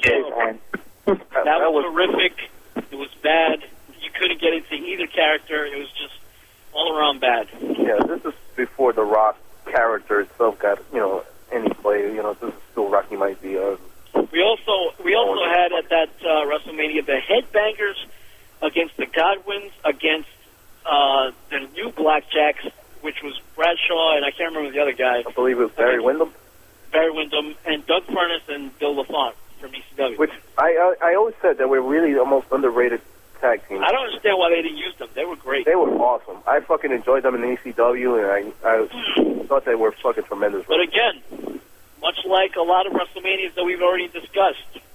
was horrific. It was bad. You couldn't get into either character. It was just all around bad. Yeah, this is before the Rock character itself got any play. This is still Rocky Maivia. We also had at that WrestleMania the Headbangers against the Godwins against the new Blackjacks, which was Bradshaw and I can't remember the other guy. I believe it was Barry Windham. Barry Windham and Doug Furnas and Bill LaFont from ECW. Which I always said that we're really the most underrated tag team. I don't understand why they didn't use them. They were great. They were awesome. I fucking enjoyed them in ECW, and I thought they were fucking tremendous. But again, much like a lot of WrestleManias that we've already discussed,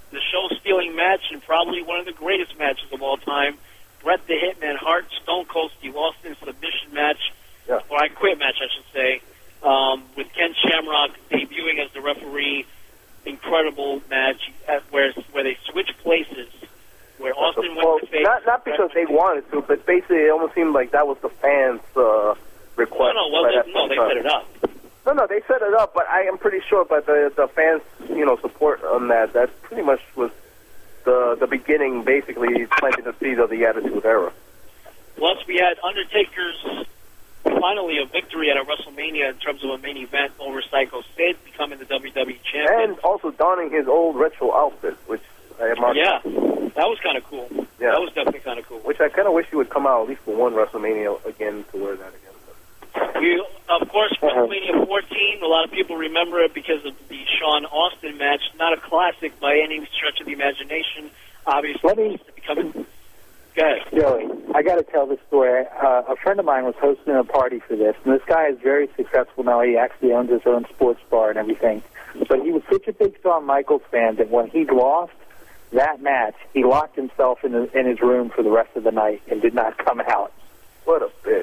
the show-stealing match and probably one of the greatest matches of all time, Bret the Hitman Hart, Stone Cold Steve Austin submission match, or I Quit match, I should say, with Ken Shamrock debuting as the referee. Incredible match where they switch places, where Austin went to face. Not because they wanted to, but basically it almost seemed like that was the fans' request. No, they set it up. No, they set it up, but I am pretty sure by the fans, support on that pretty much was the beginning, basically planting the seed of the Attitude Era. Plus, we had Undertaker's finally a victory at a WrestleMania in terms of a main event over Psycho Sid, becoming the WWE champion. And also donning his old retro outfit, which I admire. Yeah, that was kind of cool. Yeah. That was definitely kind of cool. Which I kind of wish he would come out at least for one WrestleMania again to wear that again. We, of course, WrestleMania 14, a lot of people remember it because of the Shawn Austin match. Not a classic by any stretch of the imagination. Obviously, becoming... Go ahead. Joey, I got to tell this story. A friend of mine was hosting a party for this, and this guy is very successful now. He actually owns his own sports bar and everything. But he was such a big Shawn Michaels fan that when he lost that match, he locked himself in his room for the rest of the night and did not come out. What a bitch.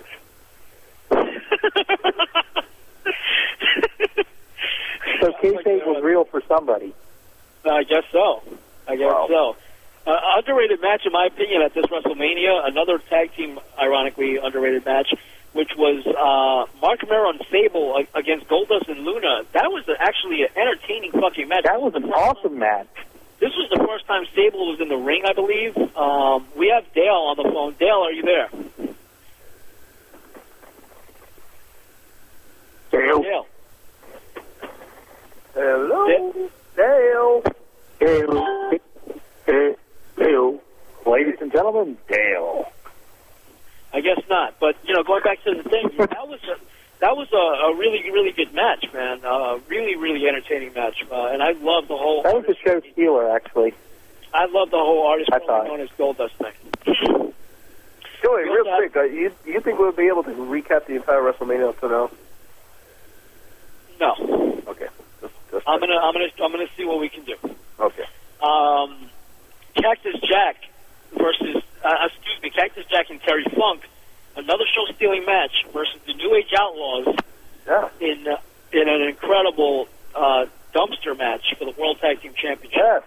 So kayfabe was real for somebody. I guess so. So. Underrated match, in my opinion, at this WrestleMania, another tag team, ironically, underrated match, which was Mark Romero and Sable against Goldust and Luna. That was actually an entertaining fucking match. That was an awesome match. This was the first time Sable was in the ring, I believe. We have Dale on the phone. Dale, are you there? Dale. Hello. Dale. Dale. Ladies and gentlemen, Dale. I guess not. But, going back to the thing, that was a really, really good match, man. Really, really entertaining match. And I love the whole... That was the show stealer, actually. I love the whole artist known as Goldust thing. Joey, real quick, you think we'll be able to recap the entire WrestleMania up to now? No. Okay. I'm gonna see what we can do. Okay. Cactus Jack versus Cactus Jack and Terry Funk, another show-stealing match versus the New Age Outlaws. Yeah. In an incredible dumpster match for the World Tag Team Championship. Yes.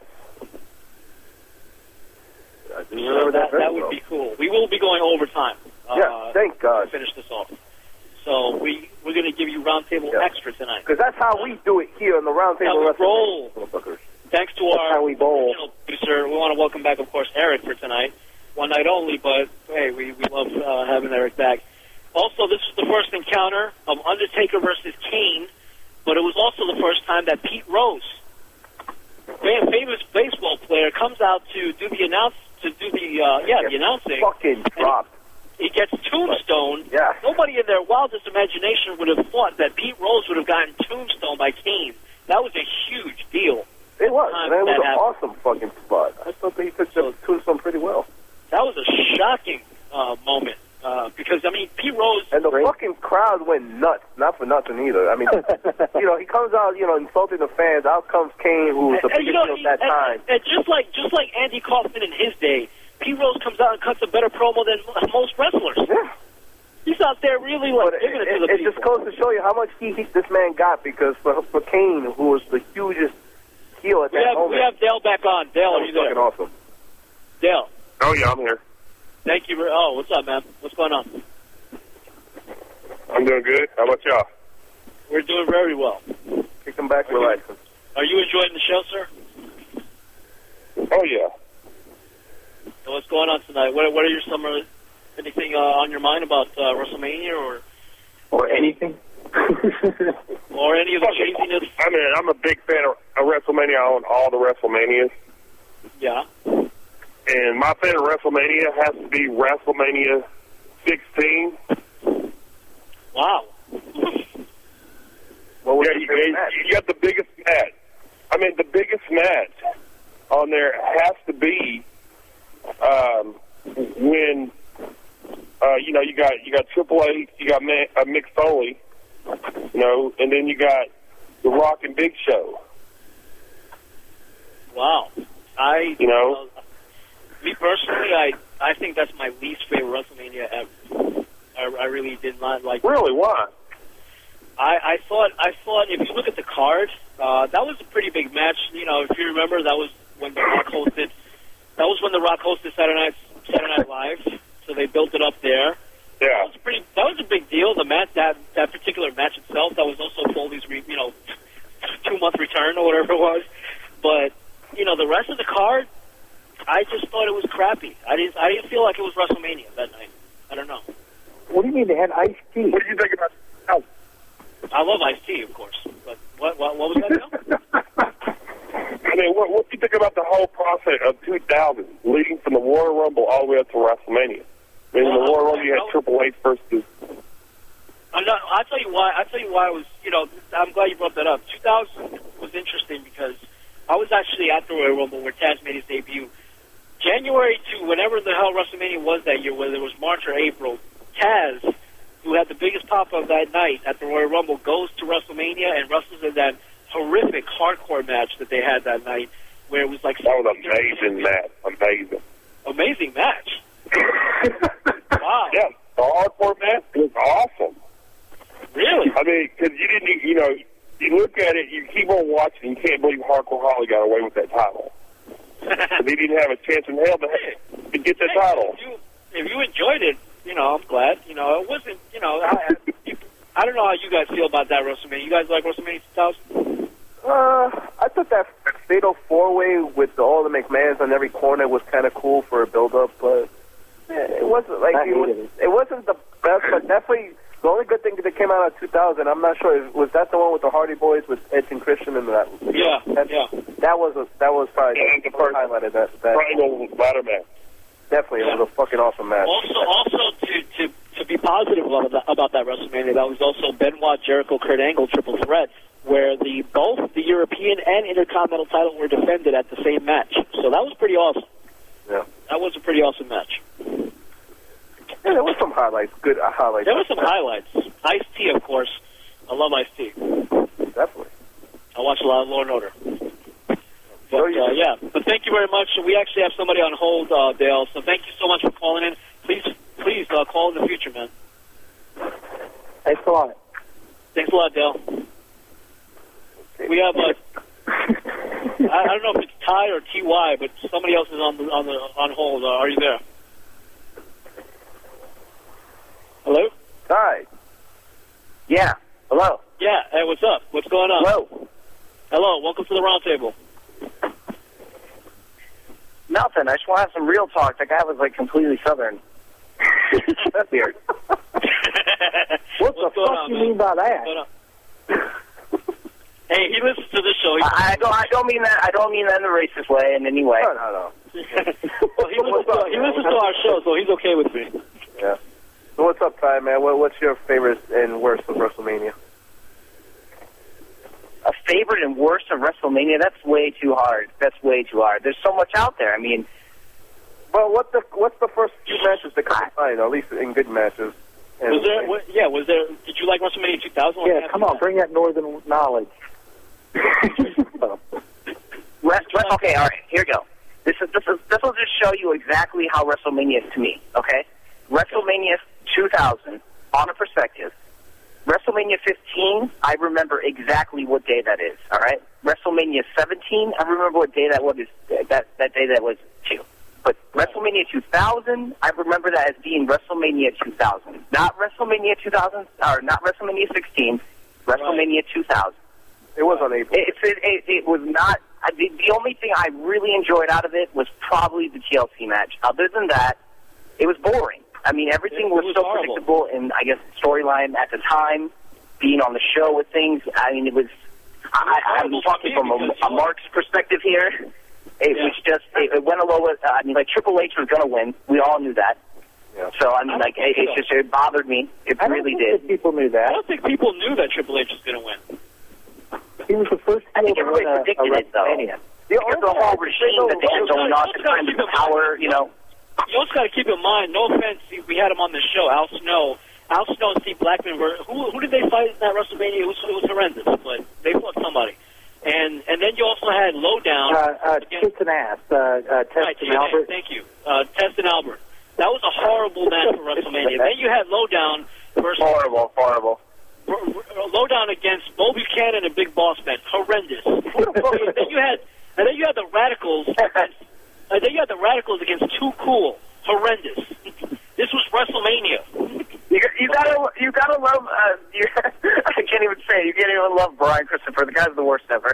I do remember that would be cool. We will be going overtime. Thank God. To finish this off. So we're going to give you Roundtable Extra tonight. Because that's how we do it here on the Roundtable Roll. Thanks to our original producer. We want to welcome back, of course, Eric for tonight. One night only, but, hey, we love having Eric back. Also, this was the first encounter of Undertaker versus Kane, but it was also the first time that Pete Rose, a famous baseball player, comes out to do the announcing. Fucking dropped. He gets tombstoned. Yeah. Nobody in their wildest imagination would have thought that Pete Rose would have gotten tombstoned by Kane. That was a huge deal. It was. And it was an awesome fucking spot. I thought that he took the tombstone pretty well. That was a shocking moment. Because, Pete Rose... And the fucking crowd went nuts. Not for nothing either. He comes out, insulting the fans. Out comes Kane, who was the biggest deal at that time. And just like Andy Kaufman in his day, Pete Rose comes out and cuts a better promo than most wrestlers. Yeah. He's out there really giving it to the people. It just goes to show you how much heat this man got, because for Kane, who was the hugest heel at that moment. We have Dale back on. Dale, are you there? Fucking awesome. Dale. Oh, yeah, I'm here. Thank you. What's up, man? What's going on? I'm doing good. How about y'all? We're doing very well. Kick him back, relaxing. Are you enjoying the show, sir? Oh, yeah. So what's going on tonight? What are your anything on your mind about WrestleMania or anything? Or any of the craziness? I'm a big fan of WrestleMania. I own all the WrestleManias. Yeah. And my favorite WrestleMania has to be WrestleMania 16. Wow. You got the biggest match. The biggest match on there has to be when you got Triple H, you got Mick Foley, and then you got The Rock and Big Show. Wow. Me personally, I think that's my least favorite WrestleMania ever. I really did not like. Really, why? I thought if you look at the card, that was a pretty big match. You know, if you remember, that was when The Rock hosted. That was when The Rock hosted Saturday Night Live. So they built it up there. Yeah. That was a big deal. The match, that particular match itself, that was also Foley's 2-month return or whatever it was. But the rest of the card, I just thought it was crappy. I didn't feel like it was WrestleMania that night. I don't know. What do you mean they had Ice-T? What do you think about? Oh. I love Ice-T, of course. But what was that, Bill? I mean, what do you think about the whole process of 2000, leading from the Royal Rumble all the way up to WrestleMania? I mean, in the Royal Rumble, you had Triple H versus. I'll tell you why. I was. I'm glad you brought that up. 2000 was interesting because I was actually at the Royal Rumble where Taz made his debut. January to whenever the hell WrestleMania was that year, whether it was March or April, Taz, who had the biggest pop of that night at the Royal Rumble, goes to WrestleMania and wrestles in that horrific hardcore match that they had that night, where it was like... That was an amazing match. Amazing match. Wow. Yeah, the hardcore match was awesome. Really? I mean, because you didn't, you look at it, you keep on watching, you can't believe Hardcore Holly got away with that title. He didn't have a chance in hell to get that title. If you enjoyed it, I'm glad. It wasn't, I don't know how you guys feel about that WrestleMania. You guys like WrestleMania 2000? I thought that fatal four-way with all the McMahons on every corner was kind of cool for a build-up, but it wasn't like it wasn't the best. But definitely the only good thing that came out of 2000. I'm not sure was that the one with the Hardy Boys with Edge and Christian and that. Yeah. That was probably the first highlight of that. Triangle ladder match. Definitely, it was a fucking awesome match. Also to be positive about that WrestleMania, that was also Benoit, Jericho, Kurt Angle triple threat, where both the European and Intercontinental title were defended at the same match. So that was pretty awesome. Yeah, that was a pretty awesome match. Yeah, there was some highlights, good highlights. There were some highlights. Ice-T, of course. I love Ice-T. Definitely. I watch a lot of Law and Order. But, yeah, but thank you very much. We actually have somebody on hold, Dale, so thank you so much for calling in. Please call in the future, man. Thanks a lot. Thanks a lot, Dale. We have, I don't know if it's Ty or TY, but somebody else is on hold. Are you there? Hello? Hi. Yeah. Hello. Yeah. Hey, what's up? What's going on? Hello. Hello. Welcome to the roundtable. Nothing. I just want to have some real talk. That guy was like completely southern. That's weird. What the fuck do you mean by that? Hey, he listens to this show. I don't mean that. I don't mean that in a racist way in any way. No. Well, he listens to our show, so he's okay with me. Yeah. So what's up, Ty, man? What's your favorite and worst of WrestleMania? A favorite and worst of WrestleMania? That's way too hard. There's so much out there. I mean, well, what's the first few matches that come to mind? At least in good matches. Was there? Did you like WrestleMania 2000? Yeah, come on, bring that northern knowledge. Okay, all right, here we go. This will just show you exactly how WrestleMania is to me. Okay, WrestleMania 2000 on a perspective. WrestleMania 15, I remember exactly what day that is. All right, WrestleMania 17, I remember what day that was. That day that was too. But WrestleMania 2000, I remember that as being WrestleMania 2000, not WrestleMania 2000 or not WrestleMania 16, WrestleMania 2000. It was on April. It was not. The only thing I really enjoyed out of it was probably the TLC match. Other than that, it was boring. I mean, everything was so horrible. Predictable, and I guess storyline at the time, being on the show with things. I mean, it was. I'm talking from a Mark's perspective here. It was just. It went a little. I mean, like Triple H was going to win. We all knew that. Yeah. So I mean, it bothered me. It really did. People knew that. I don't think people knew that Triple H was going to win. He was the first. I think everybody predicted it, though. Because the whole regime that they had going on at the time, the power, You also got to keep in mind. No offense, we had him on the show. Al Snow and Steve Blackman were. Who did they fight in that WrestleMania? It was horrendous, but they fought somebody. And then you also had Lowdown. Test and Ass. Test and Albert. Thank you. Test and Albert. That was a horrible match for WrestleMania. Then you had Lowdown versus... Horrible. Lowdown against Bo Buchanan and Big Boss Man. Horrendous. and then you had the Radicals against Too Cool. Horrendous. This was WrestleMania. You gotta love. I can't even say it. You can't even love Brian Christopher. The guy's the worst ever.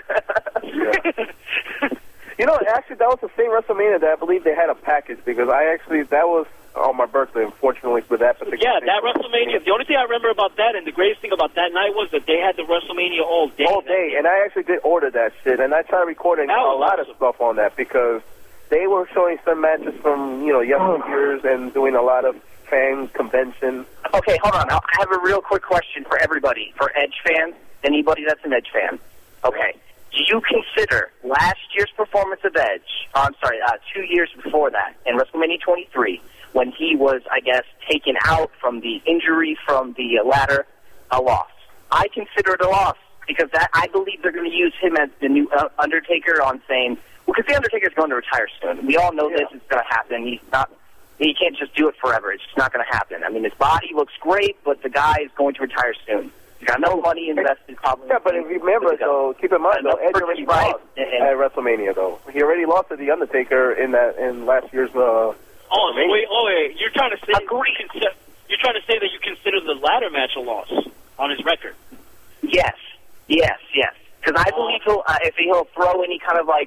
You know, actually, that was the same WrestleMania that I believe they had a package because that was on my birthday, unfortunately, for that particular. Yeah, that WrestleMania. The only thing I remember about that, and the greatest thing about that night was that they had the WrestleMania all day. All day, and I actually did order that shit, and I tried recording a lot of stuff on that because they were showing some matches from yesteryears and doing a lot of fan convention. Okay, hold on. I have a real quick question for everybody, for Edge fans, anybody that's an Edge fan. Okay. Do you consider last year's performance of Edge, 2 years before that, in WrestleMania 23, when he was, I guess, taken out from the injury from the ladder, a loss? I consider it a loss because I believe they're going to use him as the new Undertaker on saying, well, because the Undertaker's going to retire soon. We all know this is going to happen. He can't just do it forever. It's just not going to happen. I mean, his body looks great, but the guy is going to retire soon. He's got no money invested, probably. Yeah, but if you remember, though, keep in mind, though, Edge already lost at WrestleMania, though. He already lost to the Undertaker in last year's. Wait! You're trying to say that you consider the ladder match a loss on his record? Yes. Because I believe he'll throw any kind of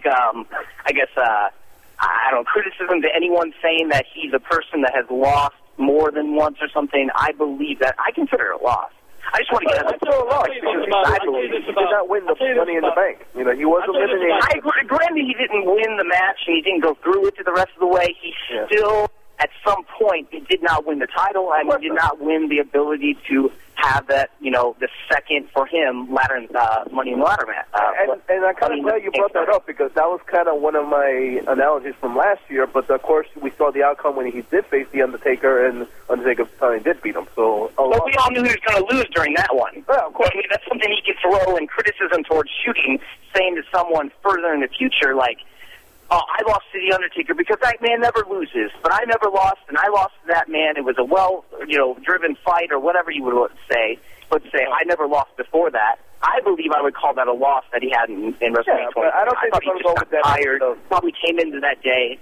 criticism to anyone saying that he's a person that has lost more than once or something. I believe that. I consider it a loss. I just want to get it. Still a loss because he did not win the Money in the Bank. He was eliminated. I agree. Granted, he didn't win the match and he didn't go through it to the rest of the way. He still, at some point, he did not win the title and he did not win the ability to have that, the second for him Money in the Ladder match. And I'm kind of glad you brought that up because that was kind of one of my analogies from last year. But of course, we saw the outcome when he did face the Undertaker, and Undertaker finally did beat him. So, but we all knew he was going to lose during that one. Yeah, of course. I mean, that's something he could throw in criticism towards shooting, saying to someone further in the future, like, "Oh, I lost to the Undertaker because that man never loses, but I never lost, and I lost to that man. It was a driven fight or whatever you would say. But say I never lost before that. I believe I would call that a loss that he had in WrestleMania 20. But I don't think they're going to go with that. Tired. Probably came into that day.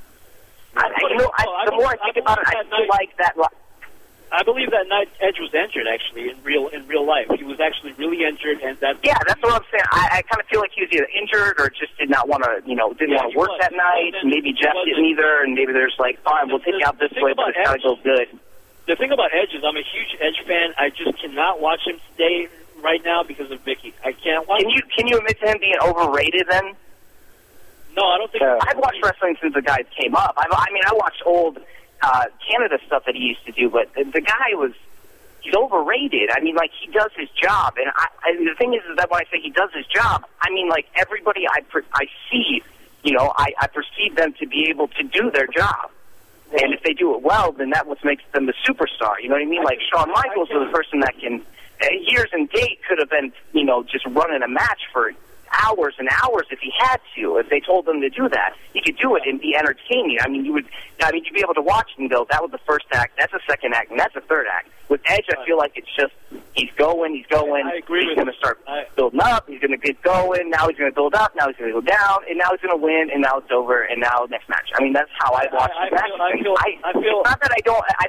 The more I think about it, I feel like that. I believe that night Edge was injured actually in real life. He was actually really injured, and that's what I'm saying. I kind of feel like he was either injured or just did not want to, didn't want to work that night. Maybe Jeff didn't either, and maybe there's like, fine, we'll take you out this way, but it's got to go good. The thing about Edge is I'm a huge Edge fan. I just cannot watch him today right now because of Mickey. I can't watch. Can you admit to him being overrated then? No, I don't think. I've watched wrestling since the guys came up. I watched old Canada stuff that he used to do, but the guy he's overrated. I mean, like, he does his job, and the thing is that when I say he does his job, I mean, like, everybody I see, I perceive them to be able to do their job. And if they do it well, then that what makes them the superstar. You know what I mean? Like, Shawn Michaels is a person that can, years and date could have been, just running a match for hours and hours if he had to. If they told him to do that, he could do it and be entertaining. I mean, you'd be able to watch and go, that was the first act, that's the second act, and that's the third act. With Edge, I feel like it's just, he's going. I agree he's going to start building up, he's going to get going, now he's going to build up, now he's going to go down, and now he's going to win, and now it's over, and now next match. I mean, that's how I watch the match. It's not that I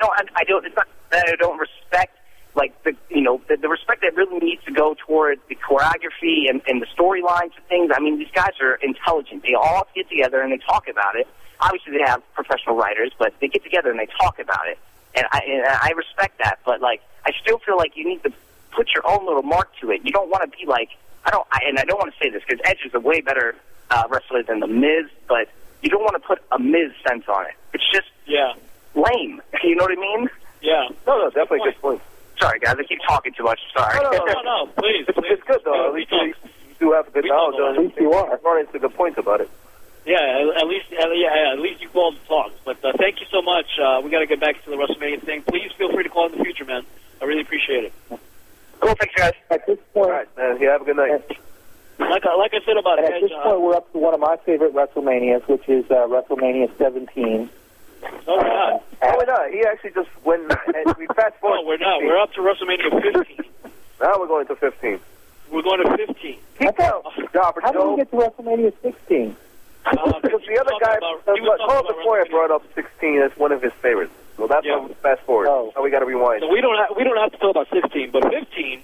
don't respect, like, the respect that really needs to go toward the choreography and the storylines and things. I mean, these guys are intelligent. They all get together and they talk about it. Obviously, they have professional writers, but they get together and they talk about it. And I respect that, but, like, I still feel like you need to put your own little mark to it. You don't want to be like, I don't want to say this because Edge is a way better wrestler than The Miz, but you don't want to put a Miz sense on it. It's just lame. You know what I mean? Yeah. No, definitely a good point. Sorry, guys, I keep talking too much. Sorry. No, please. It's good, though. At least you do have a good knowledge. At least you are running to good points about it. Yeah, at least you called to talk. But thank you so much. We got to get back to the WrestleMania thing. Please feel free to call in the future, man. I really appreciate it. Cool, thanks, guys. At this point, all right, man. You have a good night. Like I said about Edge. At this point, we're up to one of my favorite WrestleManias, which is WrestleMania 17. No, we're not. No, we're not. He actually just went, and we fast forward. No, we're not. We're up to WrestleMania 15. Now we're going to 15. We're going to 15. How did we get to WrestleMania 16? Because the other guy, Paul before I brought up 16 as one of his favorites. So that's why we fast forward. So we got to rewind. So we don't have to talk about 16, but 15,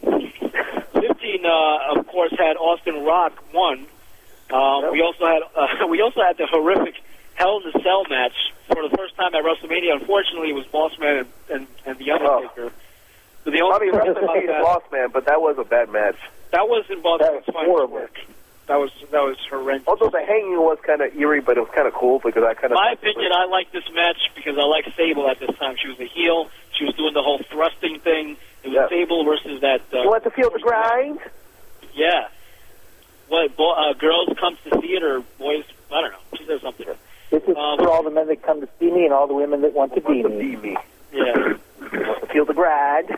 of course, had Austin Rock won. We also had the horrific Hell in a Cell match for the first time at WrestleMania. Unfortunately, it was Bossman and the Undertaker. So the only WrestleMania Boss Man, but that was a bad match. That wasn't Bossman's final work. That was horrendous. Although the hanging was kind of eerie, but it was kind of cool because I kind of. My opinion, I like this match because I like Sable at this time. She was a heel. She was doing the whole thrusting thing. It was Sable versus that. You want to feel the grind? Yeah. What girls come to see it or boys? I don't know. She said something. This is for all the men that come to see me and all the women that want to be me. Yeah. Want to feel the grind?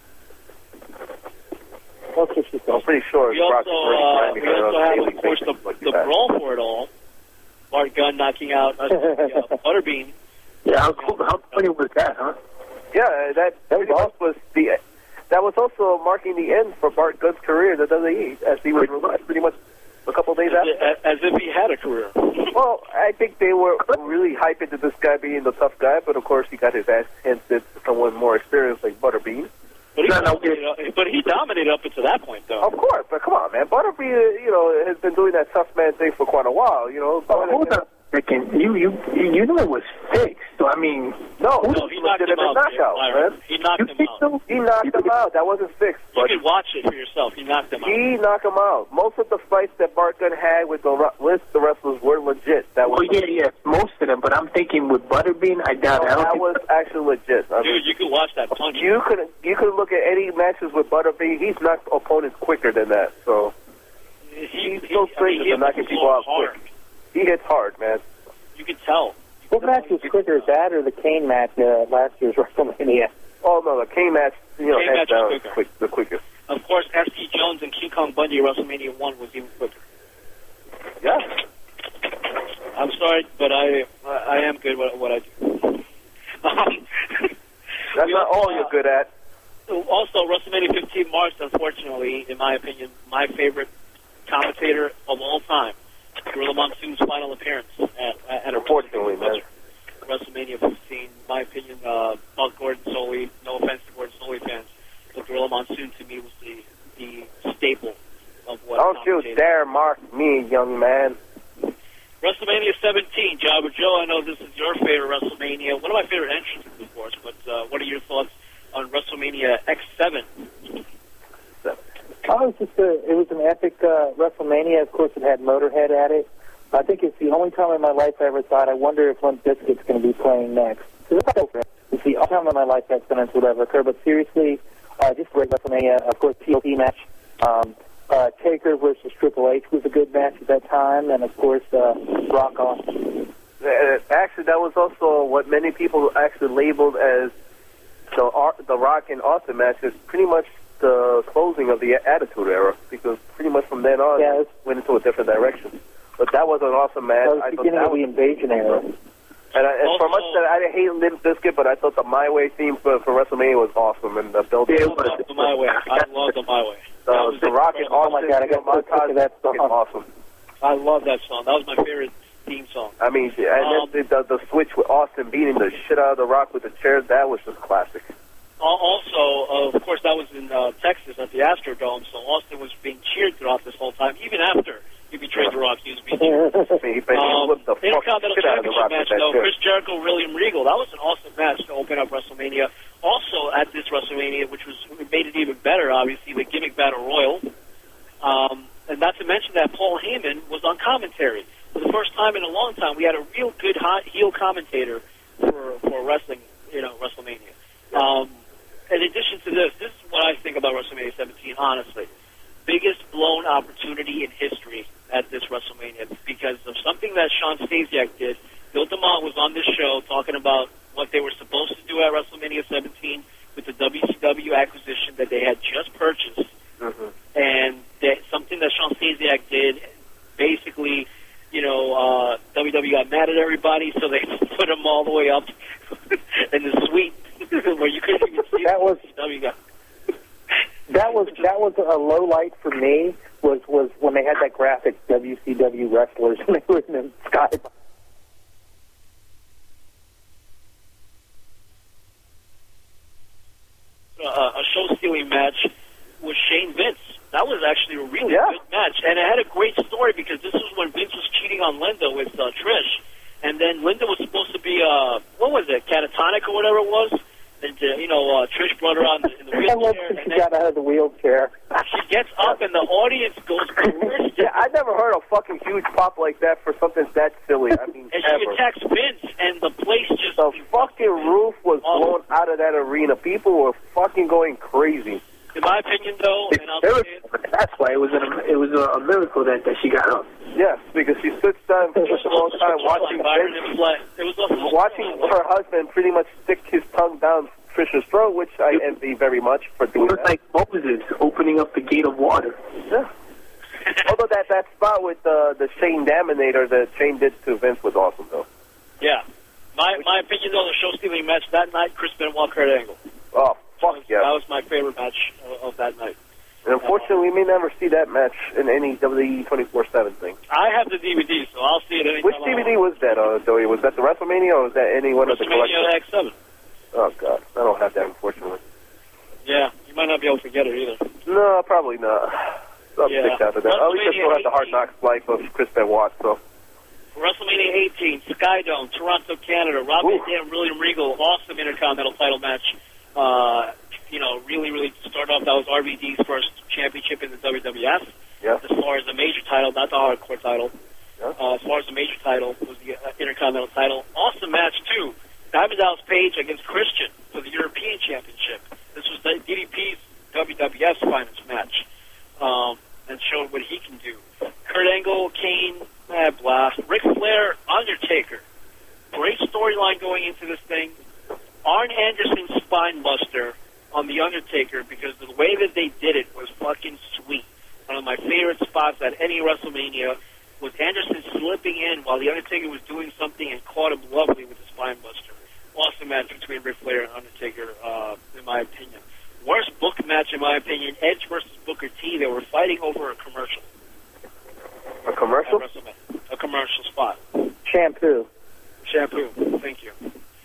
I'm pretty sure. We also had, of course, the brawl for it all. Bart Gunn knocking out Butterbean. Yeah, how funny was that, huh? Yeah, that pretty much was that was also marking the end for Bart Gunn's career in the WWE, as he was released pretty much a couple of days after. As if he had a career. Well, I think they were really hyped into this guy being the tough guy, but of course he got his ass handed to someone more experienced like Butterbean. But he dominated up until that point, though. Of course, but come on, man. Butterbean, has been doing that tough man thing for quite a while, Hold on a second. You know it was fixed. So, I mean... No, he knocked him out. Man. He knocked him out. He knocked him out. That wasn't fixed. You can watch it for yourself. He knocked him out. He knocked him out. Most of the fights that Bart Gunn had with the wrestlers were legit. Yes, most of them. But I'm thinking with Butterbean, I doubt it. That was actually legit. Dude, you can watch that punch. You could look at any matches with Butterbean. He's knocked opponents quicker than that. So he's so straight at knocking people out quick. He hits hard, man. You can tell. What match was quicker, that or the Kane match last year's WrestleMania? Oh, no, the Kane match, hands down, the quickest. Of course, S.T. Jones and King Kong Bundy at WrestleMania 1 was even quicker. Yeah. I'm sorry, but I am good at what I do. That's not all you're good at. Also, WrestleMania 15 marks, unfortunately, in my opinion, my favorite commentator of all time. Gorilla Monsoon's final appearance at unfortunately, man. WrestleMania 15. In my opinion, Buck Gordon Solie, no offense to Gordon Solie fans, but Gorilla Monsoon to me was the staple of what. Don't you dare mark me, young man. WrestleMania 17, Jabba Joe, I know this is your favorite WrestleMania. One of my favorite entrances, of course, but what are your thoughts on WrestleMania X7? Oh, it was an epic WrestleMania. Of course, it had Motorhead at it. I think it's the only time in my life I ever thought, I wonder if Limp Bizkit's going to be playing next. It's the only time in my life that sentence would ever occur. But seriously, just great WrestleMania. Of course, TLC match. Taker versus Triple H was a good match at that time. And, of course, Rock On. Actually, that was also what many people actually labeled as the Rock and Austin match is pretty much the closing of the Attitude Era, because pretty much from then on, it went into a different direction. But that was an awesome match. That was the beginning of the Invasion Era. And for much that I didn't hate Limp Bizkit, but I thought the My Way theme for WrestleMania was awesome, and the build. I love the My Way. I love the My Way. The Rock and Austin. Oh my God, I got so sick of that song. Awesome. I love that song. That was my favorite theme song. I mean, and then the switch with Austin beating the shit out of The Rock with the chair, that was just classic. Also, of course, that was in Texas at the Astrodome, so Austin was being cheered throughout this whole time, even after he betrayed The Rock. He was being cheered. Intercontinental Championship match, though, Chris Jericho, William Regal. That was an awesome match to open up WrestleMania. Also, at this WrestleMania, which made it even better, obviously, the Gimmick Battle Royal. And not to mention that Paul Heyman was on commentary. For the first time in a long time, we had a real good hot heel commentator for wrestling, WrestleMania. In addition to this is what I think about WrestleMania 17, honestly. Biggest blown opportunity in history at this WrestleMania because of something that Sean Stasiak did. Bill DeMott was on this show talking about what they were supposed to do at WrestleMania 17 with the WCW acquisition that they had just purchased. And something that Sean Stasiak did basically, money, so they put him all the way up in the suite where you couldn't even see that was a low light for me. Was when they had that graphic WCW wrestlers and they were in the sky. A show-stealing match with Shane Vince. That was actually a really good match, and it had a great story because this was when Vince was cheating on Linda with Trish, and then Linda was supposed to be what was it, catatonic or whatever it was, and Trish brought her on in the wheelchair. And she got out of the wheelchair. She gets up, and the audience goes ballistic. Yeah, I never heard a fucking huge pop like that for something that silly. I mean, and she attacks Vince, and the place just the fucking roof was blown out of that arena. People were fucking going crazy. In my opinion, though, and I'll say it, that's why it was a miracle that she got up. Yes, because she stood down for such a long time watching her husband pretty much stick his tongue down Trisha's throat, which I envy very much for doing that. It was like Moses opening up the gate of water. Yeah. Although that spot with the Shane Daminator that Shane did to Vince was awesome, though. Yeah. My opinion, though, the show-stealing match that night, Chris Benoit, Kurt Angle. Oh, fuck yeah. That was my favorite match of that night. And unfortunately, we may never see that match in any WWE 24/7 thing. I have the DVD, so I'll see it anytime. Which DVD was that, Joey? Was that the WrestleMania, or was that any one of the collections? WrestleMania X7. Oh, God. I don't have that, unfortunately. Yeah, you might not be able to get it either. No, probably not. I'm sick out of that. At least I still have the Hard Knocks life of Chris Benoit, so. WrestleMania 18, Skydome, Toronto, Canada. Rob Van Dam, William Regal, awesome Intercontinental title match. Really to start off, that was RVD's first championship in the WWF. Yeah. As far as the major title, not the hardcore title. Yeah. As far as the major title was the Intercontinental title. Awesome match, too. Diamond Dallas Page against Christian for the European Championship. This was DDP's WWF's finest match. And showed what he can do. Kurt Angle, Kane, blah. Ric Flair, Undertaker. Great storyline going into this thing. Arn Anderson's spine buster on The Undertaker, because the way that they did it was fucking sweet. One of my favorite spots at any WrestleMania was Anderson slipping in while The Undertaker was doing something and caught him lovely with the spine buster. Awesome match between Ric Flair and Undertaker, in my opinion. Worst book match, in my opinion, Edge versus Booker T. They were fighting over a commercial. A commercial? A commercial spot. Shampoo. Thank you.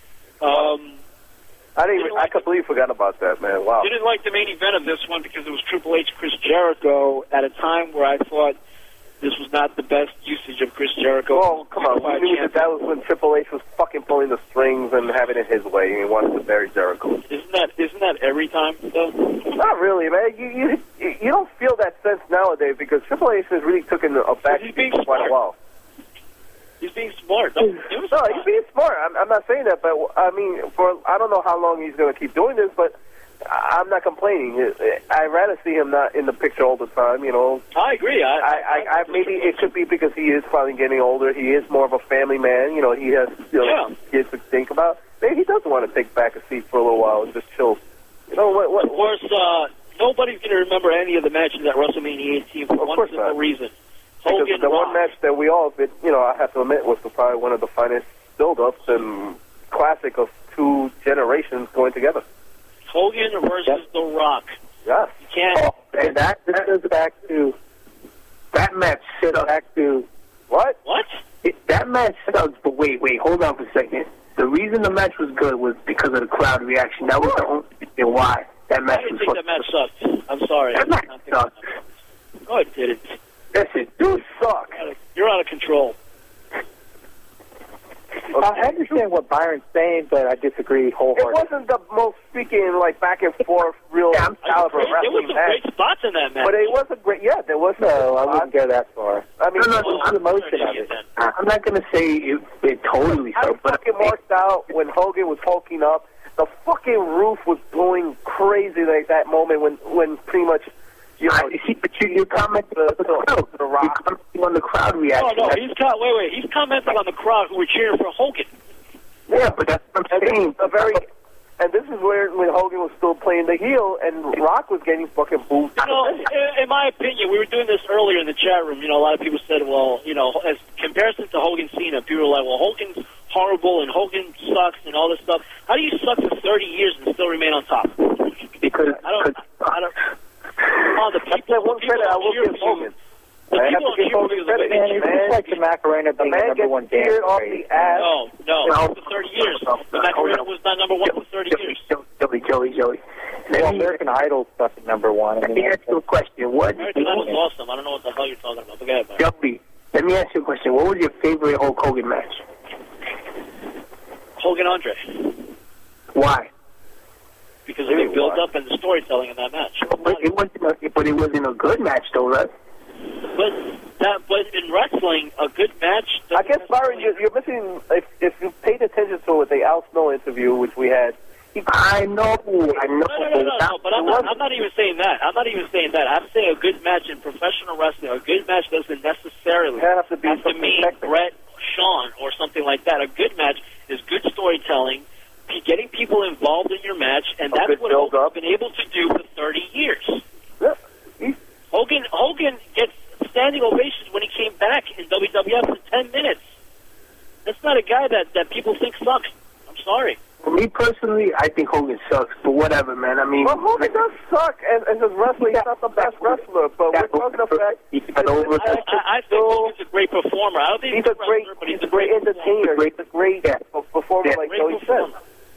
I completely forgot about that, man. Wow. Didn't like the main event of this one because it was Triple H, Chris Jericho, at a time where I thought this was not the best usage of Chris Jericho. Oh, come on. We knew that was when Triple H was fucking pulling the strings and having it his way, and he wanted to bury Jericho. Isn't that every time, though? Not really, man. You don't feel that sense nowadays because Triple H has really taken a back seat for quite a while. He's being smart. No, he's being smart. I'm not saying that, but I mean, I don't know how long he's going to keep doing this, but I'm not complaining. I'd rather see him not in the picture all the time, you know. I agree. I maybe it could be because he is finally getting older. He is more of a family man. You know, he has kids to think about. Maybe he doesn't want to take back a seat for a little while and just chill. You know what? Of course, nobody's going to remember any of the matches at WrestleMania 18 for one simple reason. Because the one match that we all, I have to admit, was probably one of the finest build-ups and classic of two generations going together. Hogan versus The Rock. Yes. You can't. And that goes back to that match. Back to what? What? That match sucks. But wait, hold on for a second. The reason the match was good was because of the crowd reaction. That was the only reason why that match was. I didn't think that match sucked. I'm sorry. That match sucked. No, it didn't. Yes, it do suck. You're out of control. I understand what Byron's saying, but I disagree wholeheartedly. It wasn't the most freaking, back and forth, real caliber wrestling match. There was some great spots in that match. But it wasn't great. Yeah, there was. No, I wouldn't go that far. I mean, the emotion of it. I'm not going to say it totally sucked. I fucking marked out when Hogan was hulking up. The fucking roof was going crazy like that moment when pretty much. You're commenting on the crowd. You're commenting on the crowd reaction. No, he's commenting on the crowd who were cheering for Hogan. Yeah, but that's what I'm saying. And this is where when Hogan was still playing the heel, and Rock was getting fucking booed. You know, in my opinion, we were doing this earlier in the chat room. You know, a lot of people said, well, you know, as comparison to Hogan Cena, people were like, well, Hogan's horrible and Hogan sucks and all this stuff. How do you suck for 30 years and still remain on top? Because I don't. Oh, the people. One credit I will give Hogan. The I have people to give Hogan credit. Man, it's just like the Macarena being the number one dance off craze. the ass. No, for 30 years. The Macarena was not number one for 30 years. Joey. Well, American Idol stuff is number one. Let me ask you a question. American Idol was awesome. I don't know what the hell you're talking about. But go ahead, man. Joey, let me ask you a question. What was your favorite Hulk Hogan match? Hogan Andre. Why? Because of the build-up and the storytelling in that match. But it wasn't a good match, though, right? But in wrestling, a good match. I guess Byron, you're missing. If you paid attention to it, the Al Snow interview, which we had. I know. No, but I'm not even saying that. I'm saying a good match in professional wrestling. A good match doesn't necessarily have to mean Brett, Shawn, or something like that. A good match is good storytelling, getting people involved in your match, and that's what Hogan's been able to do for 30 years. Hogan gets standing ovations when he came back in WWF for 10 minutes. That's not a guy that people think sucks. I'm sorry. For me personally, I think Hogan sucks, but whatever, man. I mean, well, Hogan does suck, and his wrestling, he's not the best wrestler, but we're talking about I think Hogan's a great performer. I don't think he's a great wrestler, but he's a great entertainer. He's a great performer, like Joey said.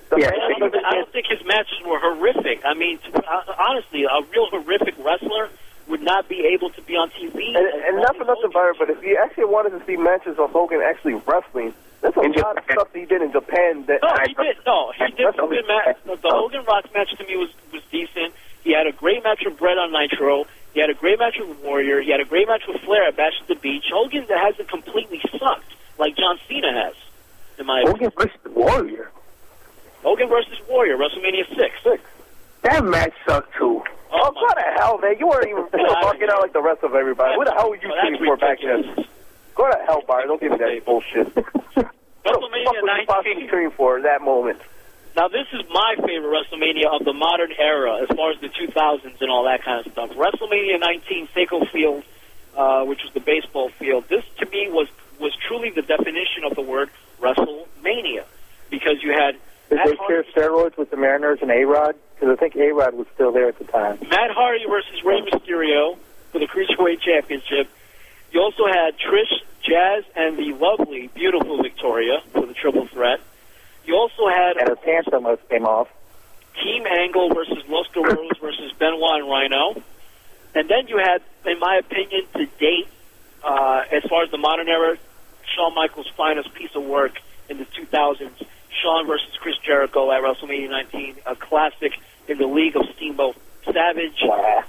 I don't think his matches were horrific. I mean, honestly, a real horrific wrestler would not be able to be on TV. And not for nothing, Byron, but if you actually wanted to see matches of Hogan actually wrestling, there's a lot of stuff that he did in Japan. He did some good match. The Hogan Rock match to me was decent. He had a great match with Brett on Nitro. He had a great match with Warrior. He had a great match with Flair at Bash at the Beach. Hogan hasn't completely sucked like John Cena has, in my opinion. Hogan versus Warrior. Hogan versus Warrior, WrestleMania 6. That match sucked too. Oh, go to hell, man. You weren't even fucking out like the rest of everybody. What the hell were you shooting for back then? Go to hell, Byron. Don't give me that bullshit. What the fuck was you possibly cheering for in that moment? Now, this is my favorite WrestleMania of the modern era, as far as the 2000s and all that kind of stuff. WrestleMania 19, Safeco Field, which was the baseball field. This, to me, was truly the definition of the word WrestleMania, because you had... Did they share steroids with the Mariners and A-Rod? Because I think A-Rod was still there at the time. Matt Hardy versus Rey Mysterio for the Cruiserweight Championship. You also had Trish, Jazz, and the lovely, beautiful Victoria for the Triple Threat. You also had... And her pants almost came off. Team Angle versus Los Guerreros versus Benoit and Rhino. And then you had, in my opinion, to date, as far as the modern era, Shawn Michaels' finest piece of work in the 2000s, Shawn versus Chris Jericho at WrestleMania 19, a classic in the league of Steamboat Savage,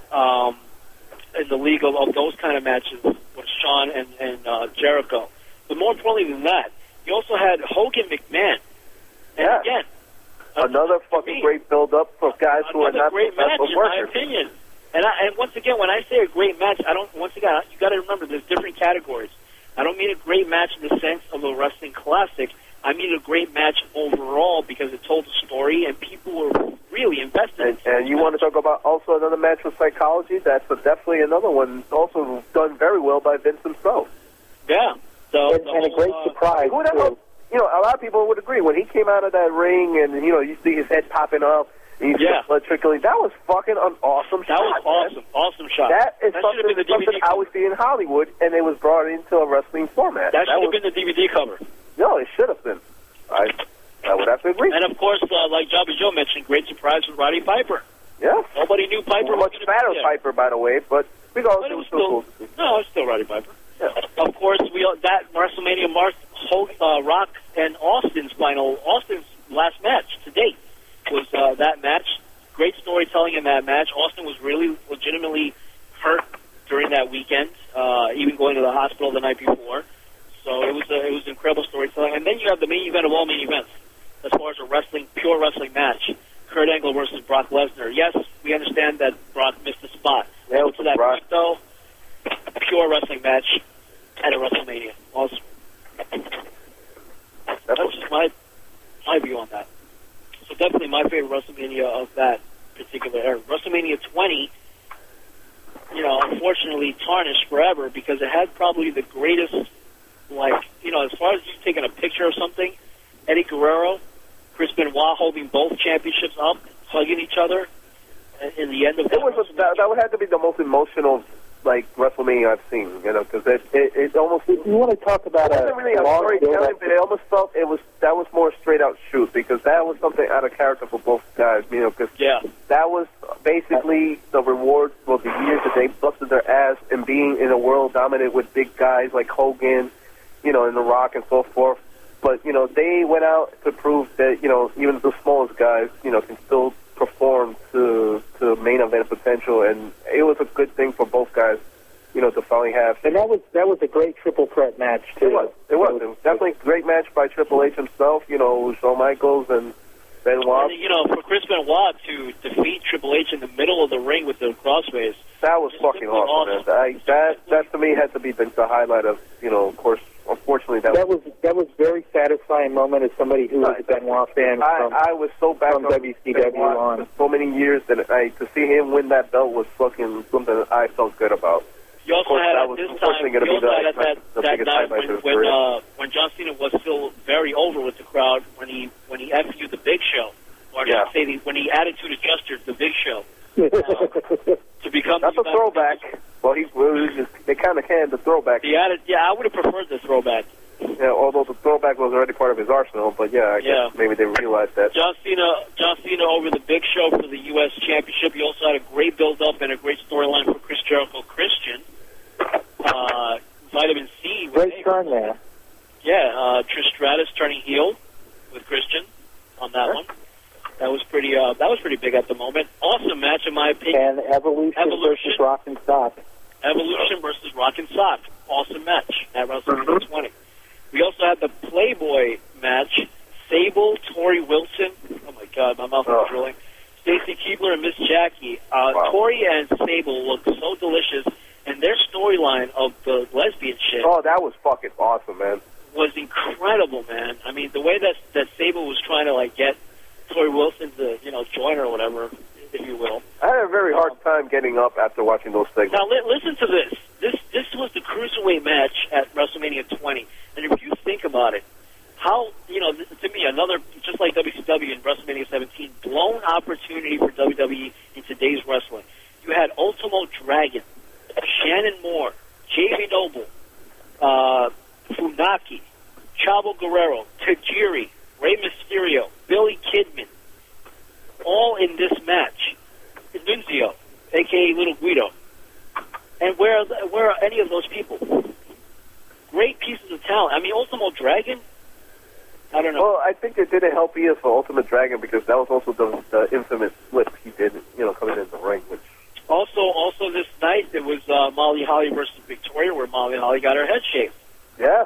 in the league of those kind of matches with Shawn and Jericho. But more importantly than that, you also had Hogan McMahon. And again, another fucking great build-up for guys who are not great match, professional in my opinion. And once again, when I say a great match, you got to remember there's different categories. I don't mean a great match in the sense of a wrestling classic. I mean a great match overall because it told a story and people were really invested. And you want to talk about also another match with Psychology? That's definitely another one, also done very well by Vince himself. Yeah. So and a great surprise. Who the hell, a lot of people would agree when he came out of that ring and you see his head popping up. And you see blood trickling. That was fucking an awesome shot. That was awesome. Awesome shot. That is something I would see in Hollywood, and it was brought into a wrestling format. That should have been the DVD cover. No, it should have been. I would have to agree. And of course, like Jabba Joe mentioned, great surprise with Roddy Piper. Yeah. Nobody knew Piper was much fatter Piper, by the way, but we go. It was still no, it's still Roddy Piper. Yeah. Of course, that WrestleMania marked Rock and Austin's last match to date was that match. Great storytelling in that match. Austin was really legitimately hurt during that weekend, even going to the hospital the night before. So it was incredible storytelling. And then you have the main event of all main events, as far as a pure wrestling match. Kurt Angle versus Brock Lesnar. Yes, we understand that Brock missed the spot. Yeah, to that point, though, pure wrestling match at a WrestleMania. Awesome. That was just my view on that. So definitely my favorite of that particular era. WrestleMania 20, unfortunately tarnished forever because it had probably the greatest, as far as you taking a picture or something, Eddie Guerrero, Chris Benoit holding both championships up, hugging each other in the end of that. That would have to be the most emotional WrestleMania I've seen, because it almost. If you want to talk about it wasn't really a storytelling, but it almost felt that was more straight out truth, because that was something out of character for both guys, because that was basically the reward for the years that they busted their ass and being in a world dominated with big guys like Hogan, and The Rock and so forth. But they went out to prove that even the smallest guys can still perform to main event potential, and it was a good thing for both guys, to finally have. And that was a great triple threat match too. It was definitely a great match by Triple H himself, Shawn Michaels and Benoit. And, for Chris Benoit to defeat Triple H in the middle of the ring with the crossface. That was fucking awesome, man. That to me had to be the highlight of, of course. Unfortunately, that was very satisfying moment as somebody who was a Benoit fan. I was so back from WCW on for so many years that to see him win that belt was fucking something that I felt good about. You also had at this time, that night when John Cena was still very over with the crowd when he FU'd the Big Show, or when he attitude adjusted the Big Show to become. That's a throwback. Well, they kind of can the throwback. I would have preferred the throwback. Yeah, although the throwback was already part of his arsenal, but I guess maybe they realized that. John Cena over the Big Show for the U.S. Championship. He also had a great build-up and a great storyline for Chris Jericho Christian. Vitamin C. Great turn there. Yeah, Trish Stratus turning heel with Christian on that one. That was pretty big at the moment. Awesome match in my opinion. And Evolution versus Rock and Sock. Evolution versus Rock and Sock. Awesome match at WrestleMania 20. We also had the Playboy match. Sable, Tori Wilson. Oh my God, my mouth is drilling. Stacy Keibler and Miss Jackie. Tori and Sable looked so delicious, and their storyline of the lesbian shit. Oh, that was fucking awesome, man. Was incredible, man. I mean, the way that Sable was trying to get Tori Wilson to join her or whatever, if you will. I had a very hard time getting up after watching those segments. Now listen to this. This was the cruiserweight match at WrestleMania 20, and if you think about it, how to me another just like WCW in WrestleMania 17, blown opportunity for WWE in today's wrestling. You had Ultimo Dragon, Shannon Moore, J.V. Noble, Funaki, Chavo Guerrero, Tajiri, Rey Mysterio, Billy Kidman, all in this match. Nunzio, a.k.a. Little Guido. And where are any of those people? Great pieces of talent. I mean, Ultimo Dragon, I don't know. Well, I think it didn't help either for Ultimate Dragon because that was also the infamous flip he did, coming in the ring. Which Also this night, it was Molly Holly versus Victoria, where Molly Holly got her head shaved. Yes.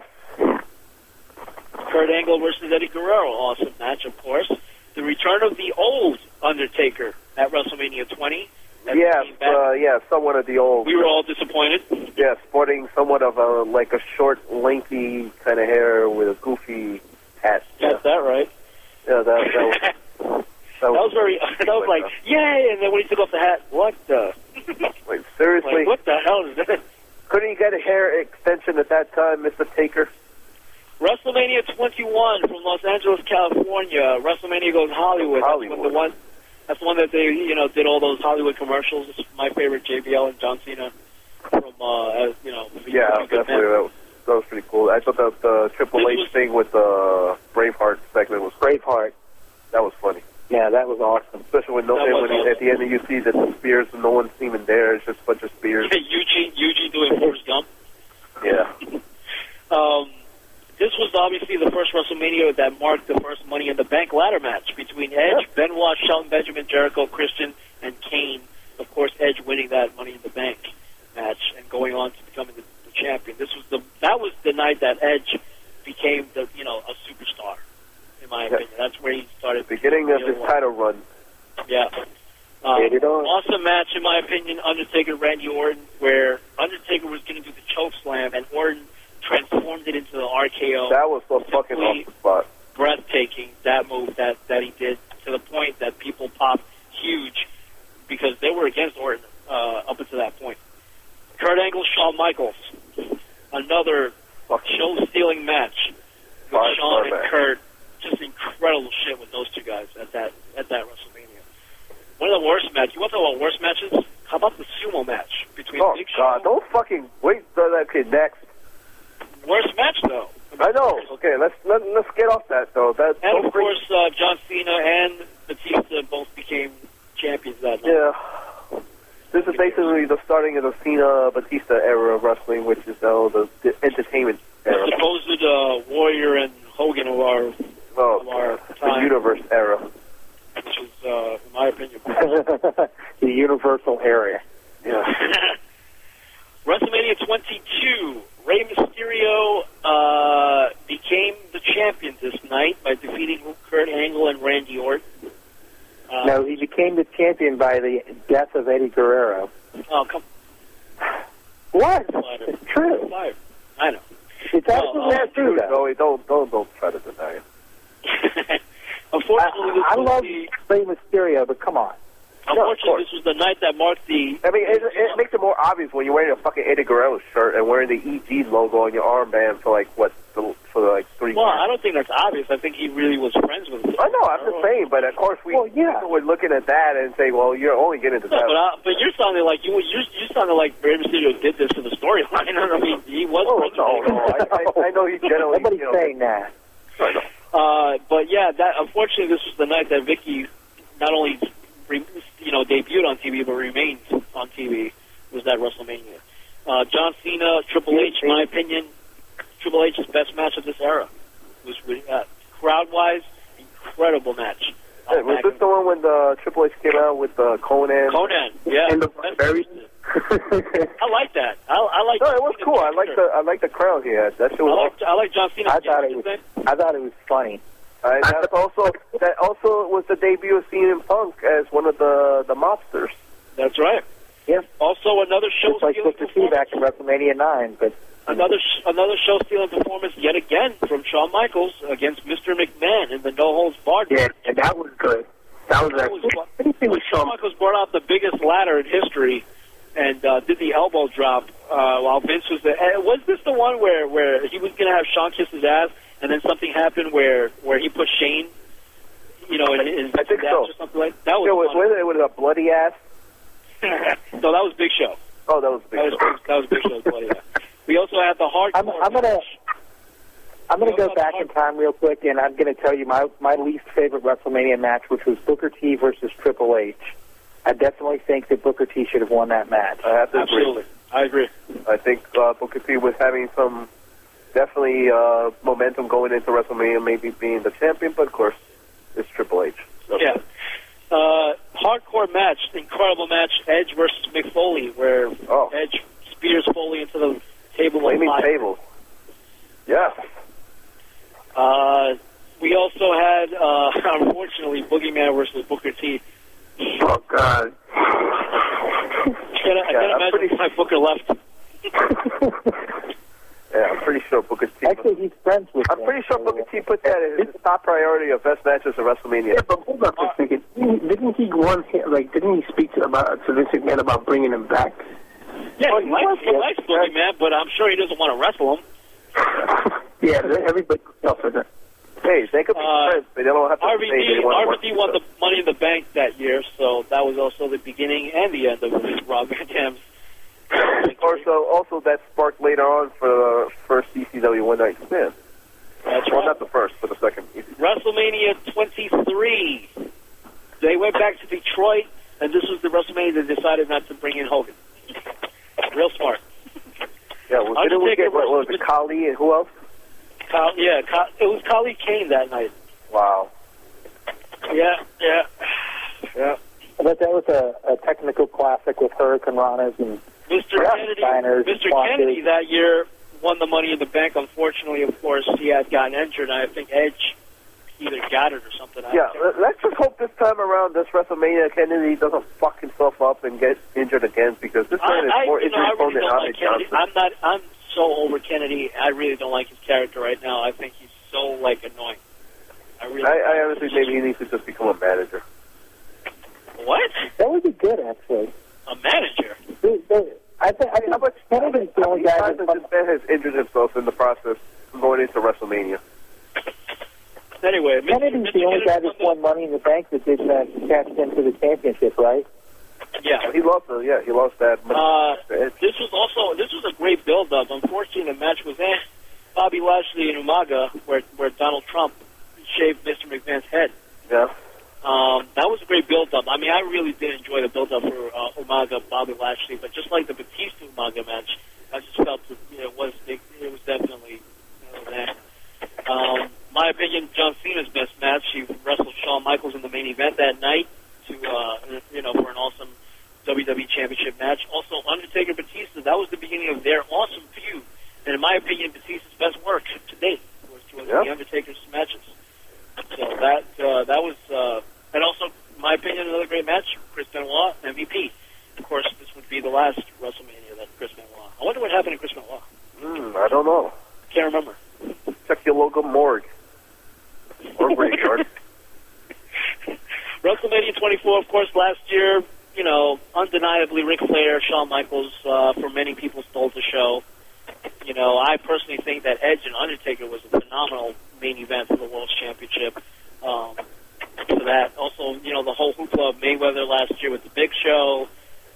Kurt Angle versus Eddie Guerrero, awesome match, of course. The return of the old Undertaker at WrestleMania 20. Somewhat of the old. We were all disappointed. Yeah, sporting somewhat of a short, lengthy kind of hair with a goofy hat. Got that right. Yeah, that was very. That was like, yay! And then when he took off the hat, what the? Wait, seriously? Like, what the hell is that? Couldn't you get a hair extension at that time, Mr. Taker? WrestleMania 21 from Los Angeles, California. WrestleMania Goes Hollywood. That's the one that they, did all those Hollywood commercials. It's my favorite, JBL and John Cena. Yeah, definitely. That was pretty cool. I thought that the Triple H thing with the Braveheart segment was Braveheart. That was funny. Yeah, that was awesome. Especially when at the end you see that the spears and no one's even there. It's just a bunch of spears. Eugene doing Forrest Gump. Yeah. This was obviously the first WrestleMania that marked the first Money in the Bank ladder match between Edge, Benoit, Shelton Benjamin, Jericho, Christian, and Kane. Of course, Edge winning that Money in the Bank match and going on to becoming the champion. That was the night that Edge became a superstar, in my opinion. That's where he started. Beginning of his title run. Yeah. Awesome match, in my opinion, Undertaker, Randy Orton, where Undertaker was going to do the choke slam and Orton transformed it into the RKO. That was so fucking off the spot. Breathtaking, that move that he did, to the point that people popped were against Orton up until that point. Kurt Angle, Shawn Michaels, another show-stealing match with Shawn and Kurt. Just incredible shit with those two guys at that WrestleMania. One of the worst matches. You want to talk about worst matches? How about the sumo match between Big Show? God, don't fucking wait. Okay, next. Worst match though. I know. Okay, let's get off that though. And of course, John Cena and Batista both became champions that night. Yeah. This is basically the starting of the Cena-Batista era of wrestling, which is now the entertainment era. The supposed Warrior and Hogan of our The time. universe era. Which is, in my opinion, the universal area. Yeah. WrestleMania 22. Rey Mysterio became the champion this night by defeating Kurt Angle and Randy Orton. No, he became the champion by the death of Eddie Guerrero. Oh, come What? It's true. I know. It's absolutely true, though. No, don't try to deny it. Unfortunately, I love Rey Mysterio, but come on. Unfortunately, this was the night that marked the... I mean, it makes it more obvious when you're wearing a fucking Eddie Guerrero shirt and wearing the EG logo on your armband for like 3 Well, I don't think that's obvious. I think he really was friends with him. I know, I'm just saying, but of course we're looking at that and say, well, you're only getting to that. But you're sounding like you sounded like Rey Mysterio did this for the storyline. I mean, he was. I know he generally. Nobody's saying that. But yeah, unfortunately, this was the night that Vicky not only debuted on TV but remained on TV. Was that WrestleMania? John Cena, Triple H. In my opinion, Triple H's best match of this era. Was crowd-wise, incredible match. Was this the one when the Triple H came out with Conan? Conan, yeah. And the I like that. I like. No, it was cool. I like the crown he had. That shit was. I like John Cena. I thought it was funny. That also was the debut of CM Punk as one of the mobsters. That's right. Yeah. Also, another show like Booker T back in WrestleMania 9, but another show stealing performance yet again from Shawn Michaels against Mr. McMahon in the No Holds Barred. Yeah, and that was good. That was Shawn Michaels brought out the biggest ladder in history and did the elbow drop while Vince was there. And was this the one where he was going to have Shawn kiss his ass, and then something happened where he put Shane, in his I think ass so. or something like that? Was it was a bloody ass. No, that was Big Show. Oh, that was Big Show. That was Big Show's bloody ass. We also had the hardcore. I'm gonna go back in time real quick, and I'm gonna tell you my least favorite WrestleMania match, which was Booker T versus Triple H. I definitely think that Booker T should have won that match. I have to Absolutely. I agree. I think Booker T was having some definitely momentum going into WrestleMania, maybe being the champion, but of course it's Triple H. So. Yeah. Hardcore match, incredible match, Edge versus Mick Foley, where Edge spears Foley into the table. Flaming table. Yeah. We also had, unfortunately, Boogeyman versus Booker T. Oh, God. I can't imagine my Booker left. Yeah, I'm pretty sure Booker T. Actually, he's friends with I'm pretty sure Booker T put that as his top priority of best matches of WrestleMania. Yeah, but hold on for a second. Didn't he speak to Vince McMahon about bringing him back? Yeah, he likes Boogeyman, but I'm sure he doesn't want to wrestle him. Yeah, everybody else said that. Hey, they could be friends, but they don't have to say they want to RVD won the Money in the Bank that year, so that was also the beginning and the end of Rob Van Dam's. Also, that sparked later on for the first ECW One Night Stand. That's well, right. not the first, but the second. WrestleMania 23. They went back to Detroit, and this was the WrestleMania they decided not to bring in Hogan. Real smart. Yeah, well, didn't we get, what was it, Khali and who else? It was Khali Kane that night. Wow. Yeah. But that was a technical classic with Hurricane Ranas and Mr. Kennedy that year won the Money in the Bank. Unfortunately, of course, he had gotten injured, and I think Edge either got it or something. Yeah, let's just hope this time around, this WrestleMania, Kennedy doesn't fuck himself up and get injured again, because this man is more injury-prone than Ahmed Johnson. I'm so over Kennedy. I really don't like his character right now. I think he's so, annoying. I honestly maybe he needs to just become a manager. What? That would be good, actually. A manager? I think how much Kennedy's the only guy that this man has injured himself in the process of going into WrestleMania. Anyway, Kennedy's the only guy that's won Money in the Bank that didn't catch into the championship, right? Yeah. He lost that. This was a great build-up. Unfortunately, the match was Bobby Lashley and Umaga, where Donald Trump shaved Mr. McMahon's head. Yeah. That was a great build-up. I mean, I really did enjoy the build-up for Umaga, Bobby Lashley, but just like the Batista Umaga match, I just felt that it was definitely that. My opinion, John Cena's best match. He wrestled Shawn Michaels in the main event that night to for an awesome WWE Championship match. Also, Undertaker Batista. That was the beginning of their awesome feud, and in my opinion, Batista's best work to date was the Undertaker's matches. So that was, and also, in my opinion, another great match. Chris Benoit, MVP. Of course, this would be the last WrestleMania that Chris Benoit. I wonder what happened to Chris Benoit. I don't know. Can't remember. Check your local morgue or graveyard. WrestleMania 24, of course, last year. Undeniably, Ric Flair, Shawn Michaels, for many people, stole the show. I personally think that Edge and Undertaker was a phenomenal main event for the World Championship. For that, also, the whole hoopla of Mayweather last year with the Big Show.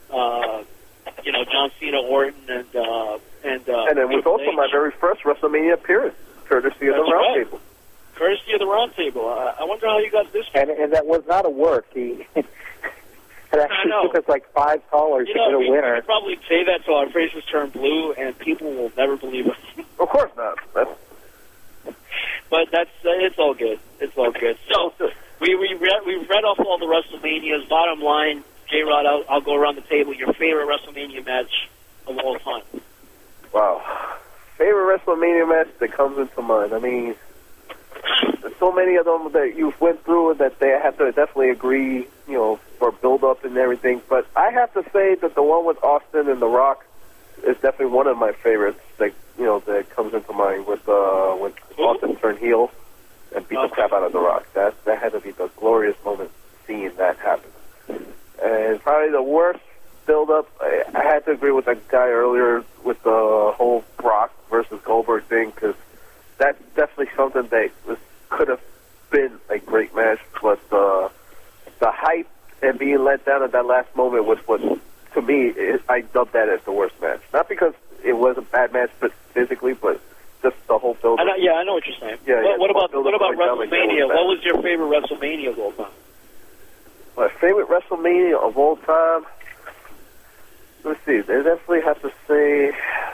John Cena, Orton, and it was also my very first WrestleMania appearance, courtesy of the Round Table. Courtesy of the Round Table. I wonder how you got this. And that was not a work. It actually took us like 5 callers to get a winner. We probably say that till our faces turn blue, and people will never believe us. Of course not. But it's all good. It's all good. So we've read off all the WrestleManias. Bottom line, J-Rod, I'll go around the table. Your favorite WrestleMania match of all time? Wow. Favorite WrestleMania match that comes into mind. I mean, there's so many of them that you've went through that they have to definitely agree, for build-up and everything. But I have to say that the one with Austin and The Rock is definitely one of my favorites that, that comes into mind with Austin turned heel and beat the crap out of The Rock. That had to be the glorious moment seeing that happen. And probably the worst build-up, I had to agree with that guy earlier with the whole Brock versus Goldberg thing, because that's definitely something that could have been a great match, but the hype and being let down at that last moment was what, to me, I dubbed that as the worst match. Not because it was a bad match, but physically, but just the whole build-up. I know what you're saying. What about WrestleMania? What was your favorite WrestleMania of all time? My favorite WrestleMania of all time? Let's see. They definitely have to say,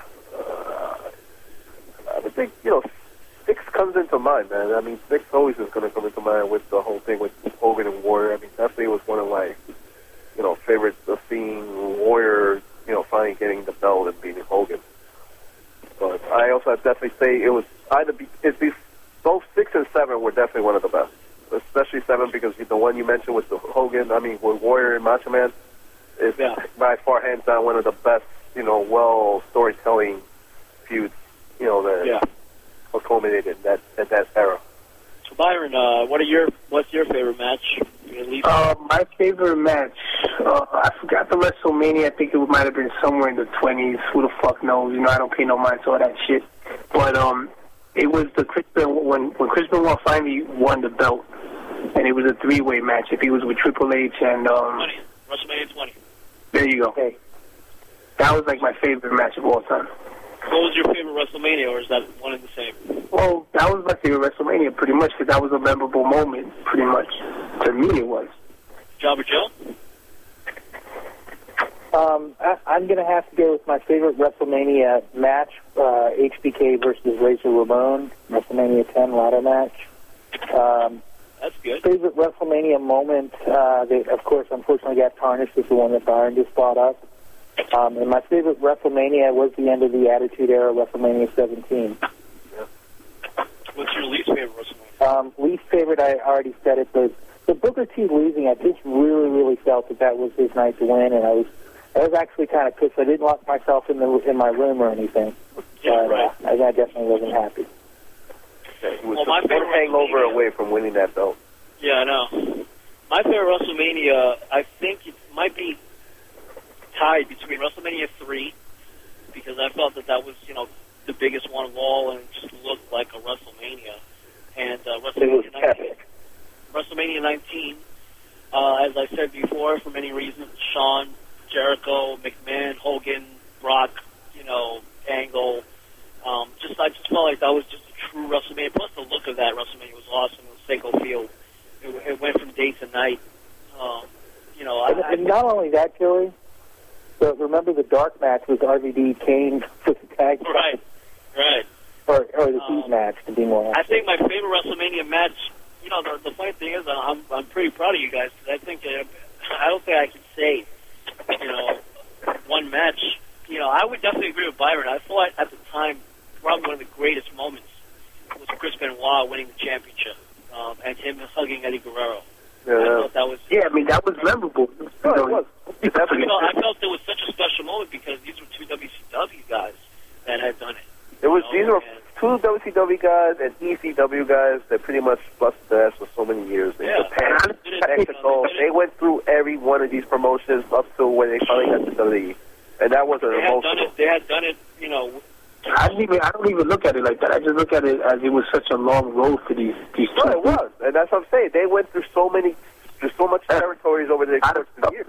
I would think, 6 comes into mind, man. I mean, 6 always is going to come into mind with the whole thing with Hogan and Warrior. I mean, definitely was one of my, favorites of seeing Warrior, finally getting the belt and beating Hogan. But I also have to definitely say it was both 6 and 7 were definitely one of the best. Especially 7 because the one you mentioned with the Hogan, with Warrior and Macho Man, is by far hands down one of the best, well storytelling feuds, that culminated in that era. So Byron, what's your favorite match? At least my favorite match, I forgot the WrestleMania. I think it might have been somewhere in the 20s. Who the fuck knows? I don't pay no mind to all that shit. But it was the when Chris Benoit finally won the belt, and it was a 3-way match. If he was with Triple H and WrestleMania 20. There you go. Okay. That was like my favorite match of all time. What was your favorite WrestleMania, or is that one and the same? Well, that was my favorite WrestleMania, pretty much, because that was a memorable moment, pretty much. To me, it was. Jobber Joe? I'm going to have to go with my favorite WrestleMania match, HBK versus Razor Ramon, WrestleMania 10 ladder match. That's good. Favorite WrestleMania moment, that, of course, unfortunately got tarnished, is the one that Byron just brought up. And my favorite WrestleMania was the end of the Attitude Era, WrestleMania 17. What's your least favorite WrestleMania? Least favorite, I already said it, but the Booker T losing, I just really, really felt that was his night to win, and I was actually kind of pissed. I didn't lock myself in my room or anything. Yeah, but, right. I definitely wasn't happy. He was my favorite hangover away from winning that belt. Yeah, I know. my favorite WrestleMania, I think it might be tied between WrestleMania 3, because I felt that was, the biggest one of all, and it just looked like a WrestleMania. And WrestleMania 19. WrestleMania 19, as I said before, for many reasons, Shawn, Jericho, McMahon, Hogan, Brock, Angle. I just felt like that was just a true WrestleMania. Plus, the look of that WrestleMania was awesome. It was Seiko Field. It went from day to night. And not only that, Joey, but remember the dark match with RVD Kane for the tag team? Right. Or the heat match, to be more accurate. I think my favorite WrestleMania match, the funny thing is I'm pretty proud of you guys, because I don't think I can say, one match. I would definitely agree with Byron. I thought at the time probably one of the greatest moments was Chris Benoit winning the championship and him hugging Eddie Guerrero. Yeah. I thought that was... Yeah, that was memorable. I felt it was such a special moment because these were two WCW guys that had done it. These were two WCW guys and ECW guys that pretty much busted their ass for so many years. Japan, Mexico, they went through every one of these promotions up to when they finally got to WWE. And that was an emotional. They had done it, I don't even look at it like that. I just look at it as it was such a long road for these two. No, it was, and that's what I'm saying. They went through so much territories over the course of years.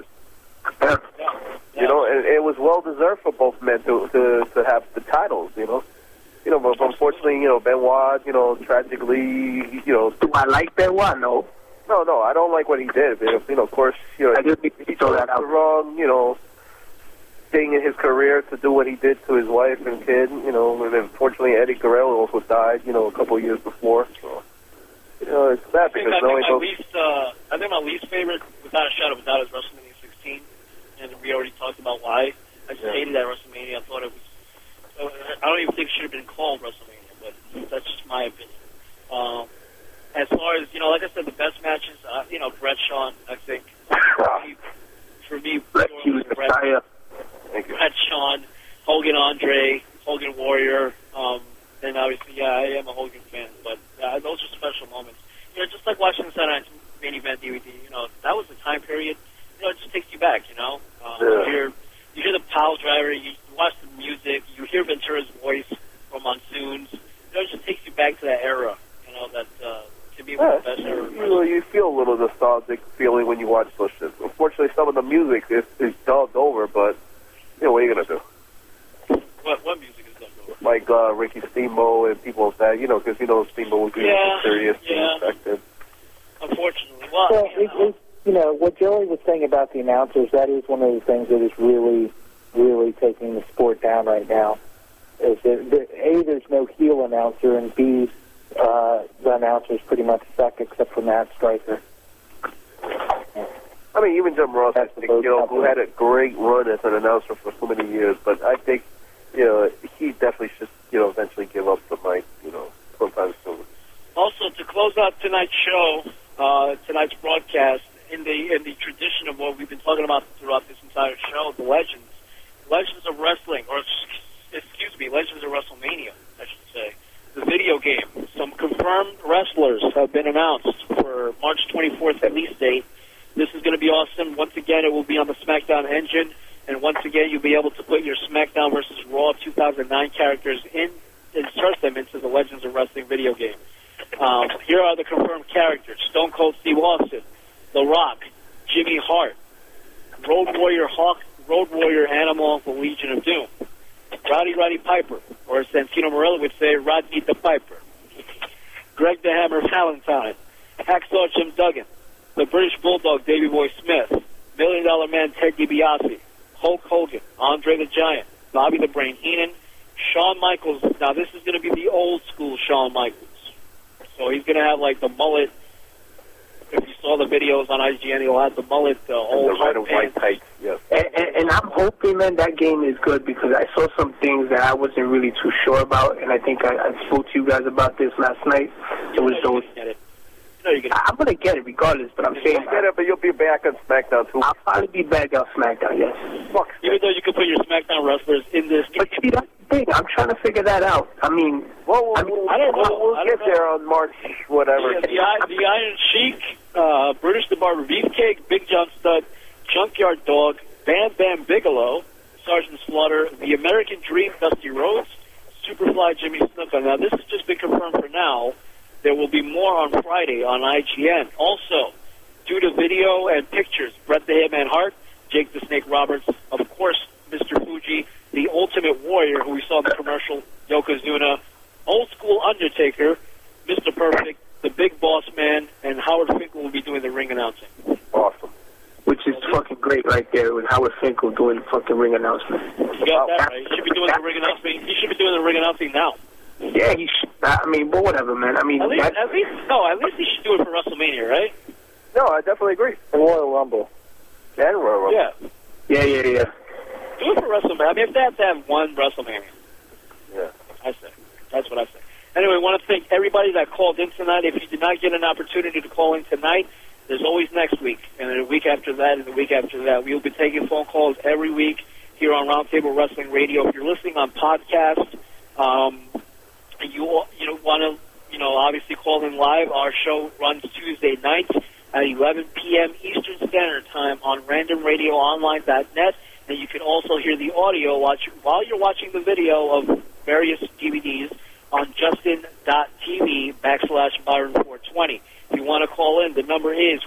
And it was well deserved for both men to have the titles. But unfortunately, Benoit, tragically, Do I like Benoit? No. No, I don't like what he did. Of course, I just think he throw that out. The wrong, thing in his career to do what he did to his wife and kid, and unfortunately Eddie Guerrero also died, a couple of years before. So, it's sad because I think my least favorite, without a shadow of a doubt, is WrestleMania 16, and we already talked about why. I just hated that WrestleMania. I thought it was. I don't even think it should have been called WrestleMania, but that's just my opinion. As far as like I said, the best matches, Bret Shawn, I think. For me, Bret. Bret, Shawn, Hogan, Andre, Hogan, Warrior, and obviously, I am a Hogan fan, but those are special moments. Just like watching the Saturday Night Main Event DVD, that was the time period, it just takes you back, You hear the pile driver, you watch the music, you hear Ventura's voice from Monsoons, it just takes you back to that era, that to me was the best era. You feel a little nostalgic feeling when you watch those shit. Unfortunately, some of the music is dubbed over, but what are you going to do? What music is that over? Like Ricky Steamboat and people like that, because Steamboat was being serious and effective. Unfortunately. What Joey was saying about the announcers, that is one of the things that is really, really taking the sport down right now. Is that A, there's no heel announcer, and B, the announcers pretty much suck except for Matt Stryker. I mean, even Jim Ross, I think, who had a great run as an announcer for so many years, but I think, he definitely should, eventually give up the mic, sometime soon. Also, to close out tonight's show, tonight's broadcast, in the tradition of what we've been talking about throughout this entire show, the Legends of Wrestling, or Legends of WrestleMania, I should say, the video game. Some confirmed wrestlers have been announced for March 24th release date. This is going to be awesome. Once again, it will be on the SmackDown engine, and once again, you'll be able to put your SmackDown versus Raw 2009 characters insert them into the Legends of Wrestling video game. Here are the confirmed characters: Stone Cold Steve Austin, The Rock, Jimmy Hart, Road Warrior Hawk, Road Warrior Animal, the Legion of Doom, Roddy Piper, or as Santino Marella would say, Rodney the Piper, Greg the Hammer Valentine, Hacksaw Jim Duggan, the British Bulldog Davey Boy Smith, $1 Million Man Ted DiBiase, Hulk Hogan, Andre the Giant, Bobby the Brain Heenan, Shawn Michaels. Now this is going to be the old school Shawn Michaels. So he's going to have like the mullet. If you saw the videos on IGN, he'll have the mullet, the old red and white tights. Yes. And I'm hoping, man, that game is good because I saw some things that I wasn't really too sure about, and I think I spoke to you guys about this last night. It was those. I'm going to get it regardless, but I'm saying... You'll get it, but you'll be back on SmackDown, too. I'll probably be back on SmackDown, yes. Fuck. Even though you can put your SmackDown wrestlers in this... But see, that's the thing. I'm trying to figure that out. I mean... I don't know. We'll get there on March whatever. Yeah, the Iron Sheik, Brutus the Barber Beefcake, Big John Studd, Junkyard Dog, Bam Bam Bigelow, Sergeant Slaughter, The American Dream, Dusty Rhodes, Superfly Jimmy Snuka. Now, this has just been confirmed for now. There will be more on Friday on IGN. Also, due to video and pictures, Bret the Hitman Hart, Jake the Snake Roberts, of course, Mr. Fuji, the Ultimate Warrior, who we saw in the commercial, Yokozuna, Old School Undertaker, Mr. Perfect, the Big Boss Man, and Howard Finkel will be doing the ring announcing. Awesome. Which is fucking great right there with Howard Finkel doing the fucking ring announcement. You got that right. He should be doing the ring announcing. He should be doing the ring announcing now. Yeah, he should. I mean, but whatever, man. I mean, at least he should do it for WrestleMania, right? No, I definitely agree. And Royal Rumble. And Royal Rumble. Yeah. Yeah. Do it for WrestleMania. I mean, if they have to have one WrestleMania. Yeah. I say. That's what I say. Anyway, I want to thank everybody that called in tonight. If you did not get an opportunity to call in tonight, there's always next week, and then the week after that, and the week after that. We will be taking phone calls every week here on Roundtable Wrestling Radio. If you're listening on podcast, you want to, obviously call in live. Our show runs Tuesday nights at 11 p.m. Eastern Standard Time on randomradioonline.net. And you can also hear the audio while you're watching the video of various DVDs on justin.tv/Byron420. If you want to call in, the number is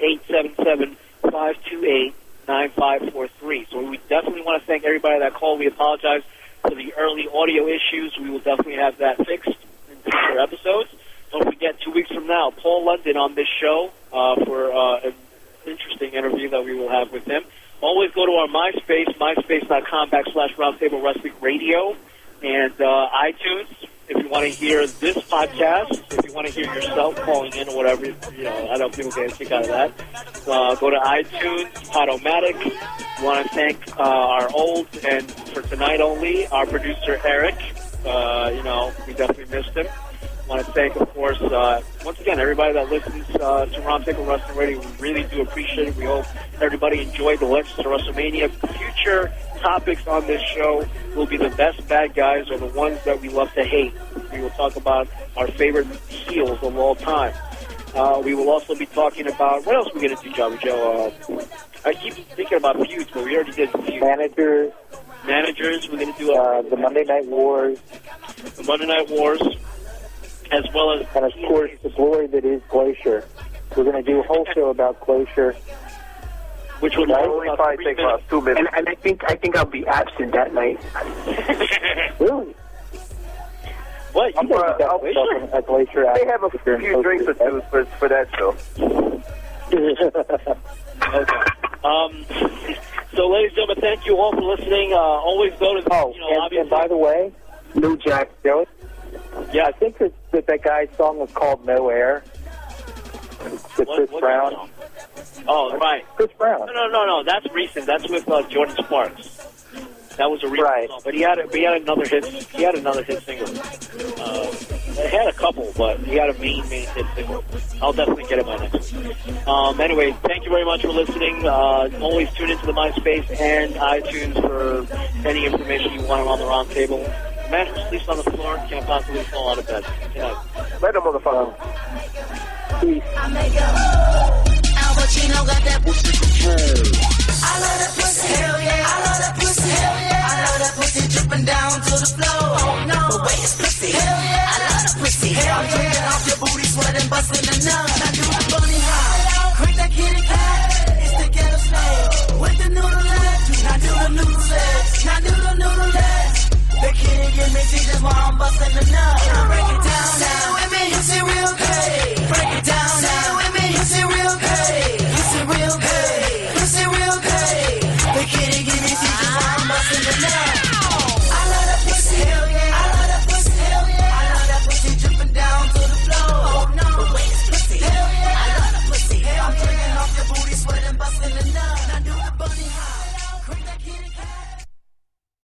1-877-528-9543. So we definitely want to thank everybody that called. We apologize for the early audio issues. We will definitely have that fixed in future episodes. Don't forget, 2 weeks from now, Paul London on this show for an interesting interview that we will have with him. Always go to our MySpace, myspace.com/Roundtable Wrestling Radio, and iTunes. If you want to hear this podcast, if you want to hear yourself calling in or whatever, I know people get a kick out of that. Go to iTunes, Podomatic. We want to thank our old, and for tonight only, our producer Eric. We definitely missed him. I want to thank, of course, once again, everybody that listens to Roundtable Wrestling Radio. We really do appreciate it. We hope everybody enjoyed the Legends of WrestleMania. Future topics on this show will be the best bad guys or the ones that we love to hate. We will talk about our favorite heels of all time. We will also be talking about, what else are we going to do, Jabba Joe? I keep thinking about feuds, but we already did feuds. Managers, we're going to do the Monday Night Wars. The Monday Night Wars, as well as... And, of course, the glory that is Glacier. We're going to do a whole show about Glacier. Which would only probably take about 2 minutes. And I think I'll be absent that night. Really? What? You at Glacier. They have a few drinks or two for that show. Okay. So, ladies and gentlemen, thank you all for listening. Always go to the, obviously. And by the way, New Jack, Joey. Yeah, I think that guy's song was called No Air. With Chris Brown. Song? Oh, right. Chris Brown. No. That's recent. That's with Jordan Sparks. That was a recent song. But he had another hit. He had another hit single. He had a couple, but he had a main hit single. I'll definitely get it by next week. Anyway, thank you very much for listening. Always tune into the MySpace and iTunes for any information you want on the Roundtable. Man who sleeps on the floor can't possibly fall out of bed. Good night. Later, motherfucker. Peace. Al Pacino got that pussy control.